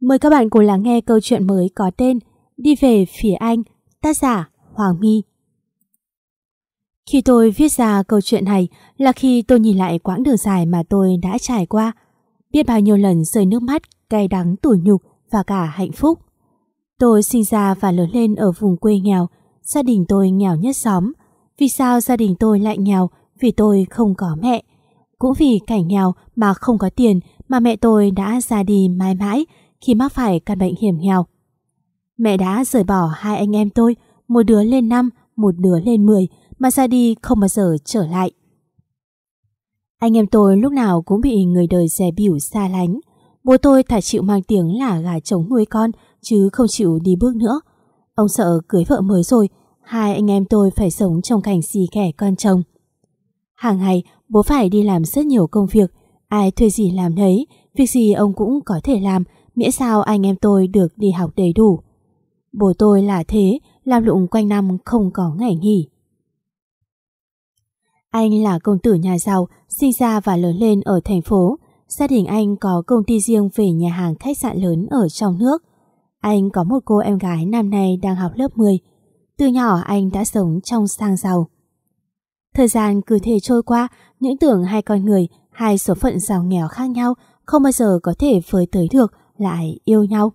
Mời các bạn cùng lắng nghe câu chuyện mới có tên Đi về phía anh, tác giả Hoàng My. Khi tôi viết ra câu chuyện này là khi tôi nhìn lại quãng đường dài mà tôi đã trải qua, biết bao nhiêu lần rơi nước mắt, cay đắng, tủi nhục và cả hạnh phúc. Tôi sinh ra và lớn lên ở vùng quê nghèo, gia đình tôi nghèo nhất xóm. Vì sao gia đình tôi lại nghèo? Vì tôi không có mẹ. Cũng vì cảnh nghèo mà không có tiền mà mẹ tôi đã ra đi mãi mãi khi mắc phải căn bệnh hiểm nghèo. Mẹ đã rời bỏ hai anh em tôi, một đứa lên 5, một đứa lên 10 mà ra đi không bao giờ trở lại. Anh em tôi lúc nào cũng bị người đời dè bỉu xa lánh. Bố tôi thà chịu mang tiếng là gà trống nuôi con chứ không chịu đi bước nữa. Ông sợ cưới vợ mới rồi, hai anh em tôi phải sống trong cảnh xì ghẻ con chồng. Hàng ngày bố phải đi làm rất nhiều công việc, ai thuê gì làm đấy, việc gì ông cũng có thể làm, miễn sao anh em tôi được đi học đầy đủ. Bố tôi là thế, làm lụng quanh năm không có ngày nghỉ. Anh là công tử nhà giàu, sinh ra và lớn lên ở thành phố. Gia đình anh có công ty riêng về nhà hàng khách sạn lớn ở trong nước. Anh có một cô em gái năm nay đang học lớp 10. Từ nhỏ anh đã sống trong sang giàu. Thời gian cứ thế trôi qua, những tưởng hai con người, hai số phận giàu nghèo khác nhau không bao giờ có thể với tới được lại yêu nhau.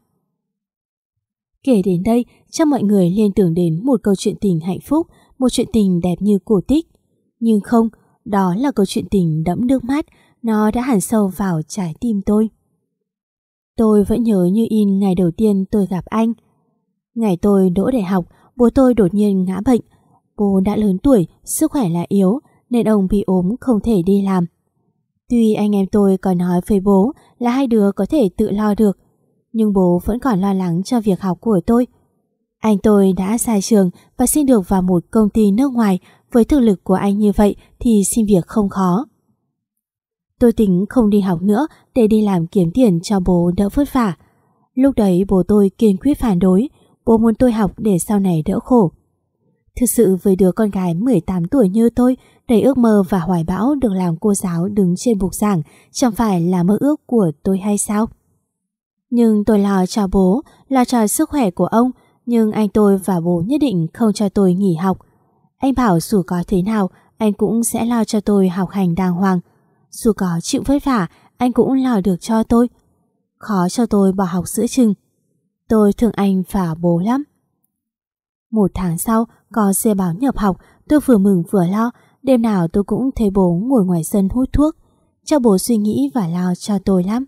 Kể đến đây, chắc mọi người liên tưởng đến một câu chuyện tình hạnh phúc, một chuyện tình đẹp như cổ tích. Nhưng không, đó là câu chuyện tình đẫm nước mắt, nó đã hằn sâu vào trái tim tôi. Tôi vẫn nhớ như in ngày đầu tiên tôi gặp anh. Ngày tôi đỗ đại học, bố tôi đột nhiên ngã bệnh. Bố đã lớn tuổi, sức khỏe lại yếu, nên ông bị ốm không thể đi làm. Tuy anh em tôi có nói với bố là hai đứa có thể tự lo được, nhưng bố vẫn còn lo lắng cho việc học của tôi. Anh tôi đã ra trường và xin được vào một công ty nước ngoài, với thực lực của anh như vậy thì xin việc không khó. Tôi tính không đi học nữa để đi làm kiếm tiền cho bố đỡ vất vả. Lúc đấy bố tôi kiên quyết phản đối, bố muốn tôi học để sau này đỡ khổ. Thực sự với đứa con gái 18 tuổi như tôi, đầy ước mơ và hoài bão được làm cô giáo đứng trên bục giảng chẳng phải là mơ ước của tôi hay sao? Nhưng tôi lo cho bố, lo cho sức khỏe của ông, nhưng anh tôi và bố nhất định không cho tôi nghỉ học. Anh bảo dù có thế nào, anh cũng sẽ lo cho tôi học hành đàng hoàng. Dù có chịu vất vả, anh cũng lo được cho tôi. Khó cho tôi bỏ học giữa chừng. Tôi thương anh và bố lắm. Một tháng sau, có xe báo nhập học, tôi vừa mừng vừa lo. Đêm nào tôi cũng thấy bố ngồi ngoài sân hút thuốc. Cho bố suy nghĩ và lo cho tôi lắm.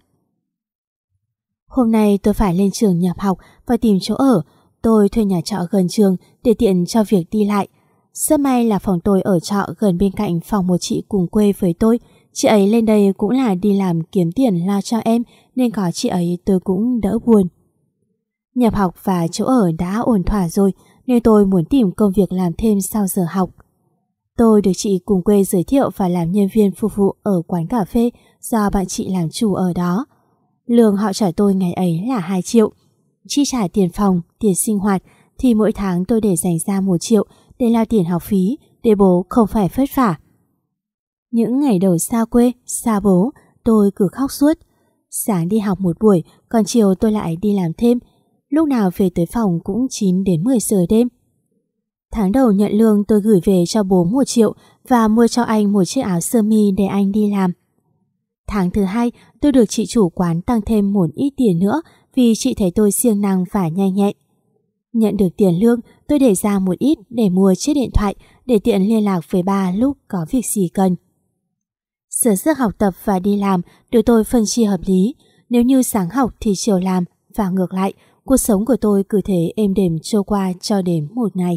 Hôm nay tôi phải lên trường nhập học và tìm chỗ ở. Tôi thuê nhà trọ gần trường để tiện cho việc đi lại. Rất may là phòng tôi ở trọ gần bên cạnh phòng một chị cùng quê với tôi. Chị ấy lên đây cũng là đi làm kiếm tiền lo cho em, nên có chị ấy tôi cũng đỡ buồn. Nhập học và chỗ ở đã ổn thỏa rồi, nên tôi muốn tìm công việc làm thêm sau giờ học. Tôi được chị cùng quê giới thiệu và làm nhân viên phục vụ ở quán cà phê do bạn chị làm chủ ở đó. Lương họ trả tôi ngày ấy là 2 triệu. Chi trả tiền phòng, tiền sinh hoạt thì mỗi tháng tôi để dành ra 1 triệu để lo tiền học phí, để bố không phải vất vả. Những ngày đầu xa quê, xa bố, tôi cứ khóc suốt. Sáng đi học một buổi, còn chiều tôi lại đi làm thêm. Lúc nào về tới phòng cũng 9 đến 10 giờ đêm. Tháng đầu nhận lương tôi gửi về cho bố 1 triệu và mua cho anh một chiếc áo sơ mi để anh đi làm. Tháng thứ 2 tôi được chị chủ quán tăng thêm một ít tiền nữa vì chị thấy tôi siêng năng và nhanh nhẹn. Nhận được tiền lương, tôi để ra một ít để mua chiếc điện thoại để tiện liên lạc với ba lúc có việc gì cần. Giờ giấc học tập và đi làm được tôi phân chia hợp lý. Nếu như sáng học thì chiều làm và ngược lại, cuộc sống của tôi cứ thế êm đềm trôi qua cho đến một ngày.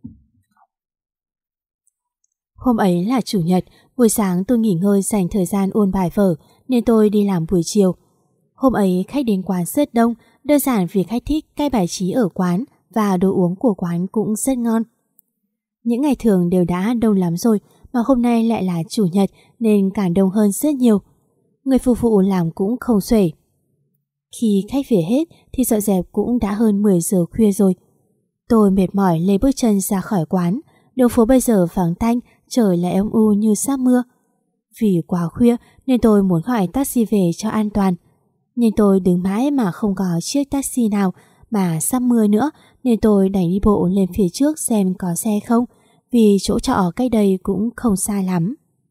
Hôm ấy là chủ nhật, buổi sáng tôi nghỉ ngơi dành thời gian ôn bài vở nên tôi đi làm buổi chiều. Hôm ấy khách đến quán rất đông, đơn giản vì khách thích cái bài trí ở quán và đồ uống của quán cũng rất ngon. Những ngày thường đều đã đông lắm rồi mà hôm nay lại là chủ nhật nên càng đông hơn rất nhiều. Người phục vụ làm cũng không xuể. Khi khách về hết thì dọn dẹp cũng đã hơn 10 giờ khuya rồi. Tôi mệt mỏi lấy bước chân ra khỏi quán. Đường phố bây giờ vắng tanh, trời lại âm u như sắp mưa. Vì quá khuya nên tôi muốn gọi taxi về cho an toàn. Nhưng tôi đứng mãi mà không có chiếc taxi nào, mà sắp mưa nữa nên tôi đành đi bộ lên phía trước xem có xe không, vì chỗ trọ cách đây cũng không xa lắm.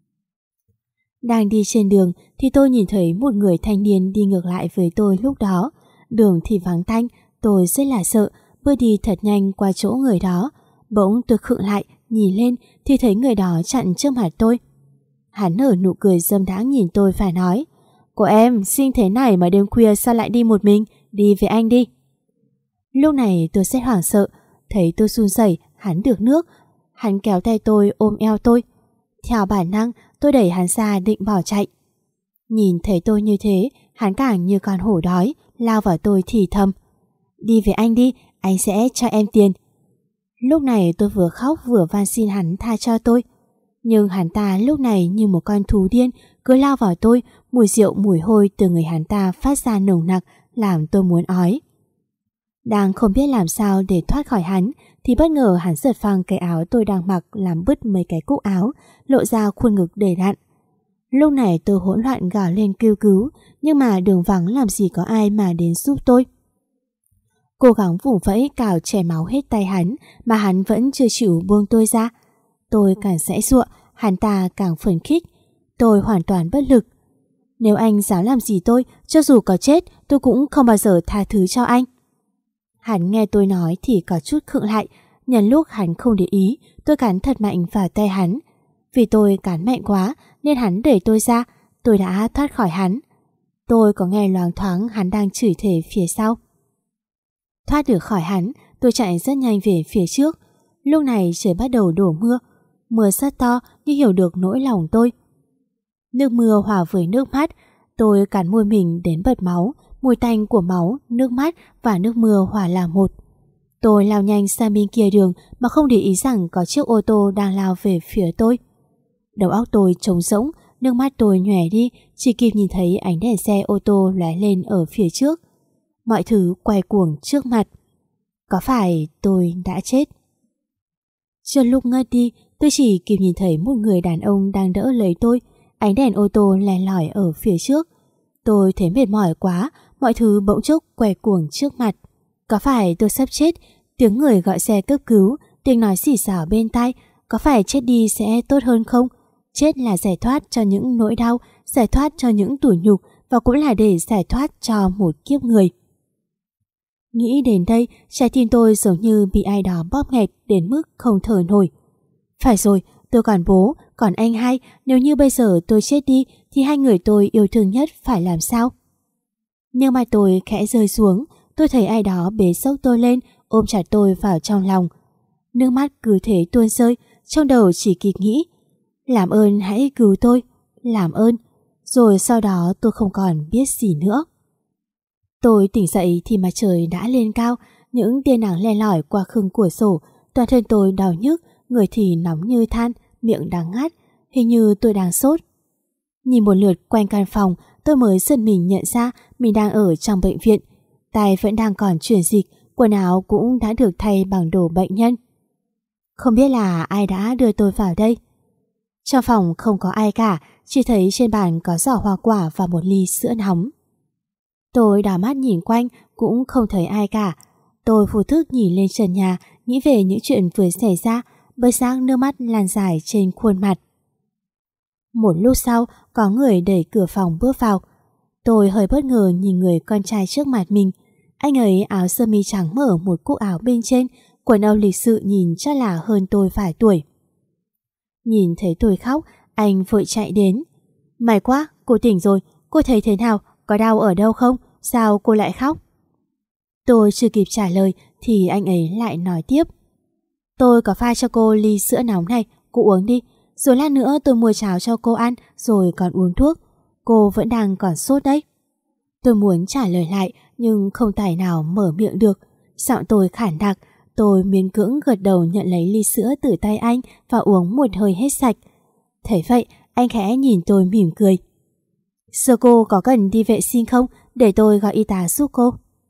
Đang đi trên đường thì tôi nhìn thấy một người thanh niên đi ngược lại với tôi lúc đó. Đường thì vắng tanh, tôi rất là sợ, bước đi thật nhanh qua chỗ người đó. Bỗng tôi khựng lại, nhìn lên thì thấy người đó chặn trước mặt tôi. Hắn nở nụ cười dâm đãng nhìn tôi và nói: "Cô em, xinh thế này mà đêm khuya sao lại đi một mình, đi với anh đi." Lúc này tôi rất hoảng sợ, thấy tôi run rẩy, hắn được nước. Hắn kéo tay tôi ôm eo tôi. Theo bản năng, tôi đẩy hắn ra định bỏ chạy. Nhìn thấy tôi như thế, hắn càng như con hổ đói, lao vào tôi thì thầm: "Đi với anh đi, anh sẽ cho em tiền." Lúc này tôi vừa khóc vừa van xin hắn tha cho tôi. Nhưng hắn ta lúc này như một con thú điên, cứ lao vào tôi, mùi rượu mùi hôi từ người hắn ta phát ra nồng nặc, làm tôi muốn ói. Đang không biết làm sao để thoát khỏi hắn thì bất ngờ hắn giật phăng cái áo tôi đang mặc, làm bứt mấy cái cúc áo, lộ ra khuôn ngực đầy đặn. Lúc này tôi hỗn loạn gào lên kêu cứu, nhưng mà đường vắng làm gì có ai mà đến giúp tôi. Cố gắng vùng vẫy cào chảy máu hết tay hắn mà hắn vẫn chưa chịu buông tôi ra. Tôi càng giãy giụa, hắn ta càng phấn khích. Tôi hoàn toàn bất lực. Nếu anh dám làm gì tôi, cho dù có chết, tôi cũng không bao giờ tha thứ cho anh. Hắn nghe tôi nói thì có chút khựng lại. Nhân lúc hắn không để ý, tôi cắn thật mạnh vào tay hắn. Vì tôi cắn mạnh quá nên hắn đẩy tôi ra, tôi đã thoát khỏi hắn. Tôi có nghe loáng thoáng hắn đang chửi thề phía sau. Thoát được khỏi hắn, tôi chạy rất nhanh về phía trước. Lúc này trời bắt đầu đổ mưa. Mưa rất to nhưng hiểu được nỗi lòng tôi. Nước mưa hòa với nước mắt, tôi cắn môi mình đến bật máu. Mùi tanh của máu, nước mắt và nước mưa hòa là một. Tôi lao nhanh sang bên kia đường mà không để ý rằng có chiếc ô tô đang lao về phía tôi. Đầu óc tôi trống rỗng, nước mắt tôi nhòe đi, chỉ kịp nhìn thấy ánh đèn xe ô tô lóe lên ở phía trước. Mọi thứ quay cuồng trước mặt. Có phải tôi đã chết? Trước lúc ngất đi, tôi chỉ kịp nhìn thấy một người đàn ông đang đỡ lấy tôi. Ánh đèn ô tô len lỏi ở phía trước. Tôi thấy mệt mỏi quá, mọi thứ bỗng chốc quay cuồng trước mặt. Có phải tôi sắp chết? Tiếng người gọi xe cấp cứu, tiếng nói xì xào bên tai. Có phải chết đi sẽ tốt hơn không? Chết là giải thoát cho những nỗi đau, giải thoát cho những tủi nhục, và cũng là để giải thoát cho một kiếp người. Nghĩ đến đây, trái tim tôi giống như bị ai đó bóp nghẹt đến mức không thở nổi. Phải rồi, tôi còn bố, còn anh hai. Nếu như bây giờ tôi chết đi thì hai người tôi yêu thương nhất phải làm sao? Nhưng mà tôi khẽ rơi xuống. Tôi thấy ai đó bế xốc tôi lên, ôm chặt tôi vào trong lòng. Nước mắt cứ thế tuôn rơi. Trong đầu chỉ kịp nghĩ: làm ơn hãy cứu tôi, làm ơn. Rồi sau đó tôi không còn biết gì nữa. Tôi tỉnh dậy thì mặt trời đã lên cao. Những tia nắng le lỏi qua khung cửa sổ. Toàn thân tôi đau nhức, người thì nóng như than, miệng đắng ngắt, hình như tôi đang sốt. Nhìn một lượt quanh căn phòng, tôi mới giật mình nhận ra mình đang ở trong bệnh viện. Tai vẫn đang còn truyền dịch, quần áo cũng đã được thay bằng đồ bệnh nhân. Không biết là ai đã đưa tôi vào đây. Trong phòng không có ai cả, chỉ thấy trên bàn có giỏ hoa quả và một ly sữa nóng. Tôi đảo mắt nhìn quanh cũng không thấy ai cả. Tôi vô thức nhìn lên trần nhà, nghĩ về những chuyện vừa xảy ra, bất giác nước mắt lan dài trên khuôn mặt. Một lúc sau, có người đẩy cửa phòng bước vào. Tôi hơi bất ngờ nhìn người con trai trước mặt mình. Anh ấy áo sơ mi trắng mở một cúc áo bên trên, quần âu lịch sự nhìn chắc là hơn tôi vài tuổi. Nhìn thấy tôi khóc, anh vội chạy đến. May quá, cô tỉnh rồi, cô thấy thế nào, có đau ở đâu không, sao cô lại khóc? Tôi chưa kịp trả lời thì anh ấy lại nói tiếp. Tôi có pha cho cô ly sữa nóng này, cô uống đi. Rồi lát nữa tôi mua cháo cho cô ăn, rồi còn uống thuốc. Cô vẫn đang còn sốt đấy. Tôi muốn trả lời lại nhưng không tài nào mở miệng được. Giọng tôi khản đặc. Tôi miễn cưỡng gật đầu nhận lấy ly sữa từ tay anh và uống một hơi hết sạch. Thấy vậy, anh khẽ nhìn tôi mỉm cười. Giờ cô có cần đi vệ sinh không? Để tôi gọi y tá giúp cô.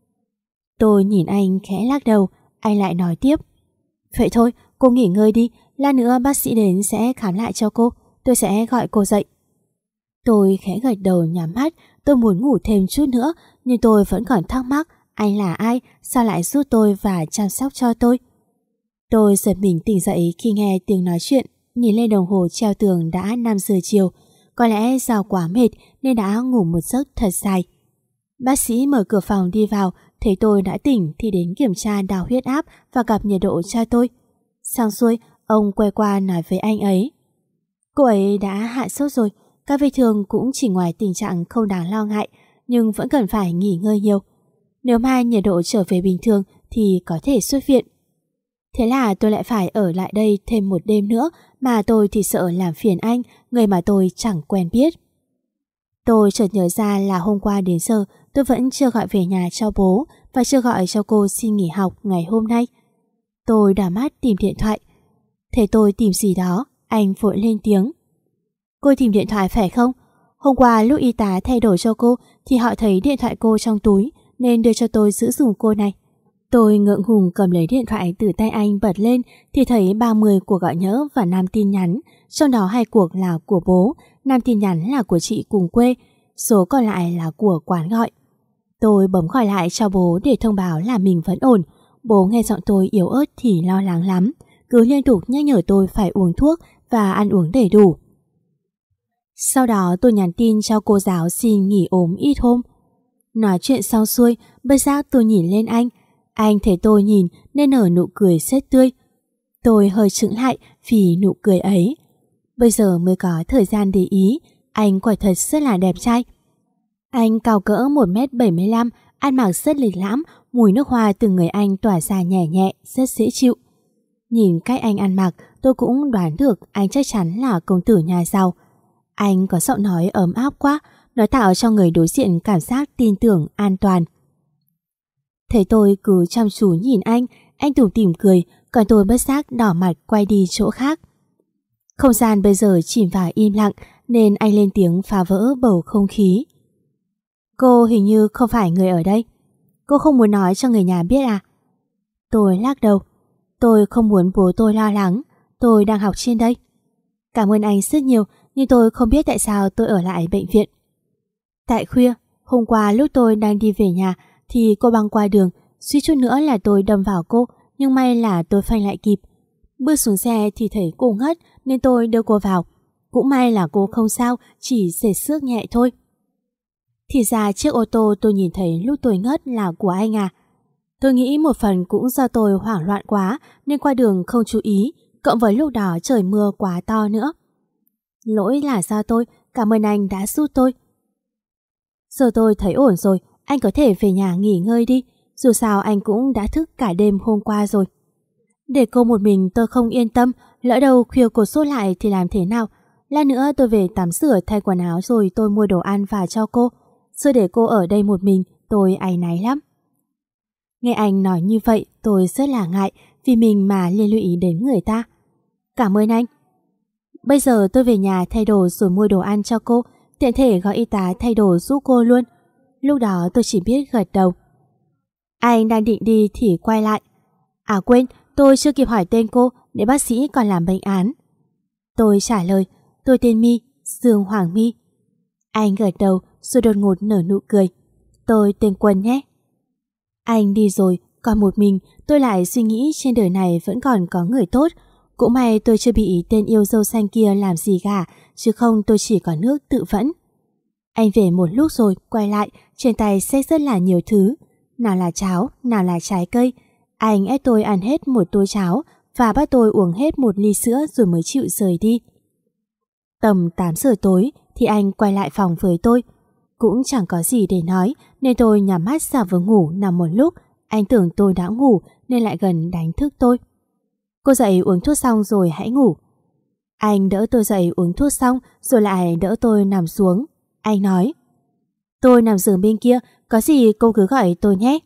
Tôi nhìn anh khẽ lắc đầu. Anh lại nói tiếp. Vậy thôi, cô nghỉ ngơi đi. Lát nữa bác sĩ đến sẽ khám lại cho cô. Tôi sẽ gọi cô dậy. Tôi khẽ gật đầu nhắm mắt. tôi muốn ngủ thêm chút nữa, nhưng tôi vẫn còn thắc mắc anh là ai, sao lại giúp tôi và chăm sóc cho tôi. Tôi giật mình tỉnh dậy khi nghe tiếng nói chuyện, nhìn lên đồng hồ treo tường đã 5 giờ chiều. Có lẽ do quá mệt nên đã ngủ một giấc thật dài. Bác sĩ mở cửa phòng đi vào, thấy tôi đã tỉnh thì đến kiểm tra đo huyết áp và gặp nhiệt độ cho tôi. Xong xuôi, ông quay qua nói với anh ấy: cô ấy đã hạ sốt rồi, các vết thương cũng chỉ ngoài tình trạng không đáng lo ngại, nhưng vẫn cần phải nghỉ ngơi nhiều. Nếu mai nhiệt độ trở về bình thường thì có thể xuất viện. Thế là tôi lại phải ở lại đây thêm một đêm nữa, mà tôi thì sợ làm phiền anh, người mà tôi chẳng quen biết. Tôi chợt nhớ ra là hôm qua đến giờ tôi vẫn chưa gọi về nhà cho bố và chưa gọi cho cô xin nghỉ học ngày hôm nay. Tôi đảo mắt tìm điện thoại. Thấy tôi tìm gì đó, anh vội lên tiếng: cô tìm điện thoại phải không? Hôm qua lúc y tá thay đổi cho cô thì họ thấy điện thoại cô trong túi nên đưa cho tôi giữ dùm cô này. Tôi ngượng ngùng cầm lấy điện thoại từ tay anh bật lên thì thấy 30 cuộc gọi nhỡ và 5 tin nhắn, trong đó 2 cuộc là của bố, 5 tin nhắn là của chị cùng quê, số còn lại là của quán gọi. Tôi bấm gọi lại cho bố để thông báo là mình vẫn ổn. Bố nghe giọng tôi yếu ớt thì lo lắng lắm, cứ liên tục nhắc nhở tôi phải uống thuốc và ăn uống đầy đủ. Sau đó tôi nhắn tin cho cô giáo xin nghỉ ốm ít hôm. Nói chuyện xong xuôi, bất giác tôi nhìn lên anh. Anh thấy tôi nhìn nên nở nụ cười rất tươi. Tôi hơi chững lại vì nụ cười ấy. Bây giờ mới có thời gian để ý, anh quả thật rất là đẹp trai. Anh cao cỡ 1m75, ăn mặc rất lịch lãm, mùi nước hoa từ người anh tỏa ra nhẹ nhẹ, rất dễ chịu. Nhìn cách anh ăn mặc, tôi cũng đoán được anh chắc chắn là công tử nhà giàu. Anh có giọng nói ấm áp quá, nó tạo cho người đối diện cảm giác tin tưởng, an toàn. Thấy tôi cứ chăm chú nhìn anh tủm tỉm cười, còn tôi bất giác đỏ mặt quay đi chỗ khác. Không gian bây giờ chìm vào im lặng nên anh lên tiếng phá vỡ bầu không khí. Cô hình như không phải người ở đây. Cô không muốn nói cho người nhà biết à? Tôi lắc đầu. Tôi không muốn bố tôi lo lắng. Tôi đang học trên đây. Cảm ơn anh rất nhiều, nhưng tôi không biết tại sao tôi ở lại bệnh viện. Tại khuya, hôm qua lúc tôi đang đi về nhà thì cô băng qua đường, suýt chút nữa là tôi đâm vào cô, nhưng may là tôi phanh lại kịp. Bước xuống xe thì thấy cô ngất nên tôi đưa cô vào. Cũng may là cô không sao, chỉ sệt xước nhẹ thôi. Thì ra chiếc ô tô tôi nhìn thấy lúc tôi ngất là của anh à? Tôi nghĩ một phần cũng do tôi hoảng loạn quá nên qua đường không chú ý, cộng với lúc đó trời mưa quá to nữa. Lỗi là do tôi, cảm ơn anh đã giúp tôi. Giờ tôi thấy ổn rồi, anh có thể về nhà nghỉ ngơi đi, dù sao anh cũng đã thức cả đêm hôm qua rồi. Để cô một mình tôi không yên tâm, lỡ đâu khuya cô sốt lại thì làm thế nào? Lát nữa tôi về tắm rửa thay quần áo rồi tôi mua đồ ăn và cho cô. Giờ để cô ở đây một mình, tôi áy náy lắm. Nghe anh nói như vậy tôi rất là ngại vì mình mà liên lụy đến người ta. Cảm ơn anh. Bây giờ tôi về nhà thay đồ rồi mua đồ ăn cho cô, tiện thể gọi y tá thay đồ giúp cô luôn. Lúc đó tôi chỉ biết gật đầu. Anh đang định đi thì quay lại. À quên, tôi chưa kịp hỏi tên cô để bác sĩ còn làm bệnh án. Tôi trả lời, tôi tên My, Dương Hoàng My. Anh gật đầu rồi đột ngột nở nụ cười. Tôi tên Quân nhé. Anh đi rồi, còn một mình tôi lại suy nghĩ trên đời này vẫn còn có người tốt. Cũng may tôi chưa bị tên yêu dâu xanh kia làm gì cả, chứ không tôi chỉ có nước tự vẫn. Anh về một lúc rồi quay lại, trên tay xách rất là nhiều thứ. Nào là cháo, nào là trái cây. Anh ép tôi ăn hết một tô cháo và bắt tôi uống hết một ly sữa rồi mới chịu rời đi. Tầm 8 giờ tối thì anh quay lại phòng với tôi. Cũng chẳng có gì để nói nên tôi nhắm mắt giả vờ ngủ nằm một lúc. Anh tưởng tôi đã ngủ nên lại gần đánh thức tôi. Cô dậy uống thuốc xong rồi hãy ngủ. Anh đỡ tôi dậy uống thuốc xong rồi lại đỡ tôi nằm xuống. Anh nói, tôi nằm giường bên kia, có gì cô cứ gọi tôi nhé.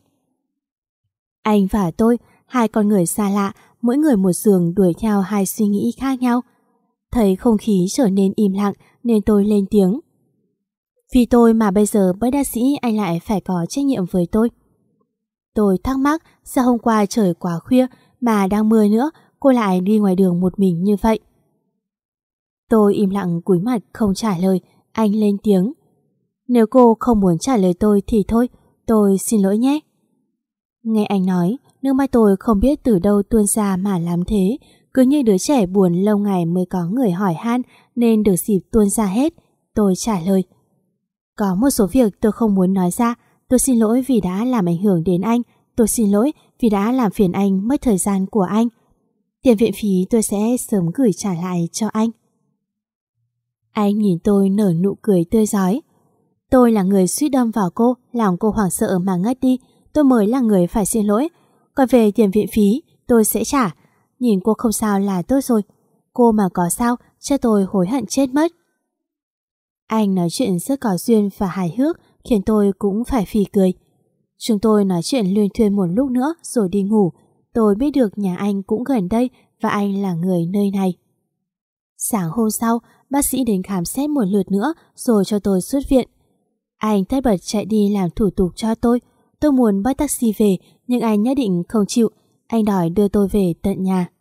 Anh và tôi, hai con người xa lạ, mỗi người một giường đuổi theo hai suy nghĩ khác nhau. Thấy không khí trở nên im lặng nên tôi lên tiếng. Vì tôi mà bây giờ bất đắc dĩ anh lại phải có trách nhiệm với tôi. Tôi thắc mắc sao hôm qua trời quá khuya mà đang mưa nữa, cô lại đi ngoài đường một mình như vậy. Tôi im lặng cúi mặt không trả lời, anh lên tiếng. Nếu cô không muốn trả lời tôi thì thôi, tôi xin lỗi nhé. Nghe anh nói, nước mắt tôi không biết từ đâu tuôn ra mà làm thế, cứ như đứa trẻ buồn lâu ngày mới có người hỏi han nên được dịp tuôn ra hết. Tôi trả lời: có một số việc tôi không muốn nói ra, tôi xin lỗi vì đã làm ảnh hưởng đến anh, tôi xin lỗi vì đã làm phiền anh mất thời gian của anh. Tiền viện phí tôi sẽ sớm gửi trả lại cho anh. Anh nhìn tôi nở nụ cười tươi rói. Tôi là người suýt đâm vào cô, làm cô hoảng sợ mà ngất đi, tôi mới là người phải xin lỗi. Còn về tiền viện phí, tôi sẽ trả. Nhìn cô không sao là tốt rồi. Cô mà có sao, cho tôi hối hận chết mất. Anh nói chuyện rất có duyên và hài hước, khiến tôi cũng phải phì cười. Chúng tôi nói chuyện luyên thuyên một lúc nữa rồi đi ngủ. Tôi biết được nhà anh cũng gần đây và anh là người nơi này. Sáng hôm sau, bác sĩ đến khám xét một lượt nữa rồi cho tôi xuất viện. Anh tất bật chạy đi làm thủ tục cho tôi. Tôi muốn bắt taxi về nhưng anh nhất định không chịu. Anh đòi đưa tôi về tận nhà.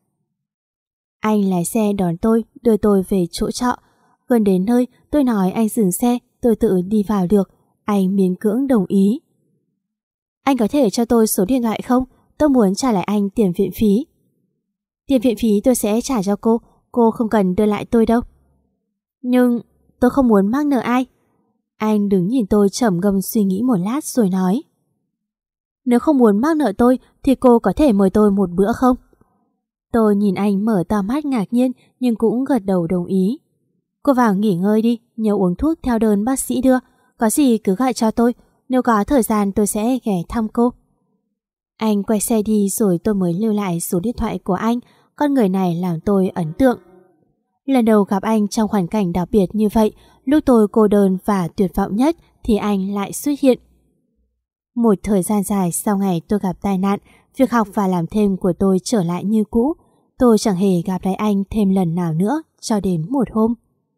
Anh lái xe đón tôi, đưa tôi về chỗ trọ. Gần đến nơi, tôi nói anh dừng xe, tôi tự đi vào được. Anh miễn cưỡng đồng ý. Anh có thể cho tôi số điện thoại không? Tôi muốn trả lại anh tiền viện phí. Tiền viện phí tôi sẽ trả cho cô không cần đưa lại tôi đâu. Nhưng tôi không muốn mắc nợ ai. Anh đứng nhìn tôi trầm ngâm suy nghĩ một lát rồi nói: nếu không muốn mắc nợ tôi thì cô có thể mời tôi một bữa không? Tôi nhìn anh mở to mắt ngạc nhiên nhưng cũng gật đầu đồng ý. Cô vào nghỉ ngơi đi, nhớ uống thuốc theo đơn bác sĩ đưa. Có gì cứ gọi cho tôi, nếu có thời gian tôi sẽ ghé thăm cô. Anh quay xe đi rồi tôi mới lưu lại số điện thoại của anh. Con người này làm tôi ấn tượng. Lần đầu gặp anh trong hoàn cảnh đặc biệt như vậy, lúc tôi cô đơn và tuyệt vọng nhất thì anh lại xuất hiện. Một thời gian dài sau ngày tôi gặp tai nạn, việc học và làm thêm của tôi trở lại như cũ. Tôi chẳng hề gặp lại anh thêm lần nào nữa cho đến một hôm.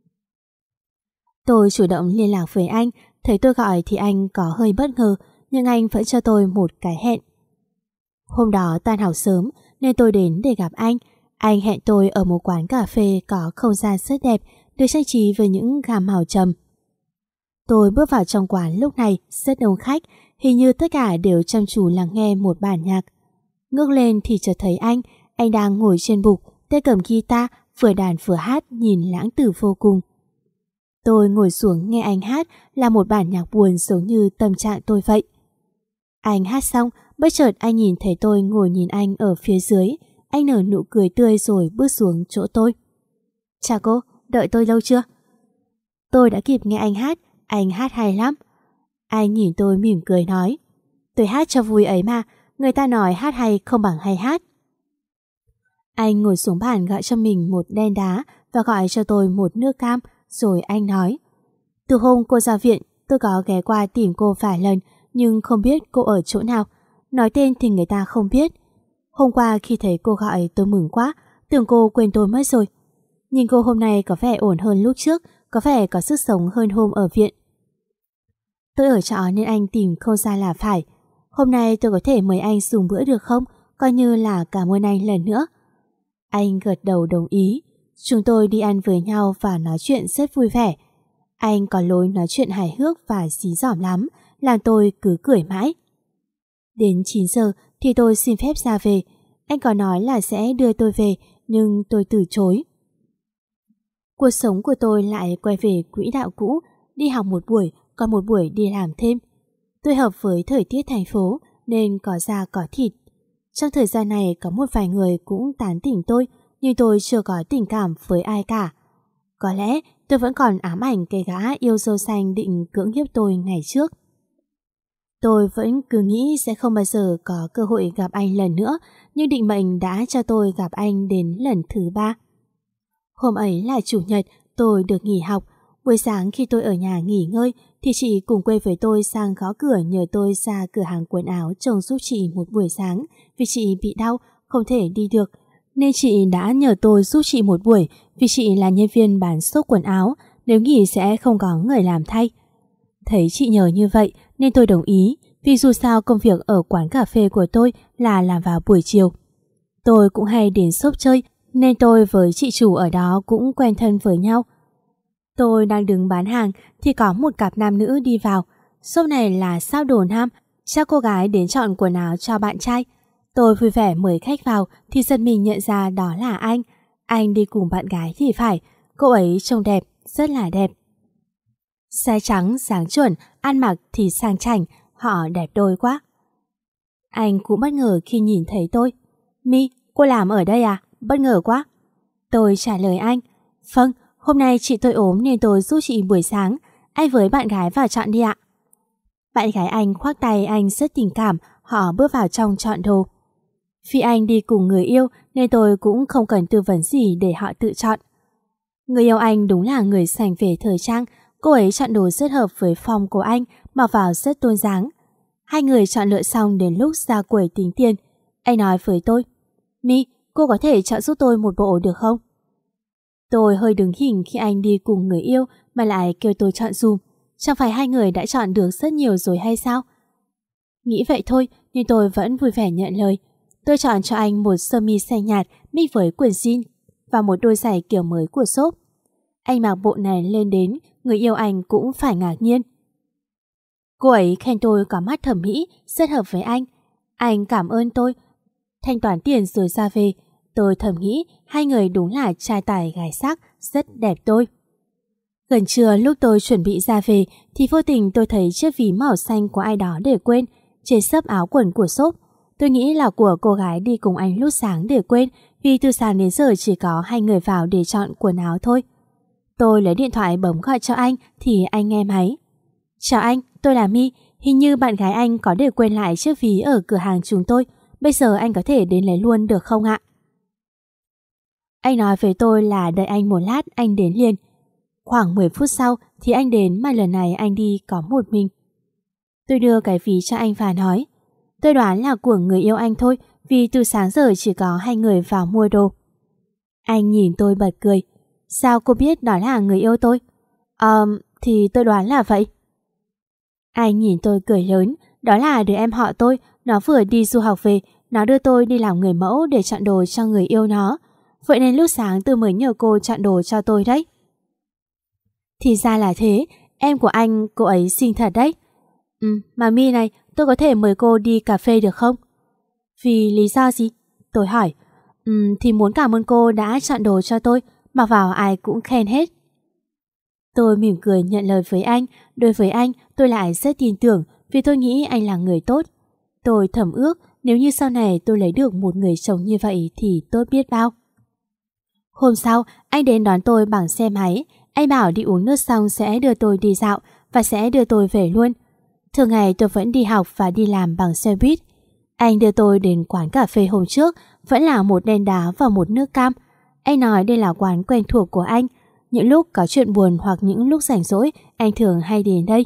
Tôi chủ động liên lạc với anh, thấy tôi gọi thì anh có hơi bất ngờ, nhưng anh vẫn cho tôi một cái hẹn. Hôm đó tan học sớm nên tôi đến để gặp anh. Anh hẹn tôi ở một quán cà phê có không gian rất đẹp, được trang trí với những gam màu trầm. Tôi bước vào trong quán lúc này rất đông khách, hình như tất cả đều chăm chú lắng nghe một bản nhạc. Ngước lên thì chợt thấy anh đang ngồi trên bục, tay cầm guitar, vừa đàn vừa hát nhìn lãng tử vô cùng. Tôi ngồi xuống nghe anh hát là một bản nhạc buồn giống như tâm trạng tôi vậy. Anh hát xong, bất chợt anh nhìn thấy tôi ngồi nhìn anh ở phía dưới. Anh nở nụ cười tươi rồi bước xuống chỗ tôi. Chào cô, đợi tôi lâu chưa? Tôi đã kịp nghe anh hát hay lắm. Anh nhìn tôi mỉm cười nói: tôi hát cho vui ấy mà, người ta nói hát hay không bằng hay hát. Anh ngồi xuống bàn gọi cho mình một đen đá và gọi cho tôi một nước cam, rồi anh nói: từ hôm cô ra viện, tôi có ghé qua tìm cô vài lần nhưng không biết cô ở chỗ nào. Nói tên thì người ta không biết. Hôm qua khi thấy cô gọi tôi mừng quá, tưởng cô quên tôi mất rồi. Nhìn cô hôm nay có vẻ ổn hơn lúc trước, có vẻ có sức sống hơn hôm ở viện. Tôi ở trọ nên anh tìm không ra là phải. Hôm nay tôi có thể mời anh dùng bữa được không? Coi như là cảm ơn anh lần nữa. Anh gật đầu đồng ý. Chúng tôi đi ăn với nhau và nói chuyện rất vui vẻ. Anh có lối nói chuyện hài hước và dí dỏm lắm, làm tôi cứ cười mãi. Đến 9 giờ thì tôi xin phép ra về. Anh có nói là sẽ đưa tôi về, nhưng tôi từ chối. Cuộc sống của tôi lại quay về quỹ đạo cũ, đi học một buổi, còn một buổi đi làm thêm. Tôi hợp với thời tiết thành phố nên có da có thịt. Trong thời gian này có một vài người cũng tán tỉnh tôi, nhưng tôi chưa có tình cảm với ai cả. Có lẽ tôi vẫn còn ám ảnh cái gã yêu dâu xanh định cưỡng hiếp tôi ngày trước. Tôi vẫn cứ nghĩ sẽ không bao giờ có cơ hội gặp anh lần nữa, nhưng định mệnh đã cho tôi gặp anh đến lần thứ 3. Hôm ấy là chủ nhật, tôi được nghỉ học. Buổi sáng khi tôi ở nhà nghỉ ngơi thì chị cùng quê với tôi sang gõ cửa nhờ tôi ra cửa hàng quần áo trông giúp chị một buổi sáng vì chị bị đau, không thể đi được. Nên chị đã nhờ tôi giúp chị một buổi vì chị là nhân viên bán xốp quần áo, nếu nghỉ sẽ không có người làm thay. Thấy chị nhờ như vậy nên tôi đồng ý, vì dù sao công việc ở quán cà phê của tôi là làm vào buổi chiều. Tôi cũng hay đến xốp chơi nên tôi với chị chủ ở đó cũng quen thân với nhau. Tôi đang đứng bán hàng thì có một cặp nam nữ đi vào. Shop này là sao đồn ham, chắc cô gái đến chọn quần áo cho bạn trai. Tôi vui vẻ mời khách vào thì giật mình nhận ra đó là anh. Anh đi cùng bạn gái thì phải. Cô ấy trông đẹp, rất là đẹp. Sai trắng, dáng chuẩn, ăn mặc thì sang chảnh, họ đẹp đôi quá. Anh cũng bất ngờ khi nhìn thấy tôi. My, cô làm ở đây à? Bất ngờ quá. Tôi trả lời anh. Vâng, hôm nay chị tôi ốm nên tôi giúp chị buổi sáng. Anh với bạn gái vào chọn đi ạ. Bạn gái anh khoác tay anh rất tình cảm, họ bước vào trong chọn đồ. Vì anh đi cùng người yêu nên tôi cũng không cần tư vấn gì để họ tự chọn. Người yêu anh đúng là người sành về thời trang, cô ấy chọn đồ rất hợp với form của anh, mặc vào rất tôn dáng. Hai người chọn lựa xong đến lúc ra quầy tính tiền. Anh nói với tôi, My, cô có thể chọn giúp tôi một bộ được không? Tôi hơi đứng hình khi anh đi cùng người yêu mà lại kêu tôi chọn dùm. Chẳng phải hai người đã chọn được rất nhiều rồi hay sao? Nghĩ vậy thôi nhưng tôi vẫn vui vẻ nhận lời. Tôi chọn cho anh một sơ mi xanh nhạt mix với quần jean và một đôi giày kiểu mới của shop. Anh mặc bộ này lên đến, người yêu anh cũng phải ngạc nhiên. Cô ấy khen tôi có mắt thẩm mỹ, rất hợp với anh. Anh cảm ơn tôi, thanh toán tiền rồi ra về. Tôi thầm nghĩ hai người đúng là trai tài gái sắc, rất đẹp đôi. Gần trưa lúc tôi chuẩn bị ra về thì vô tình tôi thấy chiếc ví màu xanh của ai đó để quên trên xấp áo quần của shop. Tôi nghĩ là của cô gái đi cùng anh lúc sáng để quên, vì từ sáng đến giờ chỉ có hai người vào để chọn quần áo thôi. Tôi lấy điện thoại bấm gọi cho anh thì anh nghe máy. Chào anh, tôi là My, hình như bạn gái anh có để quên lại chiếc ví ở cửa hàng chúng tôi. Bây giờ anh có thể đến lấy luôn được không ạ? Anh nói với tôi là đợi anh một lát, anh đến liền. Khoảng 10 phút sau thì anh đến, mà lần này anh đi có một mình. Tôi đưa cái ví cho anh và nói, tôi đoán là của người yêu anh thôi, vì từ sáng giờ chỉ có hai người vào mua đồ. Anh nhìn tôi bật cười. Sao cô biết đó là người yêu tôi? Thì tôi đoán là vậy. Anh nhìn tôi cười lớn. Đó là đứa em họ tôi, nó vừa đi du học về, nó đưa tôi đi làm người mẫu để chọn đồ cho người yêu nó. Vậy nên lúc sáng tôi mới nhờ cô chọn đồ cho tôi đấy. Thì ra là thế, em của anh, cô ấy xinh thật đấy. Mà My này, tôi có thể mời cô đi cà phê được không? Vì lý do gì? Tôi hỏi. Thì muốn cảm ơn cô đã chọn đồ cho tôi, mặc vào ai cũng khen hết. Tôi mỉm cười nhận lời với anh. Đối với anh, tôi lại rất tin tưởng vì tôi nghĩ anh là người tốt. Tôi thầm ước nếu như sau này tôi lấy được một người chồng như vậy thì tốt biết bao. Hôm sau, anh đến đón tôi bằng xe máy. Anh bảo đi uống nước xong sẽ đưa tôi đi dạo và sẽ đưa tôi về luôn. Thường ngày tôi vẫn đi học và đi làm bằng xe buýt. Anh đưa tôi đến quán cà phê hôm trước, vẫn là một đen đá và một nước cam. Anh nói đây là quán quen thuộc của anh. Những lúc có chuyện buồn hoặc những lúc rảnh rỗi, anh thường hay đến đây.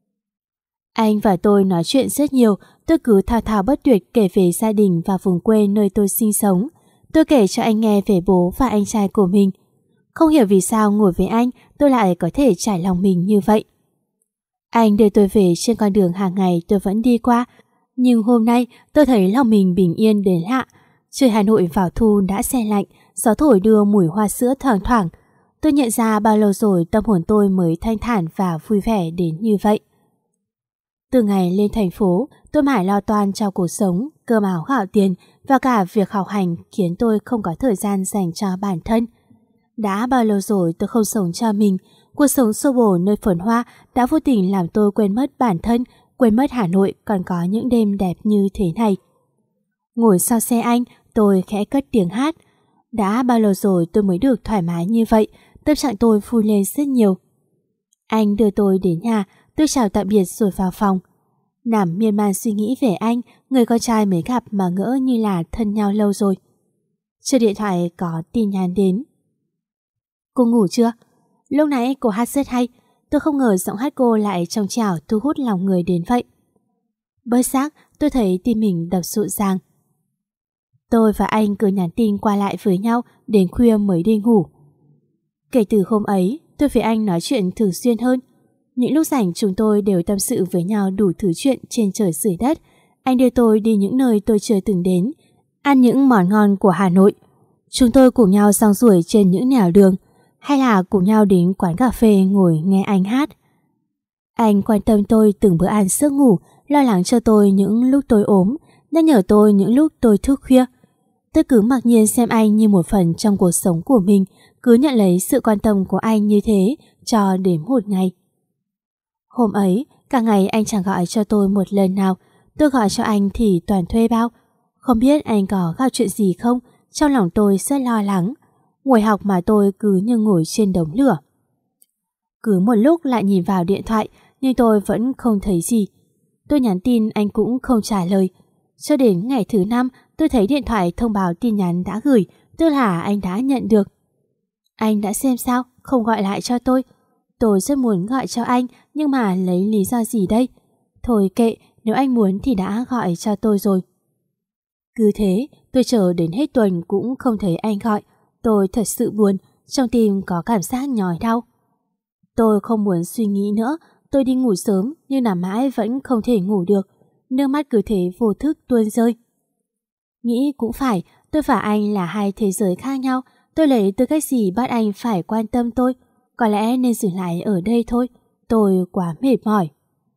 Anh và tôi nói chuyện rất nhiều. Tôi cứ thao thao bất tuyệt kể về gia đình và vùng quê nơi tôi sinh sống. Tôi kể cho anh nghe về bố và anh trai của mình. Không hiểu vì sao ngồi với anh tôi lại có thể trải lòng mình như vậy. Anh đưa tôi về trên con đường hàng ngày tôi vẫn đi qua. Nhưng hôm nay tôi thấy lòng mình bình yên đến lạ. Trời Hà Nội vào thu đã se lạnh, gió thổi đưa mùi hoa sữa thoang thoảng. Tôi nhận ra bao lâu rồi tâm hồn tôi mới thanh thản và vui vẻ đến như vậy. Từ ngày lên thành phố, tôi mãi lo toan cho cuộc sống, cơm áo gạo tiền và cả việc học hành khiến tôi không có thời gian dành cho bản thân. Đã bao lâu rồi tôi không sống cho mình. Cuộc sống xô bồ nơi phồn hoa đã vô tình làm tôi quên mất bản thân, quên mất Hà Nội còn có những đêm đẹp như thế này. Ngồi sau xe anh, tôi khẽ cất tiếng hát. Đã bao lâu rồi tôi mới được thoải mái như vậy, tâm trạng tôi vui lên rất nhiều. Anh đưa tôi đến nhà, tôi chào tạm biệt rồi vào phòng. Nằm miên man suy nghĩ về anh, người con trai mới gặp mà ngỡ như là thân nhau lâu rồi. Trên điện thoại có tin nhắn đến. Cô ngủ chưa? Lúc nãy cô hát rất hay. Tôi không ngờ giọng hát cô lại trong trẻo thu hút lòng người đến vậy. Bất giác tôi thấy tim mình đập rộn ràng. Tôi và anh cứ nhắn tin qua lại với nhau đến khuya mới đi ngủ. Kể từ hôm ấy, tôi với anh nói chuyện thường xuyên hơn. Những lúc rảnh chúng tôi đều tâm sự với nhau đủ thứ chuyện trên trời dưới đất. Anh đưa tôi đi những nơi tôi chưa từng đến, ăn những món ngon của Hà Nội. Chúng tôi cùng nhau song ruổi trên những nẻo đường. hay là cùng nhau đến quán cà phê ngồi nghe anh hát. Anh quan tâm tôi từng bữa ăn giấc ngủ, lo lắng cho tôi những lúc tôi ốm, nhắc nhở tôi những lúc tôi thức khuya. Tôi cứ mặc nhiên xem anh như một phần trong cuộc sống của mình, cứ nhận lấy sự quan tâm của anh như thế cho đến một ngày. Hôm ấy, cả ngày anh chẳng gọi cho tôi một lần nào. Tôi gọi cho anh thì toàn thuê bao. Không biết anh có gặp chuyện gì không, trong lòng tôi rất lo lắng. Ngồi học mà tôi cứ như ngồi trên đống lửa. Cứ một lúc lại nhìn vào điện thoại, nhưng tôi vẫn không thấy gì. Tôi nhắn tin anh cũng không trả lời. Cho đến ngày thứ 5, tôi thấy điện thoại thông báo tin nhắn đã gửi, tức là anh đã nhận được. Anh đã xem sao, không gọi lại cho tôi. Tôi rất muốn gọi cho anh, nhưng mà lấy lý do gì đây? Thôi kệ, nếu anh muốn thì đã gọi cho tôi rồi. Cứ thế, tôi chờ đến hết tuần cũng không thấy anh gọi. Tôi thật sự buồn, trong tim có cảm giác nhói đau. Tôi không muốn suy nghĩ nữa, tôi đi ngủ sớm nhưng nằm mãi vẫn không thể ngủ được. Nước mắt cứ thế vô thức tuôn rơi. Nghĩ cũng phải, tôi và anh là hai thế giới khác nhau. Tôi lấy tư cách gì bắt anh phải quan tâm tôi? Có lẽ nên dừng lại ở đây thôi. Tôi quá mệt mỏi.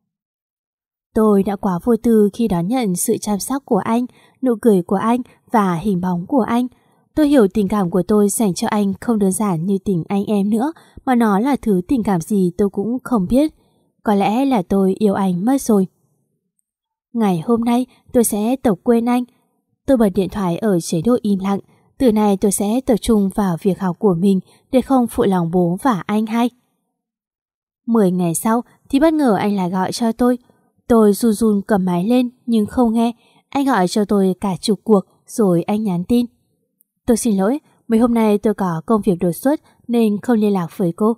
Tôi đã quá vô tư khi đón nhận sự chăm sóc của anh, nụ cười của anh và hình bóng của anh. Tôi hiểu tình cảm của tôi dành cho anh không đơn giản như tình anh em nữa, mà nó là thứ tình cảm gì tôi cũng không biết. Có lẽ là tôi yêu anh mất rồi. Ngày hôm nay tôi sẽ tộc quên anh. Tôi bật điện thoại ở chế độ im lặng. Từ nay tôi sẽ tập trung vào việc học của mình để không phụ lòng bố và anh hay. 10 ngày sau thì bất ngờ anh lại gọi cho tôi. Tôi run run cầm máy lên nhưng không nghe. Anh gọi cho tôi cả chục cuộc rồi anh nhắn tin. Tôi xin lỗi, mấy hôm nay tôi có công việc đột xuất nên không liên lạc với cô.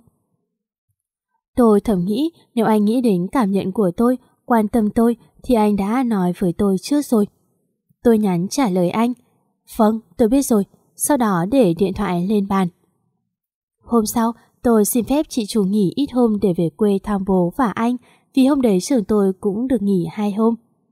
Tôi thầm nghĩ nếu anh nghĩ đến cảm nhận của tôi, quan tâm tôi thì anh đã nói với tôi trước rồi. Tôi nhắn trả lời anh. Vâng, tôi biết rồi. Sau đó để điện thoại lên bàn. Hôm sau, tôi xin phép chị chủ nghỉ ít hôm để về quê thăm bố và anh, vì hôm đấy trường tôi cũng được nghỉ 2 hôm.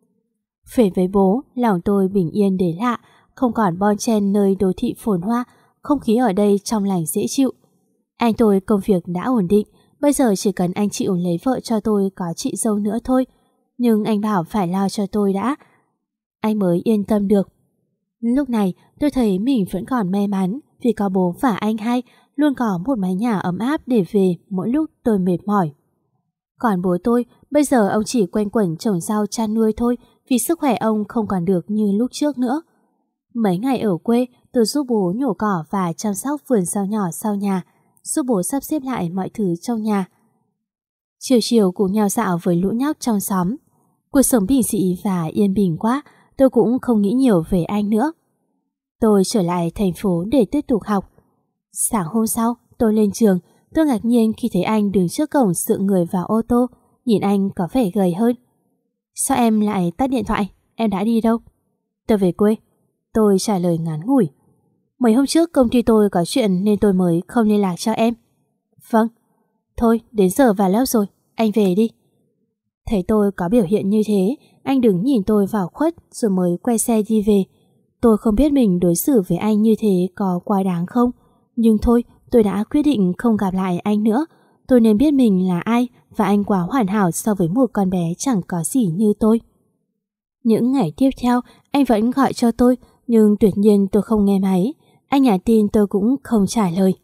Về với bố, lòng tôi bình yên đến lạ, không còn bon chen nơi đô thị phồn hoa, không khí ở đây trong lành dễ chịu. Anh tôi công việc đã ổn định, bây giờ chỉ cần anh chịu lấy vợ cho tôi có chị dâu nữa thôi. Nhưng anh bảo phải lo cho tôi đã, anh mới yên tâm được. Lúc này tôi thấy mình vẫn còn may mắn vì có bố và anh hai, luôn có một mái nhà ấm áp để về mỗi lúc tôi mệt mỏi. Còn bố tôi, bây giờ ông chỉ quanh quẩn trồng rau chăn nuôi thôi, vì sức khỏe ông không còn được như lúc trước nữa. Mấy ngày ở quê, tôi giúp bố nhổ cỏ và chăm sóc vườn rau nhỏ sau nhà, giúp bố sắp xếp lại mọi thứ trong nhà. Chiều chiều cùng nhau dạo với lũ nhóc trong xóm. Cuộc sống bình dị và yên bình quá, tôi cũng không nghĩ nhiều về anh nữa. Tôi trở lại thành phố để tiếp tục học. Sáng hôm sau, tôi lên trường. Tôi ngạc nhiên khi thấy anh đứng trước cổng dựa người vào ô tô. Nhìn anh có vẻ gầy hơn. Sao em lại tắt điện thoại? Em đã đi đâu? Tôi về quê. Tôi trả lời ngắn ngủi. Mấy hôm trước công ty tôi có chuyện nên tôi mới không liên lạc cho em. Vâng. Thôi, đến giờ vào lớp rồi, anh về đi. Thấy tôi có biểu hiện như thế, anh đứng nhìn tôi vào khuất rồi mới quay xe đi về. Tôi không biết mình đối xử với anh như thế có quá đáng không, nhưng thôi, tôi đã quyết định không gặp lại anh nữa. Tôi nên biết mình là ai và anh quá hoàn hảo so với một con bé chẳng có gì như tôi. Những ngày tiếp theo, anh vẫn gọi cho tôi, nhưng tuyệt nhiên tôi không nghe máy. Anh nhắn tin tôi cũng không trả lời.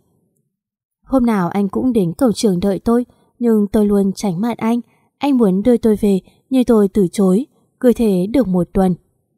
Hôm nào anh cũng đến cổng trường đợi tôi, nhưng tôi luôn tránh mặt anh. Anh muốn đưa tôi về, nhưng tôi từ chối. Cứ thế được một tuần.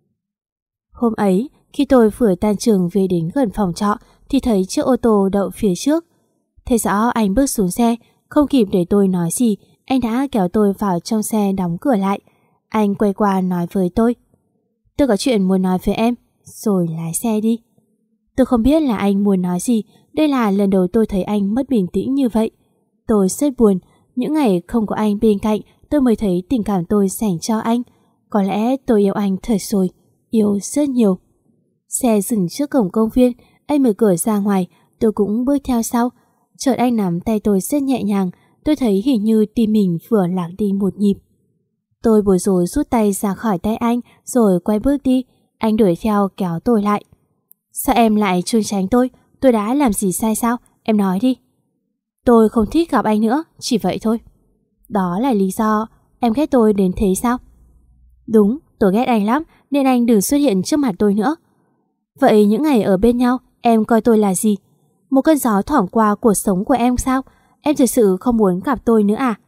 Hôm ấy, khi tôi vừa tan trường về đến gần phòng trọ, thì thấy chiếc ô tô đậu phía trước. Thấy rõ anh bước xuống xe, không kịp để tôi nói gì, anh đã kéo tôi vào trong xe đóng cửa lại. Anh quay qua nói với tôi. Tôi có chuyện muốn nói với em, rồi lái xe đi. Tôi không biết là anh muốn nói gì, đây là lần đầu tôi thấy anh mất bình tĩnh như vậy. Tôi rất buồn, những ngày không có anh bên cạnh, tôi mới thấy tình cảm tôi dành cho anh. Có lẽ tôi yêu anh thật rồi, yêu rất nhiều. Xe dừng trước cổng công viên, anh mở cửa ra ngoài, tôi cũng bước theo sau. Chợt anh nắm tay tôi rất nhẹ nhàng, tôi thấy hình như tim mình vừa lạc đi một nhịp. Tôi bối rối rút tay ra khỏi tay anh, rồi quay bước đi. Anh đuổi theo kéo tôi lại. Sao em lại trốn tránh tôi? Tôi đã làm gì sai sao? Em nói đi. Tôi không thích gặp anh nữa, chỉ vậy thôi. Đó là lý do em ghét tôi đến thế sao? Đúng, tôi ghét anh lắm, nên anh đừng xuất hiện trước mặt tôi nữa. Vậy những ngày ở bên nhau, em coi tôi là gì? Một cơn gió thoảng qua cuộc sống của em sao? Em thực sự không muốn gặp tôi nữa à?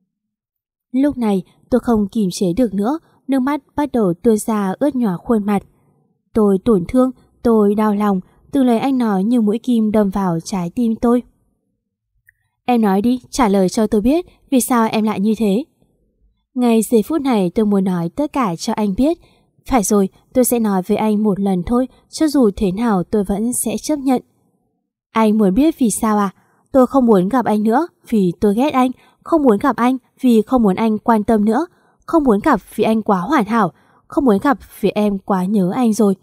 Lúc này tôi không kìm chế được nữa, nước mắt bắt đầu tuôn ra ướt nhòa khuôn mặt. Tôi tổn thương, tôi đau lòng, từng lời anh nói như mũi kim đâm vào trái tim tôi. Em nói đi, trả lời cho tôi biết vì sao em lại như thế. Ngay giây phút này tôi muốn nói tất cả cho anh biết. Phải rồi, tôi sẽ nói với anh một lần thôi, cho dù thế nào tôi vẫn sẽ chấp nhận. Anh muốn biết vì sao à? Tôi không muốn gặp anh nữa vì tôi ghét anh, không muốn gặp anh vì không muốn anh quan tâm nữa, không muốn gặp vì anh quá hoàn hảo, không muốn gặp vì em quá nhớ anh rồi.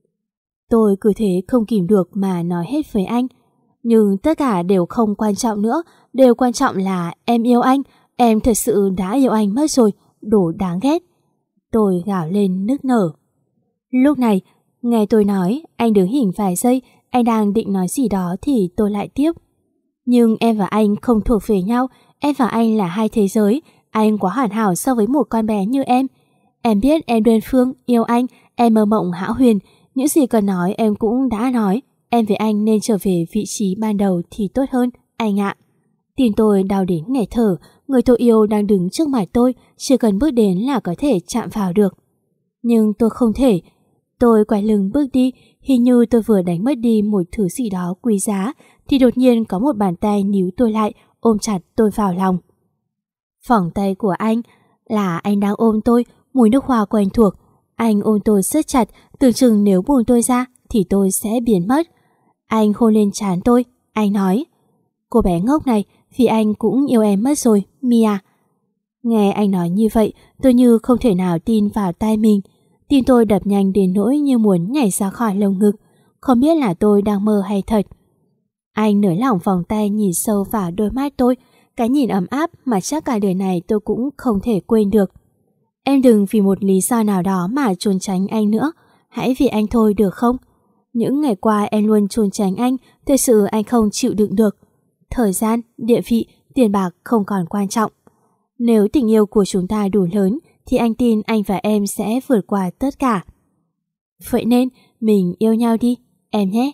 Tôi cứ thế không kìm được mà nói hết với anh. Nhưng tất cả đều không quan trọng nữa, điều quan trọng là em yêu anh, em thật sự đã yêu anh mất rồi, đồ đáng ghét. Tôi gào lên nức nở. Lúc này, nghe tôi nói, anh đứng hình vài giây, anh đang định nói gì đó thì tôi lại tiếp. Nhưng em và anh không thuộc về nhau, em và anh là hai thế giới, anh quá hoàn hảo so với một con bé như em. Em biết em đơn phương, yêu anh, em mơ mộng hão huyền, những gì cần nói em cũng đã nói. Em với anh nên trở về vị trí ban đầu thì tốt hơn, anh ạ. Tim tôi đau đến nghẹt thở, người tôi yêu đang đứng trước mặt tôi, chỉ cần bước đến là có thể chạm vào được. Nhưng tôi không thể. Tôi quay lưng bước đi, hình như tôi vừa đánh mất đi một thứ gì đó quý giá, thì đột nhiên có một bàn tay níu tôi lại, ôm chặt tôi vào lòng. Vòng tay của anh là anh đang ôm tôi, mùi nước hoa quen thuộc. Anh ôm tôi rất chặt, tưởng chừng nếu buông tôi ra thì tôi sẽ biến mất. Anh hôn lên trán tôi, anh nói: cô bé ngốc này, vì anh cũng yêu em mất rồi, Mia. Nghe anh nói như vậy, tôi như không thể nào tin vào tai mình. Tim tôi đập nhanh đến nỗi như muốn nhảy ra khỏi lồng ngực, không biết là tôi đang mơ hay thật. Anh nới lỏng vòng tay nhìn sâu vào đôi mắt tôi, cái nhìn ấm áp mà chắc cả đời này tôi cũng không thể quên được. Em đừng vì một lý do nào đó mà trốn tránh anh nữa, hãy vì anh thôi được không? Những ngày qua em luôn trốn tránh anh, thật sự anh không chịu đựng được. Thời gian, địa vị, tiền bạc không còn quan trọng. Nếu tình yêu của chúng ta đủ lớn thì anh tin anh và em sẽ vượt qua tất cả. Vậy nên mình yêu nhau đi, em nhé.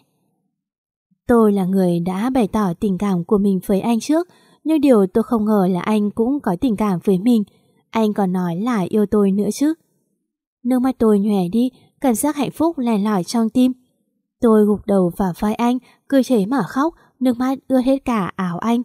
Tôi là người đã bày tỏ tình cảm của mình với anh trước, nhưng điều tôi không ngờ là anh cũng có tình cảm với mình. Anh còn nói là yêu tôi nữa chứ. Nước mắt tôi nhòe đi, cảm giác hạnh phúc len lỏi trong tim. Tôi gục đầu vào vai anh, cười chế mà khóc, nước mắt ướt hết cả áo anh.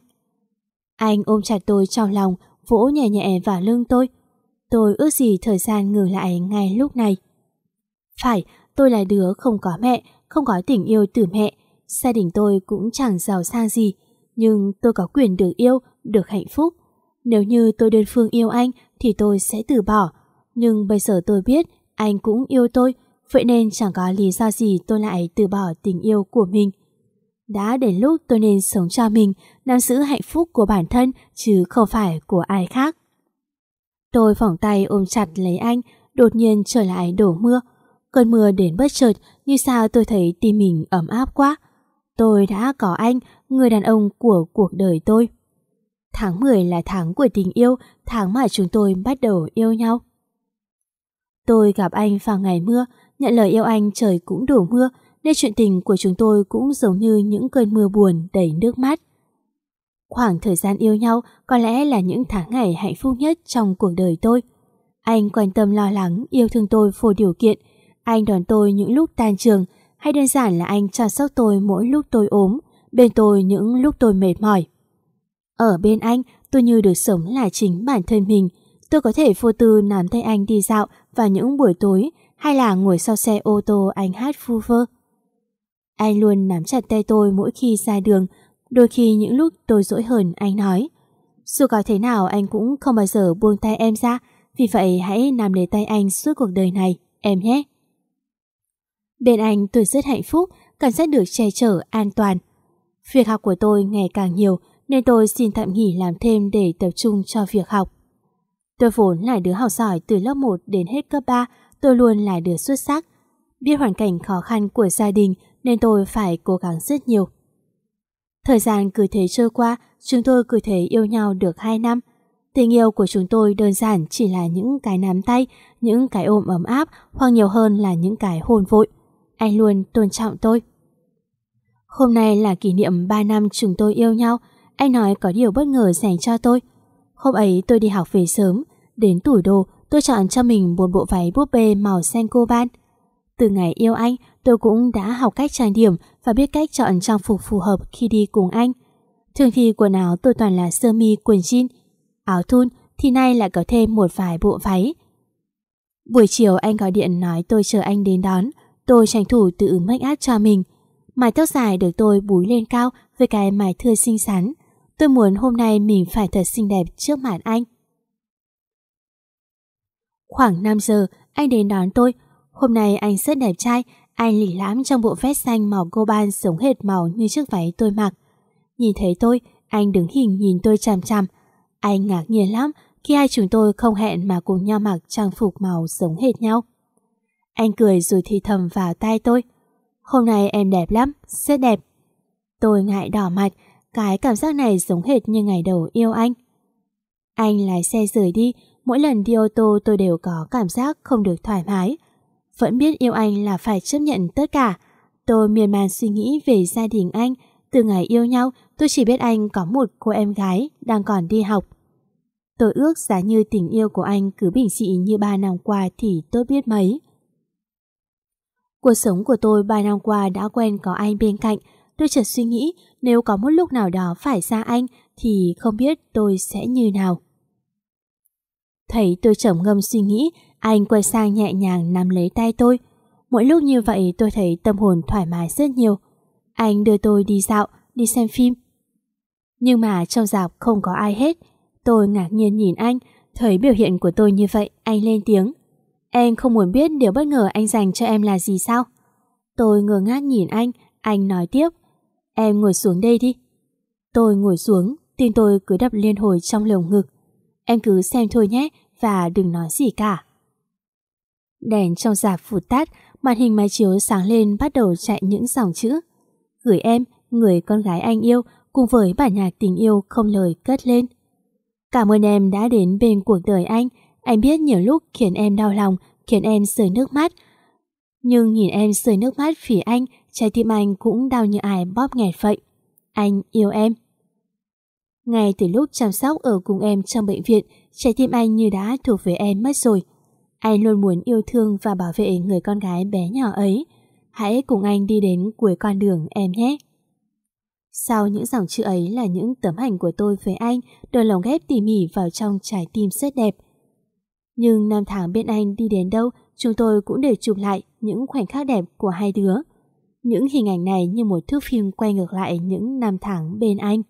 Anh ôm chặt tôi trong lòng, vỗ nhẹ nhẹ vào lưng tôi. Tôi ước gì thời gian ngừng lại ngay lúc này. Phải, tôi là đứa không có mẹ, không có tình yêu từ mẹ. Gia đình tôi cũng chẳng giàu sang gì, nhưng tôi có quyền được yêu, được hạnh phúc. Nếu như tôi đơn phương yêu anh thì tôi sẽ từ bỏ. Nhưng bây giờ tôi biết anh cũng yêu tôi, vậy nên chẳng có lý do gì tôi lại từ bỏ tình yêu của mình. Đã đến lúc tôi nên sống cho mình, nắm giữ hạnh phúc của bản thân chứ không phải của ai khác. Tôi vòng tay ôm chặt lấy anh, đột nhiên trở lại đổ mưa. Cơn mưa đến bất chợt, như sao tôi thấy tim mình ấm áp quá. Tôi đã có anh, người đàn ông của cuộc đời tôi. Tháng 10 là tháng của tình yêu, tháng mà chúng tôi bắt đầu yêu nhau. Tôi gặp anh vào ngày mưa, nhận lời yêu anh trời cũng đổ mưa, nên chuyện tình của chúng tôi cũng giống như những cơn mưa buồn đầy nước mắt. Khoảng thời gian yêu nhau có lẽ là những tháng ngày hạnh phúc nhất trong cuộc đời tôi. Anh quan tâm lo lắng, yêu thương tôi vô điều kiện. Anh đón tôi những lúc tan trường, hay đơn giản là anh chăm sóc tôi mỗi lúc tôi ốm, bên tôi những lúc tôi mệt mỏi. Ở bên anh, tôi như được sống là chính bản thân mình. Tôi có thể vô tư nắm tay anh đi dạo vào những buổi tối, hay là ngồi sau xe ô tô anh hát vu vơ. Anh luôn nắm chặt tay tôi mỗi khi ra đường. Đôi khi những lúc tôi dỗi hờn anh nói: dù có thế nào anh cũng không bao giờ buông tay em ra, vì vậy hãy nắm lấy tay anh suốt cuộc đời này, em nhé. Bên anh tôi rất hạnh phúc, cảm giác được che chở, an toàn. Việc học của tôi ngày càng nhiều nên tôi xin tạm nghỉ làm thêm để tập trung cho việc học. Tôi vốn là đứa học giỏi từ lớp 1 đến hết cấp 3, tôi luôn là đứa xuất sắc. Biết hoàn cảnh khó khăn của gia đình nên tôi phải cố gắng rất nhiều. Thời gian cứ thế trôi qua, chúng tôi cứ thế yêu nhau được 2 năm. Tình yêu của chúng tôi đơn giản chỉ là những cái nắm tay, những cái ôm ấm áp, hoặc nhiều hơn là những cái hôn vội. Anh luôn tôn trọng tôi. Hôm nay là kỷ niệm 3 năm chúng tôi yêu nhau. Anh nói có điều bất ngờ dành cho tôi. Hôm ấy tôi đi học về sớm. Đến tủ đồ, tôi chọn cho mình một bộ váy búp bê màu xanh coban. Từ ngày yêu anh, tôi cũng đã học cách trang điểm và biết cách chọn trang phục phù hợp khi đi cùng anh. Thường thì quần áo tôi toàn là sơ mi, quần jean, áo thun, thì nay lại có thêm một vài bộ váy. Buổi chiều anh gọi điện nói tôi chờ anh đến đón. Tôi tranh thủ tự make up cho mình. Mái tóc dài được tôi búi lên cao với cái mái thưa xinh xắn. Tôi muốn hôm nay mình phải thật xinh đẹp trước mặt anh. Khoảng 5 giờ anh đến đón tôi. Hôm nay anh rất đẹp trai. Anh lỉ lãm trong bộ vest xanh màu coban giống hệt màu như chiếc váy tôi mặc. Nhìn thấy tôi, anh đứng hình nhìn tôi chằm chằm. Anh ngạc nhiên lắm khi hai chúng tôi không hẹn mà cùng nhau mặc trang phục màu giống hệt nhau. Anh cười rồi thì thầm vào tai tôi. Hôm nay em đẹp lắm, rất đẹp. Tôi ngại đỏ mặt, cái cảm giác này giống hệt như ngày đầu yêu anh. Anh lái xe rời đi, mỗi lần đi ô tô tôi đều có cảm giác không được thoải mái. Vẫn biết yêu anh là phải chấp nhận tất cả. Tôi miên man suy nghĩ về gia đình anh. Từ ngày yêu nhau, tôi chỉ biết anh có một cô em gái đang còn đi học. Tôi ước giá như tình yêu của anh cứ bình dị như 3 năm qua thì tốt biết mấy. Cuộc sống của tôi 3 năm qua đã quen có anh bên cạnh. Tôi chợt suy nghĩ nếu có một lúc nào đó phải xa anh thì không biết tôi sẽ như nào. Thấy tôi trầm ngâm suy nghĩ, anh quay sang nhẹ nhàng nắm lấy tay tôi. Mỗi lúc như vậy tôi thấy tâm hồn thoải mái rất nhiều. Anh đưa tôi đi dạo, đi xem phim. Nhưng mà trong rạp không có ai hết. Tôi ngạc nhiên nhìn anh, thấy biểu hiện của tôi như vậy, anh lên tiếng. Em không muốn biết điều bất ngờ anh dành cho em là gì sao? Tôi ngơ ngác nhìn anh nói tiếp. Em ngồi xuống đây đi. Tôi ngồi xuống, tim tôi cứ đập liên hồi trong lồng ngực. Em cứ xem thôi nhé, và đừng nói gì cả. Đèn trong rạp vụt tắt, màn hình máy chiếu sáng lên bắt đầu chạy những dòng chữ. Gửi em, người con gái anh yêu, cùng với bản nhạc tình yêu không lời cất lên. Cảm ơn em đã đến bên cuộc đời anh. Anh biết nhiều lúc khiến em đau lòng, khiến em rơi nước mắt. Nhưng nhìn em rơi nước mắt vì anh, trái tim anh cũng đau như ai bóp nghẹt vậy. Anh yêu em. Ngay từ lúc chăm sóc ở cùng em trong bệnh viện, trái tim anh như đã thuộc về em mất rồi. Anh luôn muốn yêu thương và bảo vệ người con gái bé nhỏ ấy. Hãy cùng anh đi đến cuối con đường em nhé. Sau những dòng chữ ấy là những tấm ảnh của tôi với anh được lồng ghép tỉ mỉ vào trong trái tim rất đẹp. Nhưng năm tháng bên anh đi đến đâu, chúng tôi cũng đều chụp lại những khoảnh khắc đẹp của hai đứa. Những hình ảnh này như một thước phim quay ngược lại những năm tháng bên anh.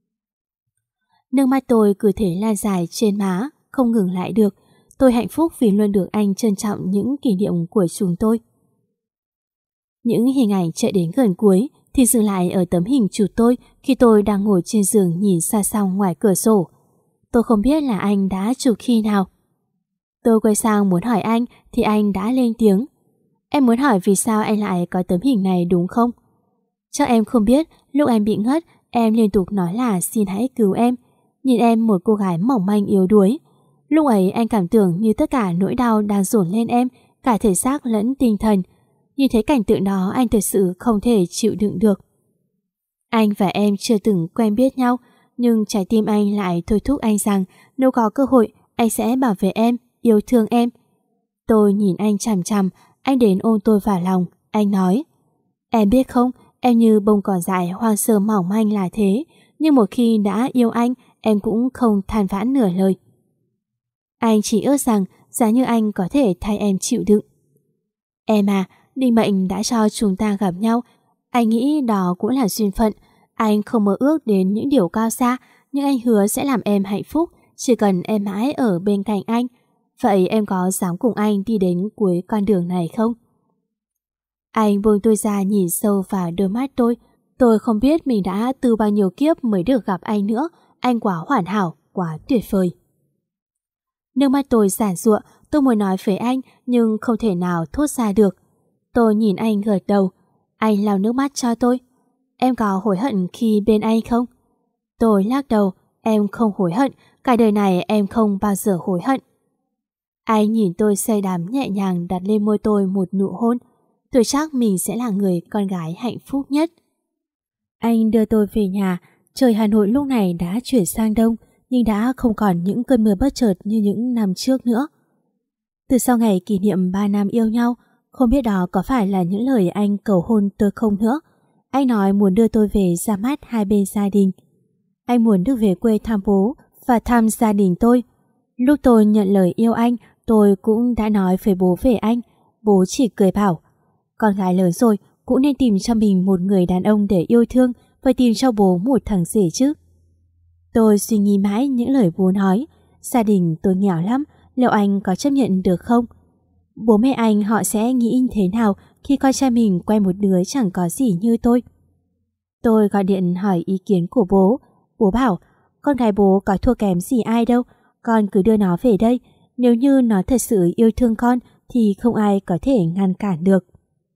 Nước mắt tôi cứ thế lan dài trên má, không ngừng lại được. Tôi hạnh phúc vì luôn được anh trân trọng những kỷ niệm của chúng tôi. Những hình ảnh chạy đến gần cuối thì dừng lại ở tấm hình chụp tôi khi tôi đang ngồi trên giường nhìn xa xăm ngoài cửa sổ. Tôi không biết là anh đã chụp khi nào. Tôi quay sang muốn hỏi anh thì anh đã lên tiếng. Em muốn hỏi vì sao anh lại có tấm hình này đúng không? Chắc em không biết, lúc em bị ngất, em liên tục nói là xin hãy cứu em. Nhìn em một cô gái mỏng manh yếu đuối. Lúc ấy anh cảm tưởng như tất cả nỗi đau đang dồn lên em, cả thể xác lẫn tinh thần. Nhìn thấy cảnh tượng đó anh thực sự không thể chịu đựng được. Anh và em chưa từng quen biết nhau, nhưng trái tim anh lại thôi thúc anh rằng nếu có cơ hội anh sẽ bảo vệ em, yêu thương em. Tôi nhìn anh chằm chằm, anh đến ôm tôi vào lòng, anh nói. Em biết không, em như bông cỏ dại hoang sơ mỏng manh là thế, nhưng một khi đã yêu anh, em cũng không than vãn nửa lời. Anh chỉ ước rằng giá như anh có thể thay em chịu đựng. Em à, định mệnh đã cho chúng ta gặp nhau. Anh nghĩ đó cũng là duyên phận. Anh không mơ ước đến những điều cao xa, nhưng anh hứa sẽ làm em hạnh phúc, chỉ cần em mãi ở bên cạnh anh. Vậy em có dám cùng anh đi đến cuối con đường này không? Anh buông tôi ra nhìn sâu vào đôi mắt tôi. Tôi không biết mình đã từ bao nhiêu kiếp mới được gặp anh nữa. Anh quá hoàn hảo, quá tuyệt vời. Nước mắt tôi giản giụa, tôi muốn nói với anh nhưng không thể nào thốt ra được. Tôi nhìn anh gật đầu. Anh lau nước mắt cho tôi. em có hối hận khi bên anh không? Tôi lắc đầu, em không hối hận, cả đời này em không bao giờ hối hận. Anh nhìn tôi say đắm nhẹ nhàng đặt lên môi tôi một nụ hôn. Tôi chắc mình sẽ là người con gái hạnh phúc nhất. Anh đưa tôi về nhà. Trời Hà Nội lúc này đã chuyển sang đông, nhưng đã không còn những cơn mưa bất chợt như những năm trước nữa. Từ sau ngày kỷ niệm 3 năm yêu nhau, không biết đó có phải là những lời anh cầu hôn tôi không nữa. Anh nói muốn đưa tôi về ra mắt hai bên gia đình. Anh muốn được về quê thăm bố và thăm gia đình tôi. Lúc tôi nhận lời yêu anh, tôi cũng đã nói với bố về anh. Bố chỉ cười bảo, con gái lớn rồi cũng nên tìm cho mình một người đàn ông để yêu thương, và tìm cho bố một thằng rể chứ. Tôi suy nghĩ mãi những lời bố nói. Gia đình tôi nghèo lắm, liệu anh có chấp nhận được không? Bố mẹ anh họ sẽ nghĩ thế nào khi con trai mình quen một đứa chẳng có gì như tôi? Tôi gọi điện hỏi ý kiến của bố. Bố bảo, con gái bố có thua kém gì ai đâu, con cứ đưa nó về đây. Nếu như nó thật sự yêu thương con thì không ai có thể ngăn cản được.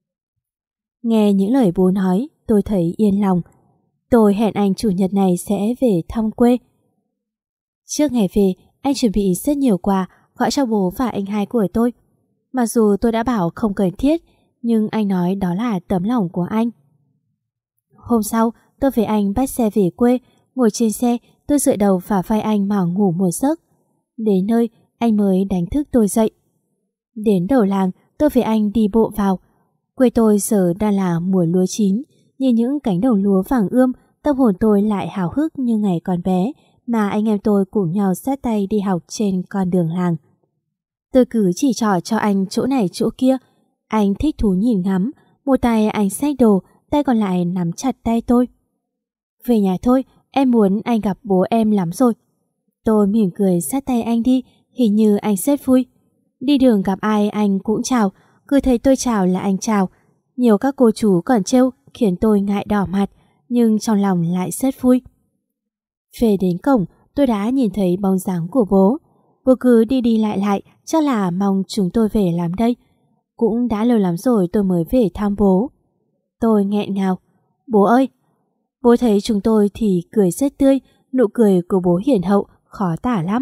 Nghe những lời bố nói, tôi thấy yên lòng. Tôi hẹn anh chủ nhật này sẽ về thăm quê. Trước ngày về, anh chuẩn bị rất nhiều quà gọi cho bố và anh hai của tôi. Mặc dù tôi đã bảo không cần thiết, nhưng anh nói đó là tấm lòng của anh. Hôm sau, tôi với anh bắt xe về quê. Ngồi trên xe, tôi dựa đầu vào vai anh mà ngủ một giấc. Đến nơi, anh mới đánh thức tôi dậy. Đến đầu làng, tôi với anh đi bộ vào. Quê tôi giờ đang là mùa lúa chín. Nhìn những cánh đồng lúa vàng ươm, tâm hồn tôi lại háo hức như ngày còn bé mà anh em tôi cùng nhau sát tay đi học trên con đường làng. Tôi cứ chỉ trỏ cho anh chỗ này chỗ kia. Anh thích thú nhìn ngắm, một tay anh xách đồ, tay còn lại nắm chặt tay tôi. Về nhà thôi, em muốn anh gặp bố em lắm rồi. Tôi mỉm cười sát tay anh đi, hình như anh rất vui. Đi đường gặp ai anh cũng chào, cứ thấy tôi chào là anh chào. Nhiều các cô chú còn trêu khiến tôi ngại đỏ mặt, nhưng trong lòng lại rất vui. Về đến cổng, tôi đã nhìn thấy bóng dáng của bố. Bố cứ đi đi lại lại, chắc là mong chúng tôi về lắm đây. Cũng đã lâu lắm rồi tôi mới về thăm bố. Tôi nghẹn ngào, bố ơi! Bố thấy chúng tôi thì cười rất tươi, nụ cười của bố hiền hậu, khó tả lắm.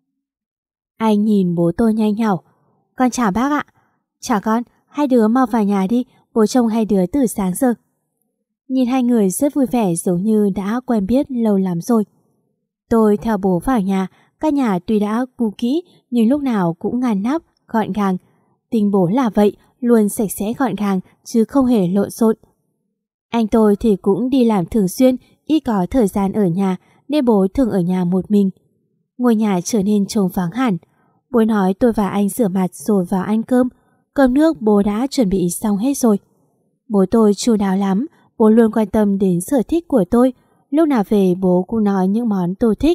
Anh nhìn bố tôi nhanh nhảu, con chào bác ạ. Chào con, hai đứa mau vào nhà đi, bố trông hai đứa từ sáng giờ. Nhìn hai người rất vui vẻ giống như đã quen biết lâu lắm rồi. Tôi theo bố vào nhà, căn nhà tuy đã cũ kỹ nhưng lúc nào cũng ngăn nắp, gọn gàng. Tính bố là vậy, luôn sạch sẽ gọn gàng chứ không hề lộn xộn. Anh tôi thì cũng đi làm thường xuyên, ít có thời gian ở nhà nên bố thường ở nhà một mình. Ngôi nhà trở nên trống vắng hẳn. Bố nói tôi và anh rửa mặt rồi vào ăn cơm. Cơm nước bố đã chuẩn bị xong hết rồi. Bố tôi chu đáo lắm, bố luôn quan tâm đến sở thích của tôi. Lúc nào về bố cũng nói những món tôi thích.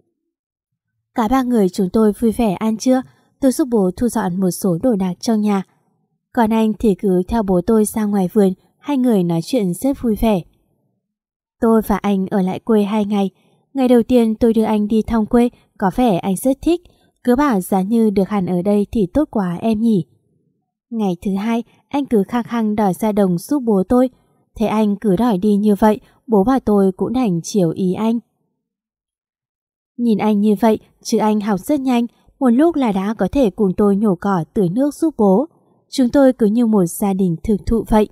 Cả ba người chúng tôi vui vẻ ăn trưa. Tôi giúp bố thu dọn một số đồ đạc trong nhà. Còn anh thì cứ theo bố tôi ra ngoài vườn, hai người nói chuyện rất vui vẻ. Tôi và anh ở lại quê 2 ngày. Ngày đầu tiên tôi đưa anh đi thăm quê, có vẻ anh rất thích. Cứ bảo giá như được hẳn ở đây thì tốt quá em nhỉ. Ngày thứ 2, anh cứ khăng khăng đòi ra đồng giúp bố tôi. Thế anh cứ đòi đi như vậy, bố và tôi cũng đành chiều ý anh. Nhìn anh như vậy, chứ anh học rất nhanh, một lúc là đã có thể cùng tôi nhổ cỏ tưới nước giúp bố. Chúng tôi cứ như một gia đình thực thụ vậy.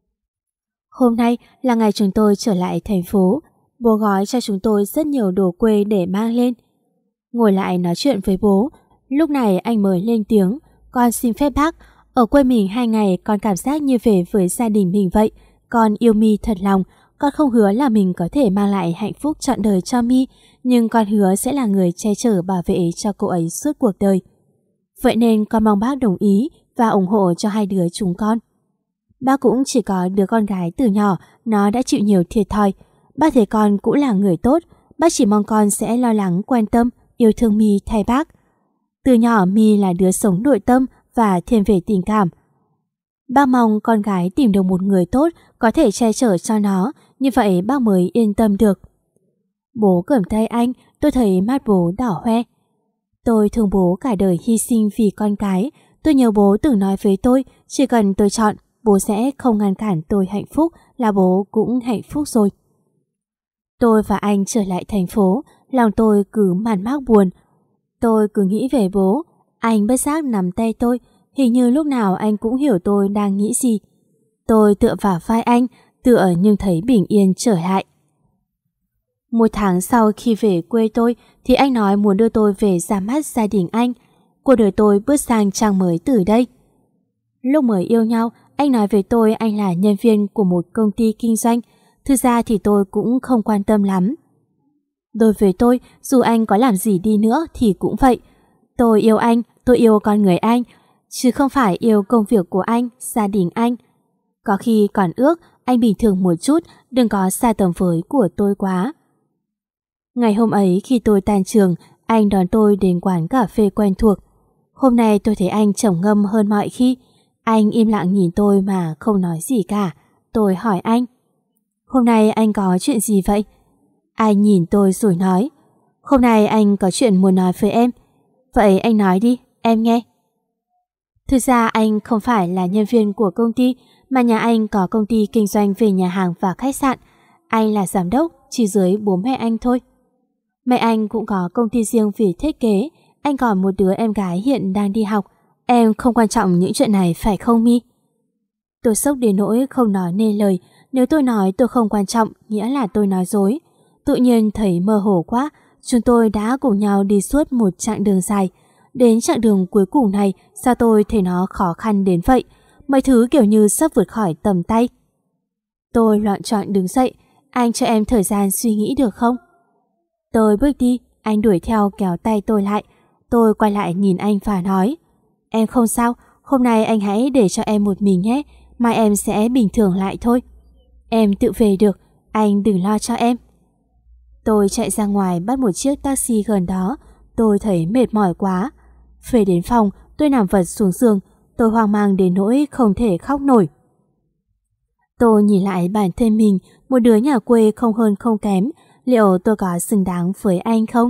Hôm nay là ngày chúng tôi trở lại thành phố. Bố gói cho chúng tôi rất nhiều đồ quê để mang lên. Ngồi lại nói chuyện với bố, lúc này anh mới lên tiếng. Con xin phép bác, ở quê mình 2 ngày con cảm giác như về với gia đình mình vậy. Con yêu My thật lòng. Con không hứa là mình có thể mang lại hạnh phúc trọn đời cho My, nhưng con hứa sẽ là người che chở bảo vệ cho cô ấy suốt cuộc đời. Vậy nên con mong bác đồng ý và ủng hộ cho hai đứa chúng con. Bác cũng chỉ có đứa con gái từ nhỏ, nó đã chịu nhiều thiệt thòi. Bác thấy con cũng là người tốt, bác chỉ mong con sẽ lo lắng, quan tâm, yêu thương My thay bác. Từ nhỏ My là đứa sống nội tâm và thiên về tình cảm. Bác mong con gái tìm được một người tốt có thể che chở cho nó, như vậy bác mới yên tâm được. Bố cầm tay anh, tôi thấy mắt bố đỏ hoe. Tôi thương bố cả đời hy sinh vì con cái. Tôi nhớ bố từng nói với tôi, chỉ cần tôi chọn, bố sẽ không ngăn cản tôi hạnh phúc là bố cũng hạnh phúc rồi. Tôi và anh trở lại thành phố, lòng tôi cứ man mác buồn. Tôi cứ nghĩ về bố, anh bất giác nắm tay tôi, hình như lúc nào anh cũng hiểu tôi đang nghĩ gì. Tôi tựa vào vai anh, tựa nhưng thấy bình yên trở lại. Một tháng sau khi về quê tôi thì anh nói muốn đưa tôi về ra mắt gia đình anh. Cuộc đời tôi bước sang trang mới từ đây. Lúc mới yêu nhau, anh nói với tôi anh là nhân viên của một công ty kinh doanh. Thực ra thì tôi cũng không quan tâm lắm. Đối với tôi, dù anh có làm gì đi nữa thì cũng vậy. Tôi yêu anh, tôi yêu con người anh, chứ không phải yêu công việc của anh, gia đình anh. Có khi còn ước anh bình thường một chút, đừng có xa tầm với của tôi quá. Ngày hôm ấy khi tôi tan trường, anh đón tôi đến quán cà phê quen thuộc. Hôm nay tôi thấy anh trầm ngâm hơn mọi khi. Anh im lặng nhìn tôi mà không nói gì cả. Tôi hỏi anh: "Hôm nay anh có chuyện gì vậy?" Anh nhìn tôi rồi nói: "Hôm nay anh có chuyện muốn nói với em." "Vậy anh nói đi, em nghe." Thực ra anh không phải là nhân viên của công ty, mà nhà anh có công ty kinh doanh về nhà hàng và khách sạn. Anh là giám đốc, chỉ dưới bố mẹ anh thôi. Mẹ anh cũng có công ty riêng về thiết kế. Anh còn một đứa em gái hiện đang đi học. Em không quan trọng những chuyện này phải không My? Tôi sốc đến nỗi không nói nên lời. Nếu tôi nói tôi không quan trọng, nghĩa là tôi nói dối. Tự nhiên thấy mơ hồ quá. Chúng tôi đã cùng nhau đi suốt một chặng đường dài. Đến chặng đường cuối cùng này, sao tôi thấy nó khó khăn đến vậy? Mấy thứ kiểu như sắp vượt khỏi tầm tay. Tôi loạn choạng đứng dậy. Anh cho em thời gian suy nghĩ được không? Tôi bước đi, anh đuổi theo kéo tay tôi lại. Tôi quay lại nhìn anh và nói: "Em không sao, hôm nay anh hãy để cho em một mình nhé, mai em sẽ bình thường lại thôi. Em tự về được, anh đừng lo cho em." Tôi chạy ra ngoài bắt một chiếc taxi gần đó. Tôi thấy mệt mỏi quá. Về đến phòng, tôi nằm vật xuống giường. Tôi hoang mang đến nỗi không thể khóc nổi. Tôi nhìn lại bản thân mình, một đứa nhà quê không hơn không kém. Liệu tôi có xứng đáng với anh không?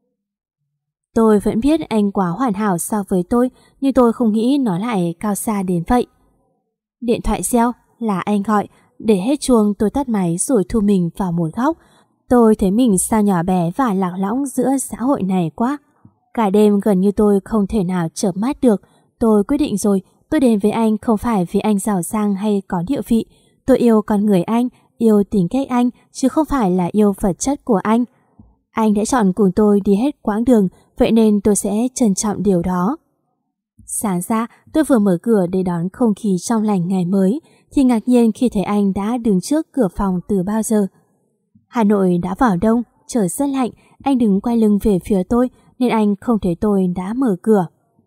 Tôi vẫn biết anh quá hoàn hảo so với tôi, nhưng tôi không nghĩ nó lại cao xa đến vậy. Điện thoại reo, là anh gọi. Để hết chuông tôi tắt máy rồi thu mình vào một góc. Tôi thấy mình sao nhỏ bé và lạc lõng giữa xã hội này quá. Cả đêm gần như tôi không thể nào chợp mắt được. Tôi quyết định rồi, tôi đến với anh không phải vì anh giàu sang hay có địa vị. Tôi yêu con người anh, yêu tính cách anh, chứ không phải là yêu vật chất của anh. Anh đã chọn cùng tôi đi hết quãng đường, vậy nên tôi sẽ trân trọng điều đó. Sáng ra, tôi vừa mở cửa để đón không khí trong lành ngày mới, thì ngạc nhiên khi thấy anh đã đứng trước cửa phòng từ bao giờ. Hà Nội đã vào đông, trời rất lạnh, anh đứng quay lưng về phía tôi nên anh không thấy tôi đã mở cửa.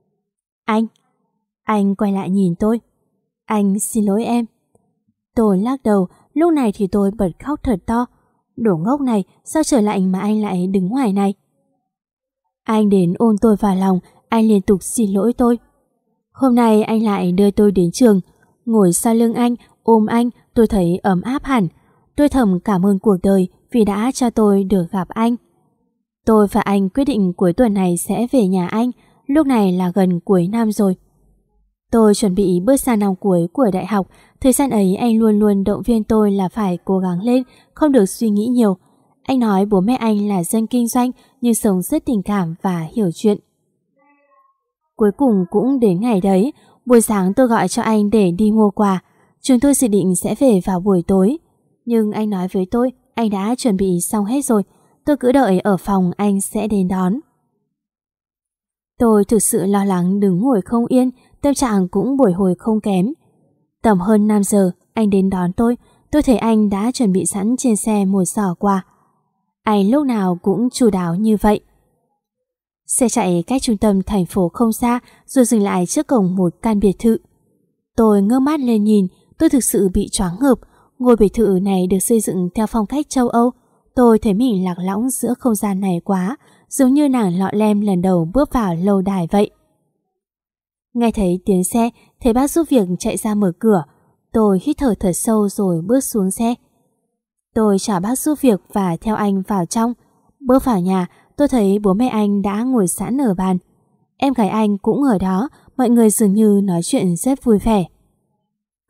Anh quay lại nhìn tôi. Anh xin lỗi em. Tôi lắc đầu, lúc này thì tôi bật khóc thật to. Đồ ngốc này, sao trời lạnh mà anh lại đứng ngoài này? Anh đến ôm tôi vào lòng, anh liên tục xin lỗi tôi. Hôm nay anh lại đưa tôi đến trường. Ngồi sau lưng anh, ôm anh, tôi thấy ấm áp hẳn. Tôi thầm cảm ơn cuộc đời vì đã cho tôi được gặp anh. Tôi và anh quyết định cuối tuần này sẽ về nhà anh. Lúc này là gần cuối năm rồi. Tôi chuẩn bị bước sang năm cuối của đại học. Thời gian ấy anh luôn luôn động viên tôi là phải cố gắng lên, không được suy nghĩ nhiều. Anh nói bố mẹ anh là dân kinh doanh nhưng sống rất tình cảm và hiểu chuyện. Cuối cùng cũng đến ngày đấy. Buổi sáng tôi gọi cho anh để đi mua quà. Chúng tôi dự định sẽ về vào buổi tối. Nhưng anh nói với tôi anh đã chuẩn bị xong hết rồi. Tôi cứ đợi ở phòng anh sẽ đến đón. Tôi thực sự lo lắng đứng ngồi không yên, tâm trạng cũng bồi hồi không kém. Tầm hơn 5 giờ anh đến đón tôi thấy anh đã chuẩn bị sẵn trên xe một giỏ quà. Anh lúc nào cũng chu đáo như vậy. Xe chạy cách trung tâm thành phố không xa rồi dừng lại trước cổng một căn biệt thự. Tôi ngước mắt lên nhìn, tôi thực sự bị choáng ngợp. Ngôi biệt thự này được xây dựng theo phong cách châu Âu. Tôi thấy mình lạc lõng giữa không gian này quá, giống như nàng lọ lem lần đầu bước vào lâu đài vậy. Nghe thấy tiếng xe, thấy bác giúp việc chạy ra mở cửa. Tôi hít thở thật sâu rồi bước xuống xe. Tôi chào bác giúp việc và theo anh vào trong. Bước vào nhà, tôi thấy bố mẹ anh đã ngồi sẵn ở bàn. Em gái anh cũng ở đó, mọi người dường như nói chuyện rất vui vẻ.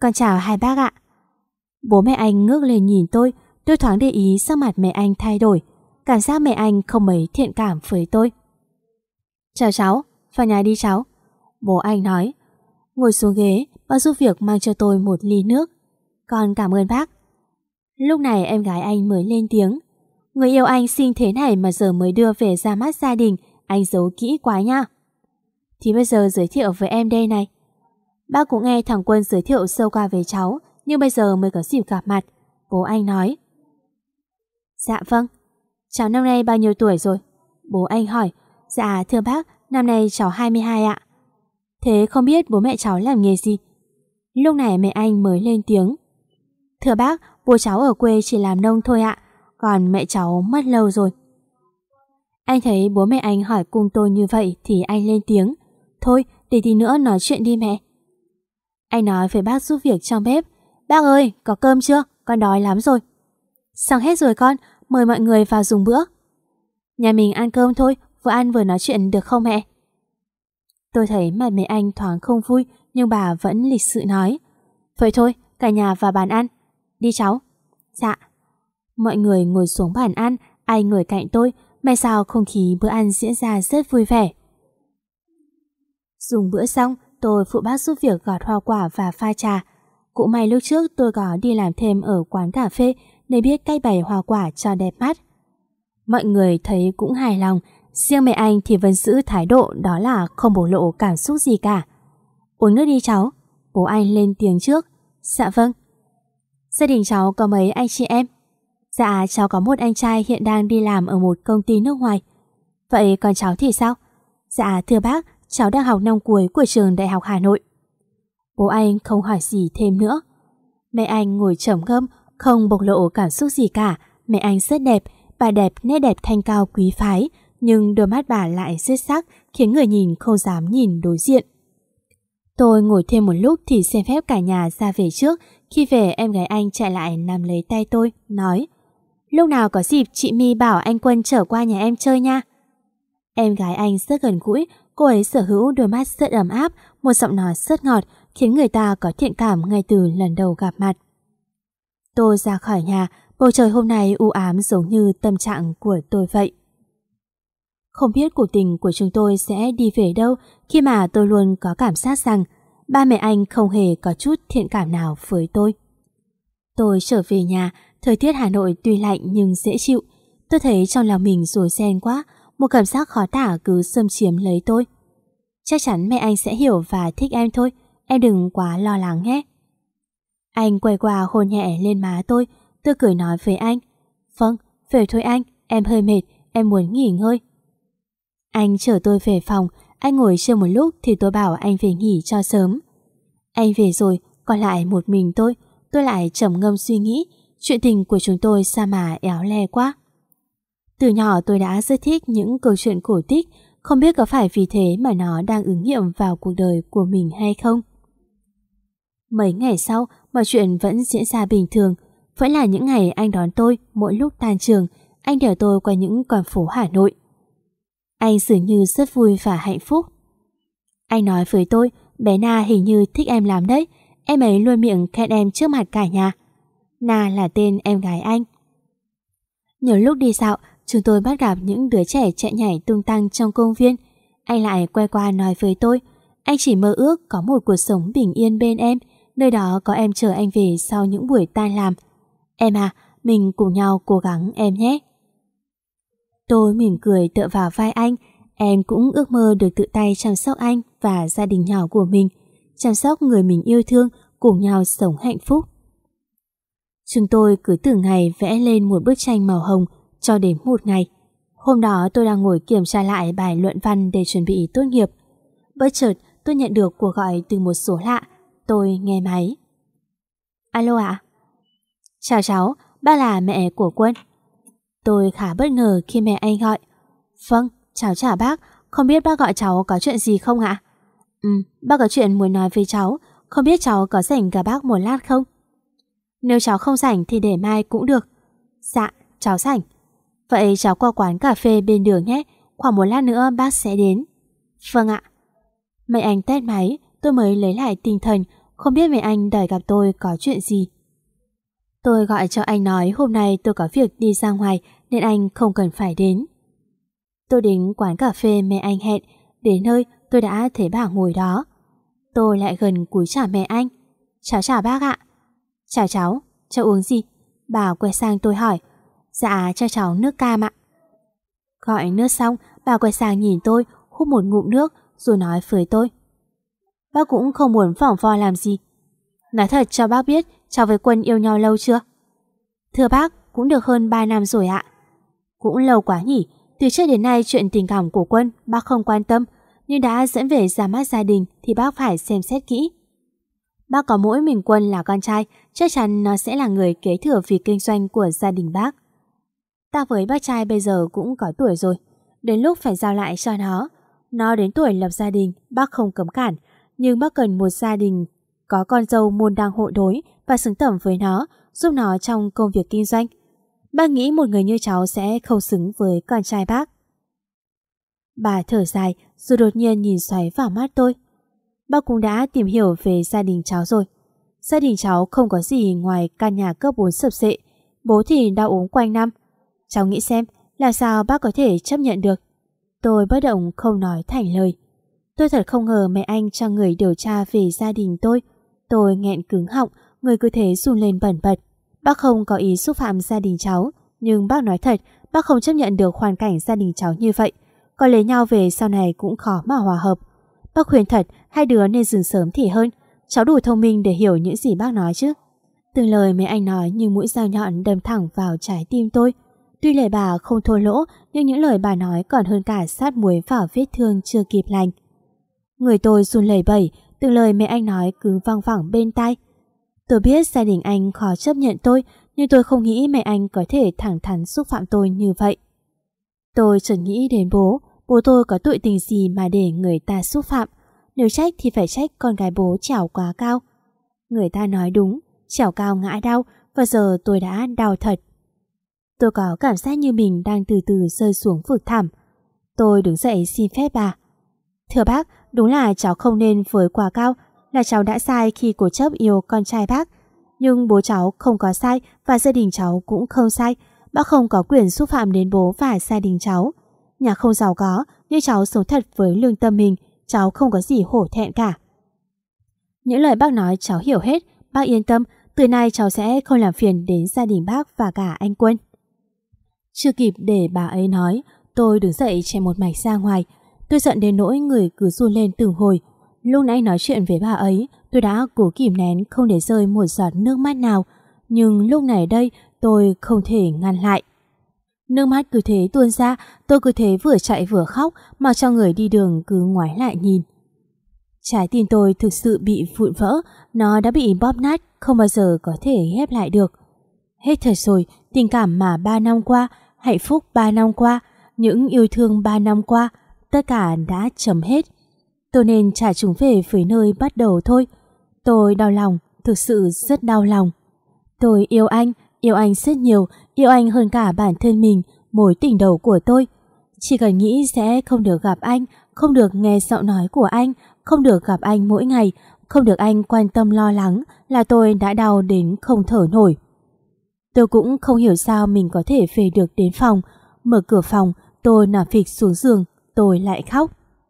Con chào hai bác ạ. Bố mẹ anh ngước lên nhìn tôi thoáng để ý sắc mặt mẹ anh thay đổi. Cảm giác mẹ anh không mấy thiện cảm với tôi. Chào cháu, vào nhà đi cháu. Bố anh nói. Ngồi xuống ghế, bác giúp việc mang cho tôi một ly nước. Con cảm ơn bác. Lúc này em gái anh mới lên tiếng. Người yêu anh xinh thế này mà giờ mới đưa về ra mắt gia đình, anh giấu kỹ quá nha. Thì bây giờ giới thiệu với em đây này. Bác cũng nghe thằng Quân giới thiệu sơ qua về cháu, nhưng bây giờ mới có dịp gặp mặt. Bố anh nói. Dạ vâng. Cháu năm nay bao nhiêu tuổi rồi? Bố anh hỏi. Dạ thưa bác, năm nay cháu 22 ạ. Thế không biết bố mẹ cháu làm nghề gì? Lúc này mẹ anh mới lên tiếng. Thưa bác, bố cháu ở quê chỉ làm nông thôi ạ, còn mẹ cháu mất lâu rồi. Anh thấy bố mẹ anh hỏi cung tôi như vậy thì anh lên tiếng. Thôi, để tí nữa nói chuyện đi mẹ. Anh nói với bác giúp việc trong bếp. Bác ơi, có cơm chưa? Con đói lắm rồi. Xong hết rồi con, mời mọi người vào dùng bữa. Nhà mình ăn cơm thôi, vừa ăn vừa nói chuyện được không mẹ? Tôi thấy mặt mẹ anh thoáng không vui, nhưng bà vẫn lịch sự nói. Vậy thôi, cả nhà vào bàn ăn. Đi cháu. Dạ. Mọi người ngồi xuống bàn ăn, anh ngồi cạnh tôi. May sao không khí bữa ăn diễn ra rất vui vẻ. Dùng bữa xong, tôi phụ bác giúp việc gọt hoa quả và pha trà. Cũng may lúc trước tôi có đi làm thêm ở quán cà phê nên biết cách bày hoa quả cho đẹp mắt. Mọi người thấy cũng hài lòng, riêng mẹ anh thì vẫn giữ thái độ đó là không bộc lộ cảm xúc gì cả. Uống nước đi cháu. Bố anh lên tiếng trước. Dạ vâng. Gia đình cháu có mấy anh chị em? Dạ cháu có một anh trai hiện đang đi làm ở một công ty nước ngoài. Vậy còn cháu thì sao? Dạ thưa bác, cháu đang học năm cuối của trường Đại học Hà Nội. Bố anh không hỏi gì thêm nữa. Mẹ anh ngồi trầm ngâm, không bộc lộ cảm xúc gì cả. Mẹ anh rất đẹp, bà đẹp nét đẹp thanh cao quý phái, nhưng đôi mắt bà lại rất sắc, khiến người nhìn không dám nhìn đối diện. Tôi ngồi thêm một lúc thì xin phép cả nhà ra về trước. Khi về em gái anh chạy lại nắm lấy tay tôi, nói: Lúc nào có dịp chị My bảo anh Quân trở qua nhà em chơi nha. Em gái anh rất gần gũi, cô ấy sở hữu đôi mắt rất ấm áp, một giọng nói rất ngọt, khiến người ta có thiện cảm ngay từ lần đầu gặp mặt. Tôi ra khỏi nhà, bầu trời hôm nay u ám giống như tâm trạng của tôi vậy. Không biết cuộc tình của chúng tôi sẽ đi về đâu khi mà tôi luôn có cảm giác rằng ba mẹ anh không hề có chút thiện cảm nào với tôi. Tôi trở về nhà, thời tiết Hà Nội tuy lạnh nhưng dễ chịu. Tôi thấy trong lòng mình rối ren quá, một cảm giác khó tả cứ xâm chiếm lấy tôi. Chắc chắn mẹ anh sẽ hiểu và thích em thôi, em đừng quá lo lắng nhé. Anh quay qua hôn nhẹ lên má tôi cười nói với anh: Vâng, về thôi anh, em hơi mệt, em muốn nghỉ ngơi. Anh chở tôi về phòng, anh ngồi chơi một lúc thì tôi bảo anh về nghỉ cho sớm. Anh về rồi, còn lại một mình tôi lại trầm ngâm suy nghĩ, chuyện tình của chúng tôi sao mà éo le quá. Từ nhỏ tôi đã rất thích những câu chuyện cổ tích, không biết có phải vì thế mà nó đang ứng nghiệm vào cuộc đời của mình hay không. Mấy ngày sau, mọi chuyện vẫn diễn ra bình thường. Vẫn là những ngày anh đón tôi, mỗi lúc tan trường, anh đèo tôi qua những con phố Hà Nội. Anh dường như rất vui và hạnh phúc. Anh nói với tôi: Bé Na hình như thích em lắm đấy, em ấy luôn miệng khen em trước mặt cả nhà. Na là tên em gái anh. Nhiều lúc đi dạo, chúng tôi bắt gặp những đứa trẻ chạy nhảy tung tăng trong công viên. Anh lại quay qua nói với tôi: Anh chỉ mơ ước có một cuộc sống bình yên bên em, nơi đó có em chờ anh về sau những buổi tan làm. Em à, mình cùng nhau cố gắng em nhé. Tôi mỉm cười tựa vào vai anh. Em cũng ước mơ được tự tay chăm sóc anh và gia đình nhỏ của mình, chăm sóc người mình yêu thương, cùng nhau sống hạnh phúc. Chúng tôi cứ từng ngày vẽ lên một bức tranh màu hồng cho đến một ngày. Hôm đó tôi đang ngồi kiểm tra lại bài luận văn để chuẩn bị tốt nghiệp. Bất chợt tôi nhận được cuộc gọi từ một số lạ. Tôi nghe máy. Alo ạ? Chào cháu, bác là mẹ của Quân. Tôi khá bất ngờ khi mẹ anh gọi. Vâng, chào bác, không biết bác gọi cháu có chuyện gì không ạ? Bác có chuyện muốn nói với cháu, không biết cháu có rảnh gặp bác một lát không? Nếu cháu không rảnh thì để mai cũng được. Dạ, cháu rảnh. Vậy cháu qua quán cà phê bên đường nhé, khoảng một lát nữa bác sẽ đến. Vâng ạ. Mẹ anh tắt máy, tôi mới lấy lại tinh thần, Không biết mẹ anh đòi gặp tôi có chuyện gì. Tôi gọi cho anh nói hôm nay tôi có việc đi ra ngoài nên anh không cần phải đến. Tôi đến quán cà phê mẹ anh hẹn. Đến nơi tôi đã thấy bà ngồi đó. Tôi lại gần cúi chào mẹ anh. Chào bác ạ. Chào cháu uống gì? Bà quay sang tôi hỏi. Dạ cho cháu nước cam ạ. Gọi nước xong, bà quay sang nhìn tôi, hút một ngụm nước rồi nói với tôi. Bác cũng không muốn phỏng vo làm gì. Nói thật cho bác biết cháu với Quân yêu nhau lâu chưa? Thưa bác, cũng được hơn 3 năm rồi ạ. Cũng lâu quá nhỉ. Từ trước đến nay chuyện tình cảm của Quân bác không quan tâm, nhưng đã dẫn về ra mắt gia đình thì bác phải xem xét kỹ. Bác có mỗi mình Quân là con trai, chắc chắn nó sẽ là người kế thừa việc kinh doanh của gia đình bác. Ta với bác trai bây giờ cũng có tuổi rồi, đến lúc phải giao lại cho nó. Nó đến tuổi lập gia đình, bác không cấm cản, nhưng bác cần một gia đình có con dâu môn đăng hộ đối và xứng tầm với nó, giúp nó trong công việc kinh doanh. Bác nghĩ một người như cháu sẽ không xứng với con trai bác. Bà thở dài rồi đột nhiên nhìn xoáy vào mắt tôi. Bác cũng đã tìm hiểu về gia đình cháu rồi. Gia đình cháu không có gì ngoài căn nhà cấp 4 sập xệ. Bố thì đau ốm quanh năm. Cháu nghĩ xem làm sao bác có thể chấp nhận được. Tôi bất động không nói thành lời. Tôi thật không ngờ mẹ anh cho người điều tra về gia đình tôi. Tôi nghẹn cứng họng, người cứ thế run lên bẩn bật. Bác không có ý xúc phạm gia đình cháu, nhưng bác nói thật, bác không chấp nhận được hoàn cảnh gia đình cháu như vậy. Có lấy nhau về sau này cũng khó mà hòa hợp. Bác khuyên thật, hai đứa nên dừng sớm thì hơn. Cháu đủ thông minh để hiểu những gì bác nói chứ. Từng lời mẹ anh nói như mũi dao nhọn đâm thẳng vào trái tim tôi. Tuy lời bà không thô lỗ, nhưng những lời bà nói còn hơn cả sát muối vào vết thương chưa kịp lành. Người tôi run lẩy bẩy, từng lời mẹ anh nói cứ văng vẳng bên tai. Tôi biết gia đình anh khó chấp nhận tôi, nhưng tôi không nghĩ mẹ anh có thể thẳng thắn xúc phạm tôi như vậy. Tôi chợt nghĩ đến bố tôi có tội tình gì mà để người ta xúc phạm. Nếu trách thì phải trách con gái bố trèo quá cao. Người ta nói đúng, trèo cao ngã đau, và giờ tôi đã đau thật. Tôi có cảm giác như mình đang từ từ rơi xuống vực thẳm. Tôi đứng dậy xin phép bà. Thưa bác, đúng là cháu không nên với quá cao, là cháu đã sai khi cố chấp yêu con trai bác. Nhưng bố cháu không có sai và gia đình cháu cũng không sai. Bác không có quyền xúc phạm đến bố và gia đình cháu. Nhà không giàu có, nhưng cháu sống thật với lương tâm mình, cháu không có gì hổ thẹn cả. Những lời bác nói cháu hiểu hết, bác yên tâm, từ nay cháu sẽ không làm phiền đến gia đình bác và cả anh Quân. Chưa kịp để bà ấy nói, tôi đứng dậy chạy một mạch ra ngoài. Tôi giận đến nỗi người cứ run lên từng hồi. Lúc nãy nói chuyện với bà ấy, tôi đã cố kìm nén không để rơi một giọt nước mắt nào, nhưng lúc này đây tôi không thể ngăn lại. Nước mắt cứ thế tuôn ra, tôi cứ thế vừa chạy vừa khóc, mặc cho người đi đường cứ ngoái lại nhìn. Trái tim tôi thực sự bị vụn vỡ, nó đã bị bóp nát, không bao giờ có thể ghép lại được. Hết thật rồi, tình cảm mà 3 năm qua, hạnh phúc 3 năm qua, những yêu thương 3 năm qua, tất cả đã chấm hết. Tôi nên trả chúng về với nơi bắt đầu thôi. Tôi đau lòng, thực sự rất đau lòng. Tôi yêu anh rất nhiều, yêu anh hơn cả bản thân mình, mối tình đầu của tôi. Chỉ cần nghĩ sẽ không được gặp anh, không được nghe giọng nói của anh, không được gặp anh mỗi ngày, không được anh quan tâm lo lắng là tôi đã đau đến không thở nổi. Tôi cũng không hiểu sao mình có thể về được đến phòng. Mở cửa phòng, tôi nằm phịch xuống giường, tôi lại khóc.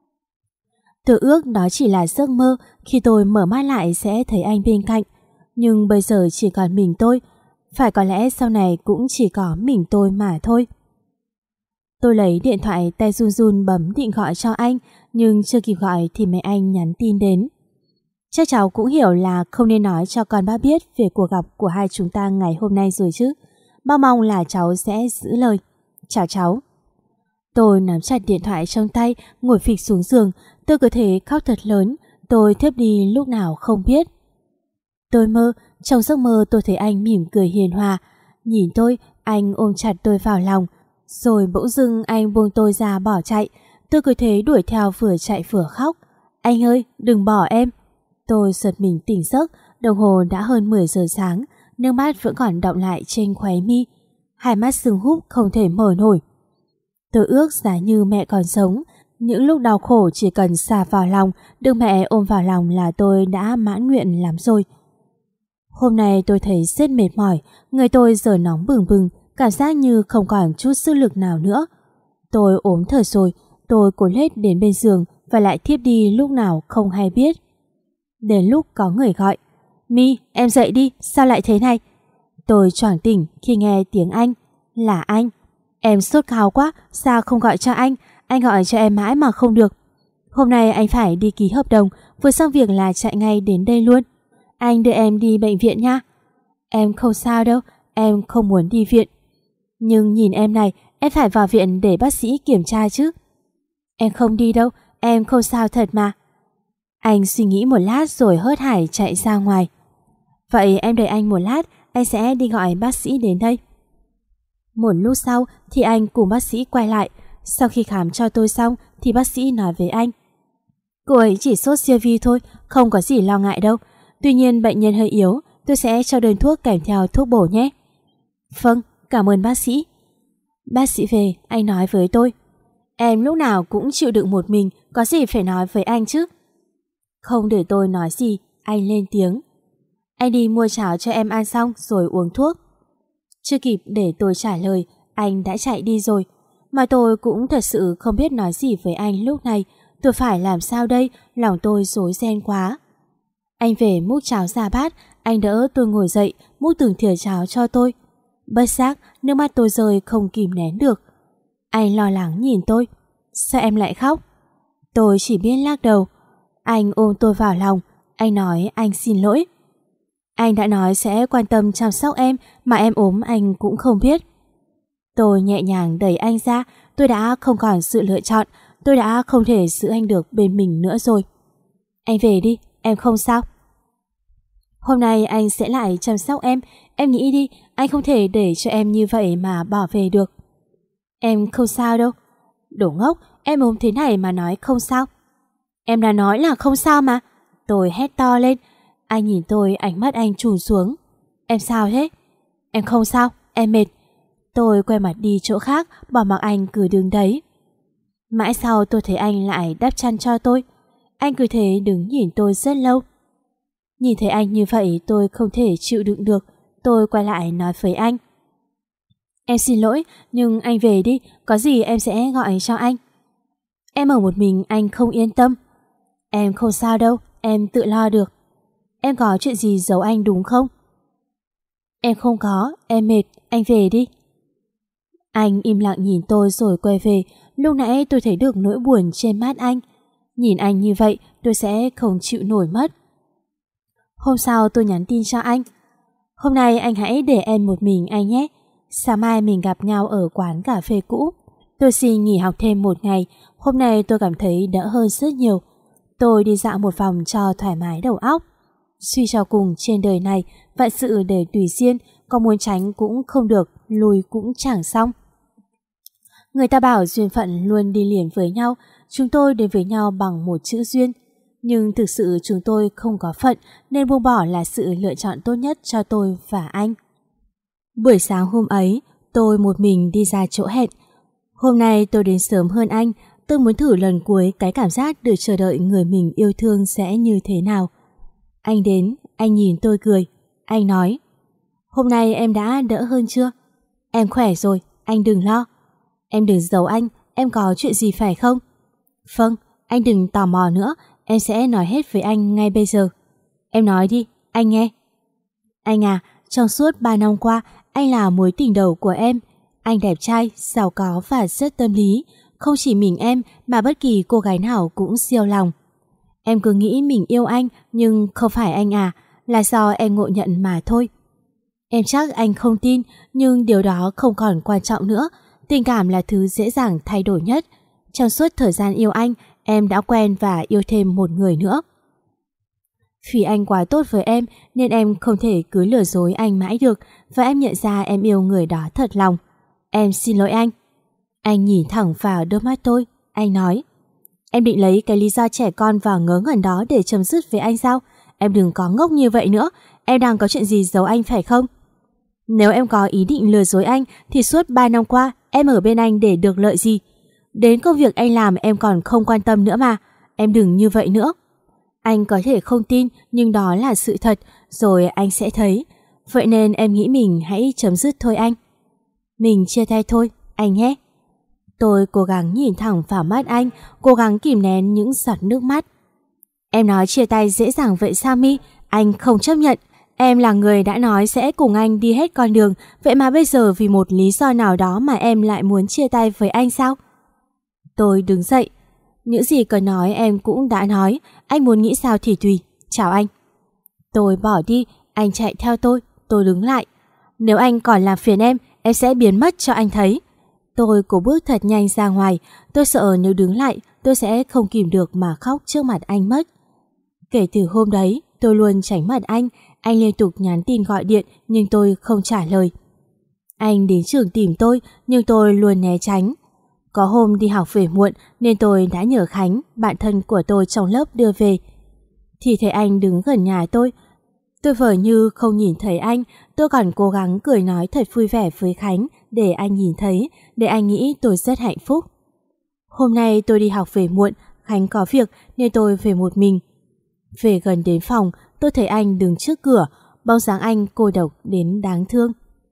Tôi ước đó chỉ là giấc mơ, khi tôi mở mắt lại sẽ thấy anh bên cạnh. Nhưng bây giờ chỉ còn mình tôi, phải có lẽ sau này cũng chỉ có mình tôi mà thôi. Tôi lấy điện thoại tay run run bấm định gọi cho anh, nhưng chưa kịp gọi thì mẹ anh nhắn tin đến. Chắc cháu cũng hiểu là không nên nói cho con bác biết về cuộc gặp của hai chúng ta ngày hôm nay rồi chứ. Bác mong là cháu sẽ giữ lời. Chào cháu. Tôi nắm chặt điện thoại trong tay, ngồi phịch xuống giường. Tôi cứ thế khóc thật lớn. Tôi thiếp đi lúc nào không biết. Tôi mơ, trong giấc mơ tôi thấy anh mỉm cười hiền hòa. Nhìn tôi, anh ôm chặt tôi vào lòng. Rồi bỗng dưng anh buông tôi ra bỏ chạy. Tôi cứ thế đuổi theo vừa chạy vừa khóc. Anh ơi, đừng bỏ em. Tôi giật mình tỉnh giấc, đồng hồ đã hơn 10 giờ sáng, nước mắt vẫn còn đọng lại trên khóe mi. Hai mắt sưng húp không thể mở nổi. Tôi ước giá như mẹ còn sống, Những lúc đau khổ chỉ cần xả vào lòng, được mẹ ôm vào lòng là tôi đã mãn nguyện lắm rồi. Hôm nay tôi thấy rất mệt mỏi, người tôi giờ nóng bừng bừng, cảm giác như không còn chút sức lực nào nữa. Tôi ốm thở rồi, tôi cố lết đến bên giường và lại thiếp đi lúc nào không hay biết. Đến lúc có người gọi, "My, em dậy đi, sao lại thế này?" Tôi choàng tỉnh khi nghe tiếng anh. Là anh. "Em sốt cao quá, sao không gọi cho anh? Anh gọi cho em mãi mà không được. Hôm nay anh phải đi ký hợp đồng, vừa xong việc là chạy ngay đến đây luôn. Anh đưa em đi bệnh viện nha." "Em không sao đâu, em không muốn đi viện." "Nhưng nhìn em này, em phải vào viện để bác sĩ kiểm tra chứ." "Em không đi đâu, em không sao thật mà." Anh suy nghĩ một lát rồi hớt hải chạy ra ngoài. "Vậy em đợi anh một lát, anh sẽ đi gọi bác sĩ đến đây." Một lúc sau thì anh cùng bác sĩ quay lại. Sau khi khám cho tôi xong thì bác sĩ nói với anh: "Cô ấy chỉ sốt siêu vi thôi, không có gì lo ngại đâu. Tuy nhiên bệnh nhân hơi yếu, tôi sẽ cho đơn thuốc kèm theo thuốc bổ nhé." "Vâng, cảm ơn bác sĩ." Bác sĩ về, anh nói với tôi: "Em lúc nào cũng chịu đựng một mình, có gì phải nói với anh chứ." Không để tôi nói gì, anh lên tiếng: "Anh đi mua cháo cho em ăn xong rồi uống thuốc." Chưa kịp để tôi trả lời, anh đã chạy đi rồi. Mà tôi cũng thật sự không biết nói gì với anh lúc này. Tôi phải làm sao đây, lòng tôi rối ren quá. Anh về múc cháo ra bát, anh đỡ tôi ngồi dậy, múc từng thìa cháo cho tôi. Bất giác, nước mắt tôi rơi không kìm nén được. Anh lo lắng nhìn tôi: "Sao em lại khóc?" Tôi chỉ biết lắc đầu. Anh ôm tôi vào lòng, anh nói anh xin lỗi. Anh đã nói sẽ quan tâm chăm sóc em, mà em ốm anh cũng không biết. Tôi nhẹ nhàng đẩy anh ra, tôi đã không còn sự lựa chọn, tôi đã không thể giữ anh được bên mình nữa rồi. "Anh về đi, em không sao." "Hôm nay anh sẽ lại chăm sóc em nghĩ đi, anh không thể để cho em như vậy mà bỏ về được." "Em không sao đâu." "Đồ ngốc, em ốm thế này mà nói không sao." "Em đã nói là không sao mà." Tôi hét to lên. Anh nhìn tôi, ánh mắt anh trùn xuống. "Em sao thế?" "Em không sao, em mệt." Tôi quay mặt đi chỗ khác, bỏ mặc anh cứ đứng đấy. Mãi sau tôi thấy anh lại đắp chăn cho tôi. Anh cứ thế đứng nhìn tôi rất lâu. Nhìn thấy anh như vậy tôi không thể chịu đựng được. Tôi quay lại nói với anh: "Em xin lỗi, nhưng anh về đi, có gì em sẽ gọi cho anh." "Em ở một mình anh không yên tâm." "Em không sao đâu, em tự lo được." "Em có chuyện gì giấu anh đúng không?" "Em không có, em mệt, anh về đi." Anh im lặng nhìn tôi rồi quay về. Lúc nãy tôi thấy được nỗi buồn trên mắt anh. Nhìn anh như vậy tôi sẽ không chịu nổi mất. Hôm sau tôi nhắn tin cho anh: "Hôm nay anh hãy để em một mình anh nhé. Sáng mai mình gặp nhau ở quán cà phê cũ. Tôi xin nghỉ học thêm một ngày. Hôm nay tôi cảm thấy đỡ hơn rất nhiều. Tôi đi dạo một vòng cho thoải mái đầu óc. Suy cho cùng trên đời này vạn sự để tùy duyên, có muốn tránh cũng không được, lùi cũng chẳng xong. Người ta bảo duyên phận luôn đi liền với nhau. Chúng tôi đến với nhau bằng một chữ duyên. Nhưng thực sự chúng tôi không có phận, nên buông bỏ là sự lựa chọn tốt nhất cho tôi và anh." Buổi sáng hôm ấy, tôi một mình đi ra chỗ hẹn. Hôm nay tôi đến sớm hơn anh. Tôi muốn thử lần cuối cái cảm giác được chờ đợi người mình yêu thương sẽ như thế nào. Anh đến, anh nhìn tôi cười. Anh nói: "Hôm nay em đã đỡ hơn chưa?" "Em khỏe rồi, anh đừng lo." "Em đừng giấu anh, em có chuyện gì phải không?" "Vâng, anh đừng tò mò nữa, em sẽ nói hết với anh ngay bây giờ." "Em nói đi, anh nghe." "Anh à, trong suốt 3 năm qua, anh là mối tình đầu của em. Anh đẹp trai, giàu có và rất tâm lý. Không chỉ mình em mà bất kỳ cô gái nào cũng siêu lòng. Em cứ nghĩ mình yêu anh, nhưng không phải anh à, là do em ngộ nhận mà thôi. Em chắc anh không tin, nhưng điều đó không còn quan trọng nữa. Tình cảm là thứ dễ dàng thay đổi nhất. Trong suốt thời gian yêu anh, em đã quen và yêu thêm một người nữa. Vì anh quá tốt với em nên em không thể cứ lừa dối anh mãi được, và em nhận ra em yêu người đó thật lòng. Em xin lỗi anh." Anh nhìn thẳng vào đôi mắt tôi. Anh nói: "Em định lấy cái lý do trẻ con và ngớ ngẩn đó để chấm dứt với anh sao? Em đừng có ngốc như vậy nữa. Em đang có chuyện gì giấu anh phải không? Nếu em có ý định lừa dối anh thì suốt 3 năm qua em ở bên anh để được lợi gì? Đến công việc anh làm em còn không quan tâm nữa mà. Em đừng như vậy nữa. Anh có thể không tin, nhưng đó là sự thật, rồi anh sẽ thấy. Vậy nên em nghĩ mình hãy chấm dứt thôi anh. Mình chia tay thôi, anh nhé. Tôi cố gắng nhìn thẳng vào mắt anh, cố gắng kìm nén những giọt nước mắt. Em nói chia tay dễ dàng vậy sao My? Anh không chấp nhận. Em là người đã nói sẽ cùng anh đi hết con đường, vậy mà bây giờ vì một lý do nào đó mà em lại muốn chia tay với anh sao? Tôi đứng dậy. Những gì cần nói em cũng đã nói, anh muốn nghĩ sao thì tùy. Chào anh. Tôi bỏ đi, anh chạy theo tôi đứng lại. Nếu anh còn làm phiền em sẽ biến mất cho anh thấy. Tôi cố bước thật nhanh ra ngoài, tôi sợ nếu đứng lại tôi sẽ không kìm được mà khóc trước mặt anh mất. Kể từ hôm đấy, tôi luôn tránh mặt anh liên tục nhắn tin gọi điện nhưng tôi không trả lời. Anh đến trường tìm tôi nhưng tôi luôn né tránh. Có hôm đi học về muộn nên tôi đã nhờ Khánh, bạn thân của tôi trong lớp đưa về. Thì thấy anh đứng gần nhà tôi vờ như không nhìn thấy anh, tôi còn cố gắng cười nói thật vui vẻ với Khánh để anh nhìn thấy, để anh nghĩ tôi rất hạnh phúc. Hôm nay tôi đi học về muộn, Khánh có việc nên tôi về một mình. Về gần đến phòng, tôi thấy anh đứng trước cửa, bóng dáng anh cô độc đến đáng thương.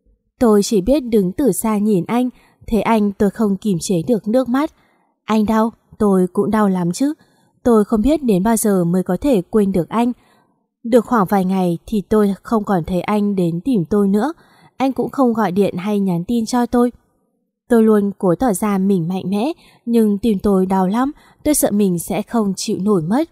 Tôi chỉ biết đứng từ xa nhìn anh, thấy anh tôi không kìm chế được nước mắt. Anh đau, tôi cũng đau lắm chứ. Tôi không biết đến bao giờ mới có thể quên được anh. Được khoảng vài ngày thì tôi không còn thấy anh đến tìm tôi nữa. Anh cũng không gọi điện hay nhắn tin cho tôi. Tôi luôn cố tỏ ra mình mạnh mẽ, nhưng tim tôi đau lắm, tôi sợ mình sẽ không chịu nổi mất.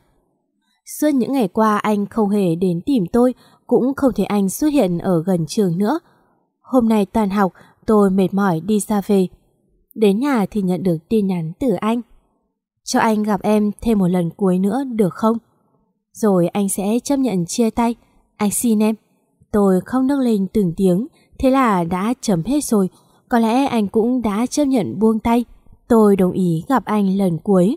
Suốt những ngày qua anh không hề đến tìm tôi, cũng không thấy anh xuất hiện ở gần trường nữa. Hôm nay tan học, tôi mệt mỏi đi ra về. Đến nhà thì nhận được tin nhắn từ anh. Cho anh gặp em thêm một lần cuối nữa được không? Rồi anh sẽ chấp nhận chia tay. Anh xin em. Tôi khóc nức lên từng tiếng, thế là đã chấm hết rồi. Có lẽ anh cũng đã chấp nhận buông tay. Tôi đồng ý gặp anh lần cuối.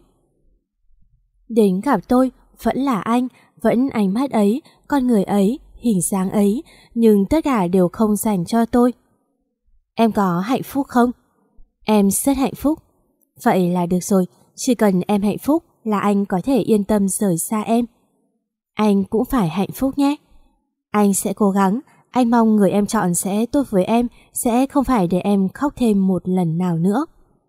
Đến gặp tôi, vẫn là anh, vẫn ánh mắt ấy, con người ấy, hình dáng ấy, nhưng tất cả đều không dành cho tôi. Em có hạnh phúc không? Em rất hạnh phúc. Vậy là được rồi, chỉ cần em hạnh phúc là anh có thể yên tâm rời xa em. Anh cũng phải hạnh phúc nhé. Anh sẽ cố gắng, anh mong người em chọn sẽ tốt với em, sẽ không phải để em khóc thêm một lần nào nữa.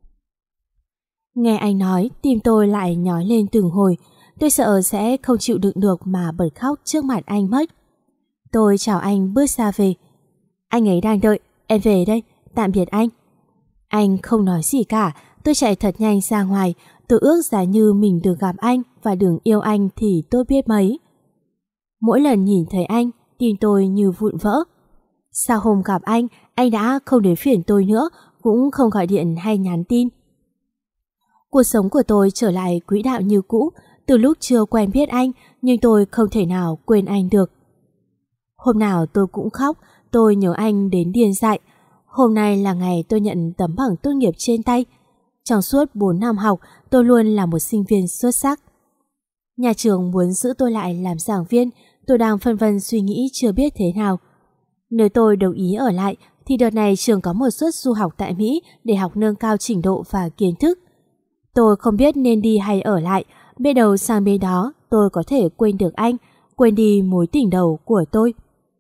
Nghe anh nói, tim tôi lại nhói lên từng hồi. Tôi sợ sẽ không chịu đựng được mà bật khóc trước mặt anh mất. Tôi chào anh bước ra về. Anh ấy đang đợi, em về đây, tạm biệt anh. Anh không nói gì cả, tôi chạy thật nhanh ra ngoài. Tôi ước giá như mình được gặp anh và được yêu anh thì tôi biết mấy. Mỗi lần nhìn thấy anh, tim tôi như vụn vỡ. Sau hôm gặp anh đã không đến phiền tôi nữa, cũng không gọi điện hay nhắn tin. Cuộc sống của tôi trở lại quỹ đạo như cũ. Từ lúc chưa quen biết anh, nhưng tôi không thể nào quên anh được. Hôm nào tôi cũng khóc, tôi nhớ anh đến điên dại. Hôm nay là ngày tôi nhận tấm bằng tốt nghiệp trên tay. Trong suốt 4 năm học, tôi luôn là một sinh viên xuất sắc. Nhà trường muốn giữ tôi lại làm giảng viên, tôi đang phân vân suy nghĩ chưa biết thế nào. Nếu tôi đồng ý ở lại, thì đợt này trường có một suất du học tại Mỹ để học nâng cao trình độ và kiến thức. Tôi không biết nên đi hay ở lại, biết đâu sang bên đó tôi có thể quên được anh, quên đi mối tình đầu của tôi.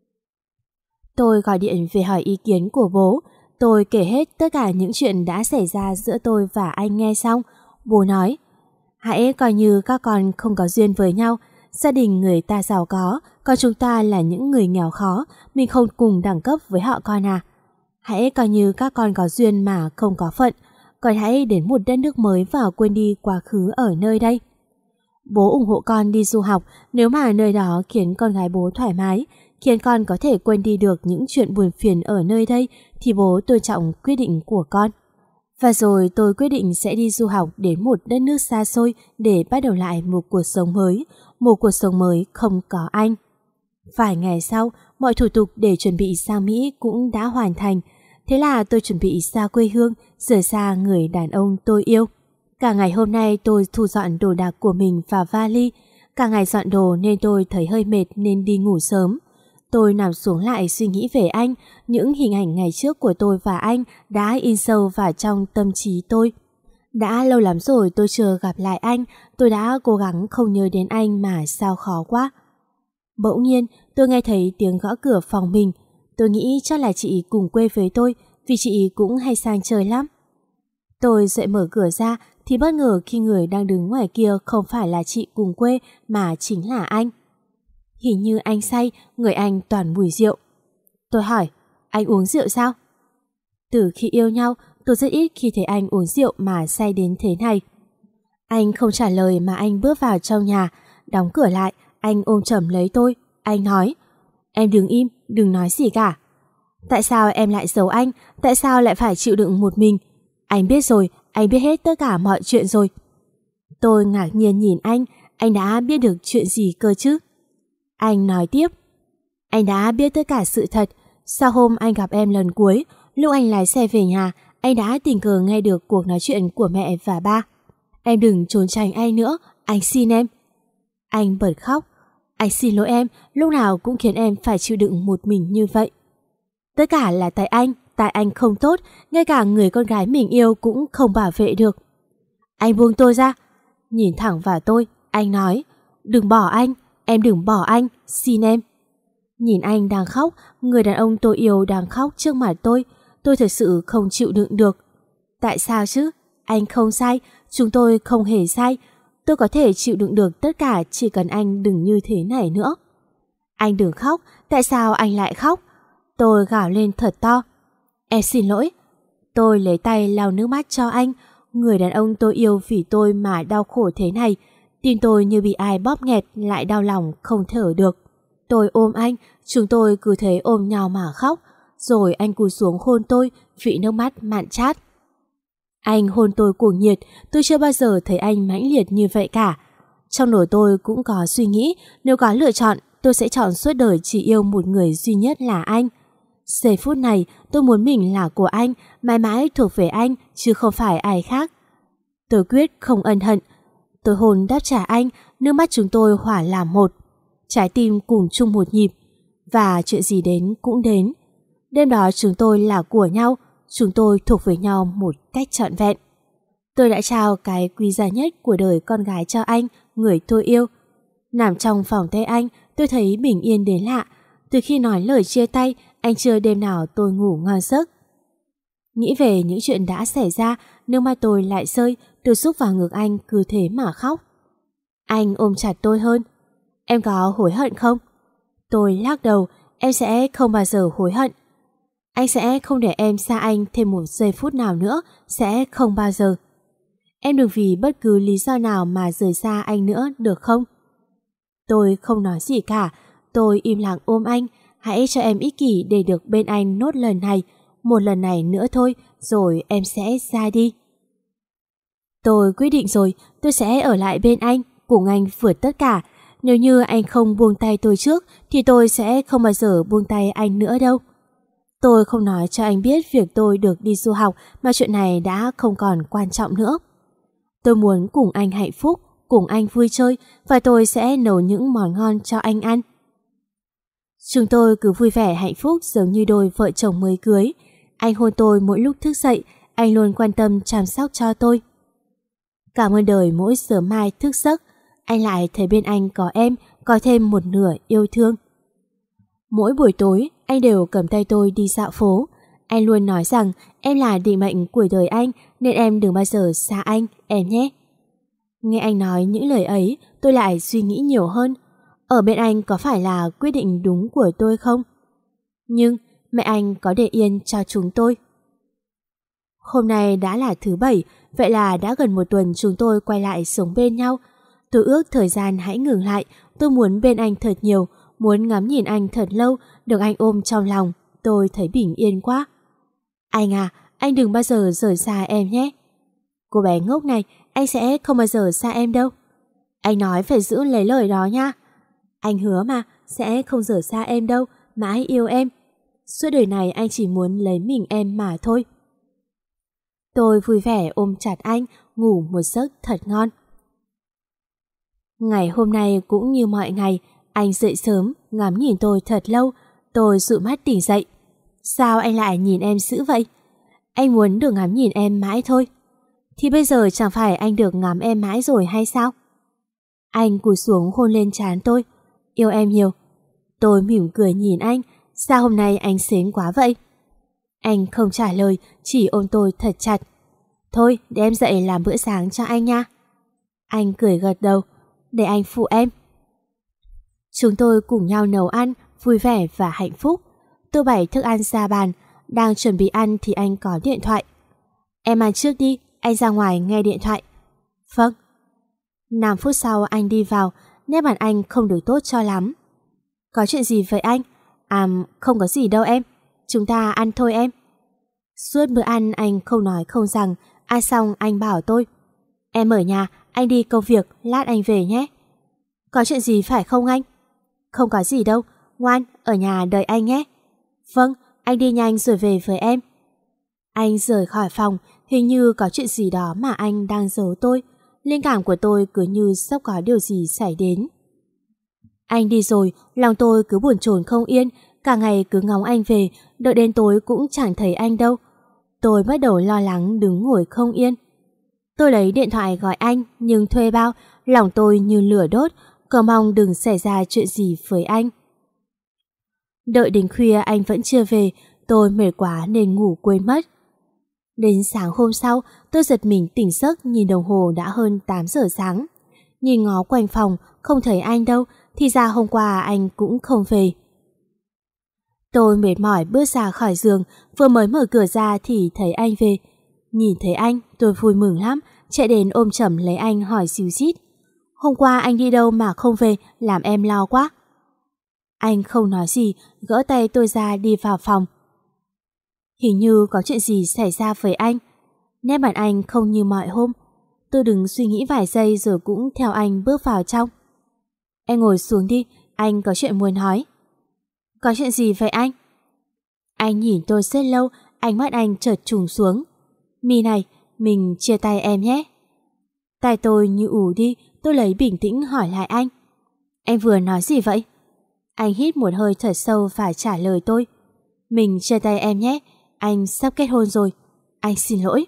Tôi gọi điện về hỏi ý kiến của bố. Tôi kể hết tất cả những chuyện đã xảy ra giữa tôi và anh nghe xong. Bố nói, hãy coi như các con không có duyên với nhau. Gia đình người ta giàu có, còn chúng ta là những người nghèo khó, mình không cùng đẳng cấp với họ con à. Hãy coi như các con có duyên mà không có phận, còn hãy đến một đất nước mới và quên đi quá khứ ở nơi đây. Bố ủng hộ con đi du học nếu mà nơi đó khiến con gái bố thoải mái, khiến con có thể quên đi được những chuyện buồn phiền ở nơi đây, thì bố tôn trọng quyết định của con. Và rồi tôi quyết định sẽ đi du học đến một đất nước xa xôi để bắt đầu lại một cuộc sống mới, một cuộc sống mới không có anh. Vài ngày sau, mọi thủ tục để chuẩn bị sang Mỹ cũng đã hoàn thành. Thế là tôi chuẩn bị xa quê hương, rời xa người đàn ông tôi yêu. Cả ngày hôm nay tôi thu dọn đồ đạc của mình và vali. Cả ngày dọn đồ nên tôi thấy hơi mệt nên đi ngủ sớm. Tôi nằm xuống lại suy nghĩ về anh, những hình ảnh ngày trước của tôi và anh đã in sâu vào trong tâm trí tôi. Đã lâu lắm rồi tôi chưa gặp lại anh, tôi đã cố gắng không nhớ đến anh mà sao khó quá. Bỗng nhiên, tôi nghe thấy tiếng gõ cửa phòng mình. Tôi nghĩ chắc là chị cùng quê với tôi, vì chị cũng hay sang chơi lắm. Tôi dậy mở cửa ra thì bất ngờ khi người đang đứng ngoài kia không phải là chị cùng quê mà chính là anh. Hình như anh say, người anh toàn mùi rượu. Tôi hỏi, anh uống rượu sao? Từ khi yêu nhau, tôi rất ít khi thấy anh uống rượu mà say đến thế này. Anh không trả lời mà anh bước vào trong nhà, đóng cửa lại, anh ôm chầm lấy tôi. Anh nói, em đừng im, đừng nói gì cả. Tại sao em lại giấu anh? Tại sao lại phải chịu đựng một mình? Anh biết rồi, anh biết hết tất cả mọi chuyện rồi. Tôi ngạc nhiên nhìn anh đã biết được chuyện gì cơ chứ? Anh nói tiếp, anh đã biết tất cả sự thật. Sau hôm anh gặp em lần cuối, lúc anh lái xe về nhà, anh đã tình cờ nghe được cuộc nói chuyện của mẹ và ba. Em đừng trốn tránh anh nữa, anh xin em. Anh bật khóc. Anh xin lỗi em, lúc nào cũng khiến em phải chịu đựng một mình như vậy. Tất cả là tại anh không tốt, ngay cả người con gái mình yêu cũng không bảo vệ được. Anh buông tôi ra. Nhìn thẳng vào tôi, anh nói, đừng bỏ anh, em đừng bỏ anh, xin em. Nhìn anh đang khóc, người đàn ông tôi yêu đang khóc trước mặt tôi thật sự không chịu đựng được. Tại sao chứ? Anh không sai, chúng tôi không hề sai. Tôi có thể chịu đựng được tất cả chỉ cần anh đừng như thế này nữa. Anh đừng khóc, tại sao anh lại khóc? Tôi gào lên thật to. Em xin lỗi. Tôi lấy tay lau nước mắt cho anh. Người đàn ông tôi yêu vì tôi mà đau khổ thế này. Tim tôi như bị ai bóp nghẹt, lại đau lòng không thở được. Tôi ôm anh, chúng tôi cứ thế ôm nhau mà khóc. Rồi anh cúi xuống hôn tôi, vị nước mắt mặn chát. Anh hôn tôi cuồng nhiệt, tôi chưa bao giờ thấy anh mãnh liệt như vậy cả. Trong đầu tôi cũng có suy nghĩ, nếu có lựa chọn, tôi sẽ chọn suốt đời chỉ yêu một người duy nhất là anh. Giây phút này, tôi muốn mình là của anh, mãi mãi thuộc về anh, chứ không phải ai khác. Tôi quyết không ân hận. Tôi hôn đáp trả anh, nước mắt chúng tôi hòa làm một. Trái tim cùng chung một nhịp. Và chuyện gì đến cũng đến. Đêm đó chúng tôi là của nhau, chúng tôi thuộc về nhau một cách trọn vẹn. Tôi đã trao cái quý giá nhất của đời con gái cho anh, người tôi yêu. Nằm trong vòng tay anh, tôi thấy bình yên đến lạ. Từ khi nói lời chia tay, anh chưa đêm nào tôi ngủ ngon giấc. Nghĩ về những chuyện đã xảy ra, nước mắt tôi lại rơi, tôi xúc vào ngực anh cứ thế mà khóc. Anh ôm chặt tôi hơn. Em có hối hận không? Tôi lắc đầu, em sẽ không bao giờ hối hận. Anh sẽ không để em xa anh thêm một giây phút nào nữa, sẽ không bao giờ. Em đừng vì bất cứ lý do nào mà rời xa anh nữa được không? Tôi không nói gì cả, tôi im lặng ôm anh. Hãy cho em ích kỷ để được bên anh nốt lần này, một lần này nữa thôi, rồi em sẽ ra đi. Tôi quyết định rồi, tôi sẽ ở lại bên anh, cùng anh vượt tất cả. Nếu như anh không buông tay tôi trước, thì tôi sẽ không bao giờ buông tay anh nữa đâu. Tôi không nói cho anh biết việc tôi được đi du học, mà chuyện này đã không còn quan trọng nữa. Tôi muốn cùng anh hạnh phúc, cùng anh vui chơi, và tôi sẽ nấu những món ngon cho anh ăn. Chúng tôi cứ vui vẻ hạnh phúc giống như đôi vợ chồng mới cưới. Anh hôn tôi mỗi lúc thức dậy, anh luôn quan tâm chăm sóc cho tôi. Cảm ơn đời mỗi sớm mai thức giấc, anh lại thấy bên anh có em, có thêm một nửa yêu thương. Mỗi buổi tối, anh đều cầm tay tôi đi dạo phố. Anh luôn nói rằng em là định mệnh của đời anh, nên em đừng bao giờ xa anh, em nhé. Nghe anh nói những lời ấy, tôi lại suy nghĩ nhiều hơn. Ở bên anh có phải là quyết định đúng của tôi không? Nhưng mẹ anh có để yên cho chúng tôi. Hôm nay đã là thứ Bảy, vậy là đã gần một tuần chúng tôi quay lại sống bên nhau. Tôi ước thời gian hãy ngừng lại, tôi muốn bên anh thật nhiều, muốn ngắm nhìn anh thật lâu, được anh ôm trong lòng, tôi thấy bình yên quá. Anh à, anh đừng bao giờ rời xa em nhé. Cô bé ngốc này, anh sẽ không bao giờ xa em đâu. Anh nói phải giữ lấy lời đó nha. Anh hứa mà, sẽ không rời xa em đâu, mãi yêu em. Suốt đời này anh chỉ muốn lấy mình em mà thôi. Tôi vui vẻ ôm chặt anh, ngủ một giấc thật ngon. Ngày hôm nay cũng như mọi ngày, anh dậy sớm, ngắm nhìn tôi thật lâu. Tôi dụi mắt tỉnh dậy. Sao anh lại nhìn em dữ vậy? Anh muốn được ngắm nhìn em mãi thôi. Thì bây giờ chẳng phải anh được ngắm em mãi rồi hay sao? Anh cúi xuống hôn lên trán tôi. Yêu em nhiều. Tôi mỉm cười nhìn anh. Sao hôm nay anh xến quá vậy? Anh không trả lời, chỉ ôm tôi thật chặt. Thôi, để em dậy làm bữa sáng cho anh nha. Anh cười gật đầu. Để anh phụ em. Chúng tôi cùng nhau nấu ăn, vui vẻ và hạnh phúc. Tôi bày thức ăn ra bàn. Đang chuẩn bị ăn thì anh có điện thoại. Em ăn trước đi, anh ra ngoài nghe điện thoại. Vâng. 5 phút sau anh đi vào, nét mặt anh không được tốt cho lắm. Có chuyện gì vậy anh? Không có gì đâu em. Chúng ta ăn thôi em. Suốt bữa ăn anh không nói không rằng. Ăn xong anh bảo tôi. Em ở nhà, anh đi công việc, lát anh về nhé. Có chuyện gì phải không anh? Không có gì đâu, ngoan, ở nhà đợi anh nhé. Vâng, anh đi nhanh rồi về với em. Anh rời khỏi phòng, hình như có chuyện gì đó mà anh đang giấu tôi. Linh cảm của tôi cứ như sắp có điều gì xảy đến. Anh đi rồi, lòng tôi cứ buồn chồn không yên, cả ngày cứ ngóng anh về, đợi đến tối cũng chẳng thấy anh đâu. Tôi bắt đầu lo lắng đứng ngồi không yên. Tôi lấy điện thoại gọi anh, nhưng thuê bao, lòng tôi như lửa đốt, cầu mong đừng xảy ra chuyện gì với anh. Đợi đến khuya anh vẫn chưa về, tôi mệt quá nên ngủ quên mất. Đến sáng hôm sau, tôi giật mình tỉnh giấc nhìn đồng hồ đã hơn 8 giờ sáng. Nhìn ngó quanh phòng, không thấy anh đâu, thì ra hôm qua anh cũng không về. Tôi mệt mỏi bước ra khỏi giường, vừa mới mở cửa ra thì thấy anh về. Nhìn thấy anh, tôi vui mừng lắm, chạy đến ôm chầm lấy anh hỏi xíu xít. Hôm qua anh đi đâu mà không về, làm em lo quá. Anh không nói gì, gỡ tay tôi ra đi vào phòng. Hình như có chuyện gì xảy ra với anh. Nét mặt anh không như mọi hôm. Tôi đứng suy nghĩ vài giây rồi cũng theo anh bước vào trong. Em ngồi xuống đi, anh có chuyện muốn nói. Có chuyện gì vậy anh? Anh nhìn tôi rất lâu, ánh mắt anh chợt trùng xuống. Mi này, mình chia tay em nhé. Tai tôi như ù đi, tôi lấy bình tĩnh hỏi lại anh. Anh vừa nói gì vậy? Anh hít một hơi thật sâu và trả lời tôi. Mình chia tay em nhé, anh sắp kết hôn rồi. Anh xin lỗi.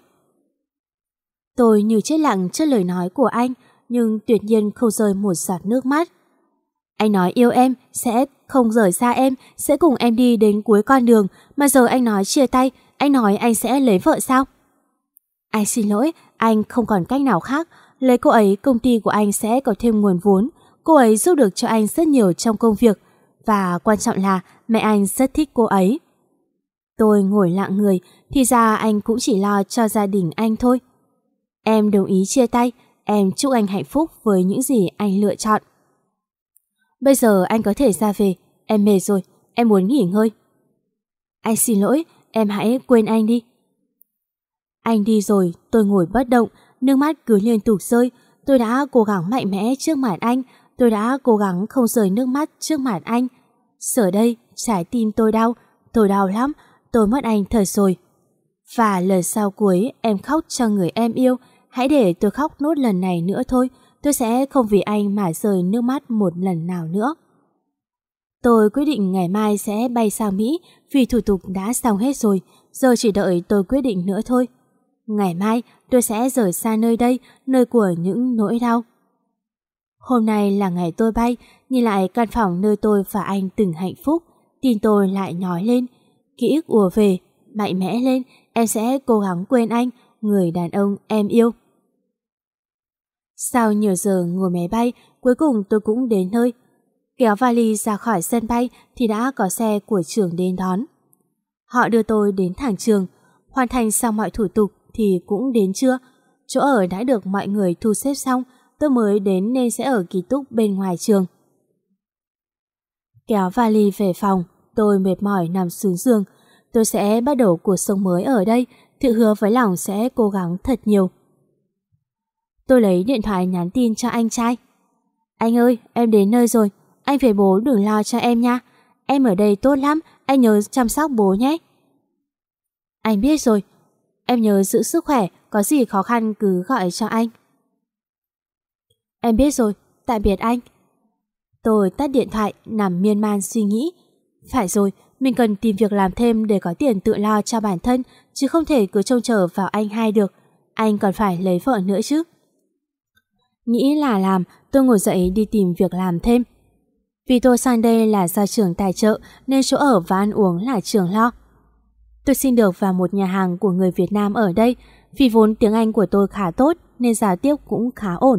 Tôi như chết lặng trước lời nói của anh, nhưng tuyệt nhiên không rơi một giọt nước mắt. Anh nói yêu em, sẽ không rời xa em, sẽ cùng em đi đến cuối con đường, mà giờ anh nói chia tay, anh nói anh sẽ lấy vợ sao? Anh xin lỗi, anh không còn cách nào khác. Lấy cô ấy, công ty của anh sẽ có thêm nguồn vốn. Cô ấy giúp được cho anh rất nhiều trong công việc. Và quan trọng là mẹ anh rất thích cô ấy. Tôi ngồi lặng người, thì ra anh cũng chỉ lo cho gia đình anh thôi. Em đồng ý chia tay, em chúc anh hạnh phúc với những gì anh lựa chọn. Bây giờ anh có thể ra về, em mệt rồi, em muốn nghỉ ngơi. Anh xin lỗi, em hãy quên anh đi. Anh đi rồi, tôi ngồi bất động, nước mắt cứ liên tục rơi. Tôi đã cố gắng mạnh mẽ trước mặt anh, tôi đã cố gắng không rơi nước mắt trước mặt anh. Giờ đây, trái tim tôi đau lắm, tôi mất anh thật rồi. Và lần sau cuối em khóc cho người em yêu, hãy để tôi khóc nốt lần này nữa thôi, tôi sẽ không vì anh mà rơi nước mắt một lần nào nữa. Tôi quyết định ngày mai sẽ bay sang Mỹ vì thủ tục đã xong hết rồi, giờ chỉ đợi tôi quyết định nữa thôi. Ngày mai tôi sẽ rời xa nơi đây, nơi của những nỗi đau. Hôm nay là ngày tôi bay, nhìn lại căn phòng nơi tôi và anh từng hạnh phúc, tim tôi lại nhói lên. Ký ức ùa về, mạnh mẽ lên, em sẽ cố gắng quên anh, người đàn ông em yêu. Sau nhiều giờ ngồi máy bay, cuối cùng tôi cũng đến nơi. Kéo vali ra khỏi sân bay thì đã có xe của trường đến đón. Họ đưa tôi đến thẳng trường, hoàn thành xong mọi thủ tục thì cũng đến trưa. Chỗ ở đã được mọi người thu xếp xong, tôi mới đến nên sẽ ở ký túc bên ngoài trường. Kéo vali về phòng, tôi mệt mỏi nằm xuống giường. Tôi sẽ bắt đầu cuộc sống mới ở đây, tự hứa với lòng sẽ cố gắng thật nhiều. Tôi lấy điện thoại nhắn tin cho anh trai. Anh ơi, em đến nơi rồi, anh về bố đừng lo cho em nha. Em ở đây tốt lắm, anh nhớ chăm sóc bố nhé. Anh biết rồi, em nhớ giữ sức khỏe, có gì khó khăn cứ gọi cho anh. Em biết rồi, tạm biệt anh. Tôi tắt điện thoại, nằm miên man suy nghĩ. Phải rồi, mình cần tìm việc làm thêm để có tiền tự lo cho bản thân, chứ không thể cứ trông chờ vào anh hai được. anh còn phải lấy vợ nữa chứ. Nghĩ là làm, tôi ngồi dậy đi tìm việc làm thêm. Vì tôi sang đây là do trường tài trợ nên chỗ ở và ăn uống là trường lo. Tôi xin được vào một nhà hàng của người Việt Nam ở đây, vì vốn tiếng Anh của tôi khá tốt nên giao tiếp cũng khá ổn.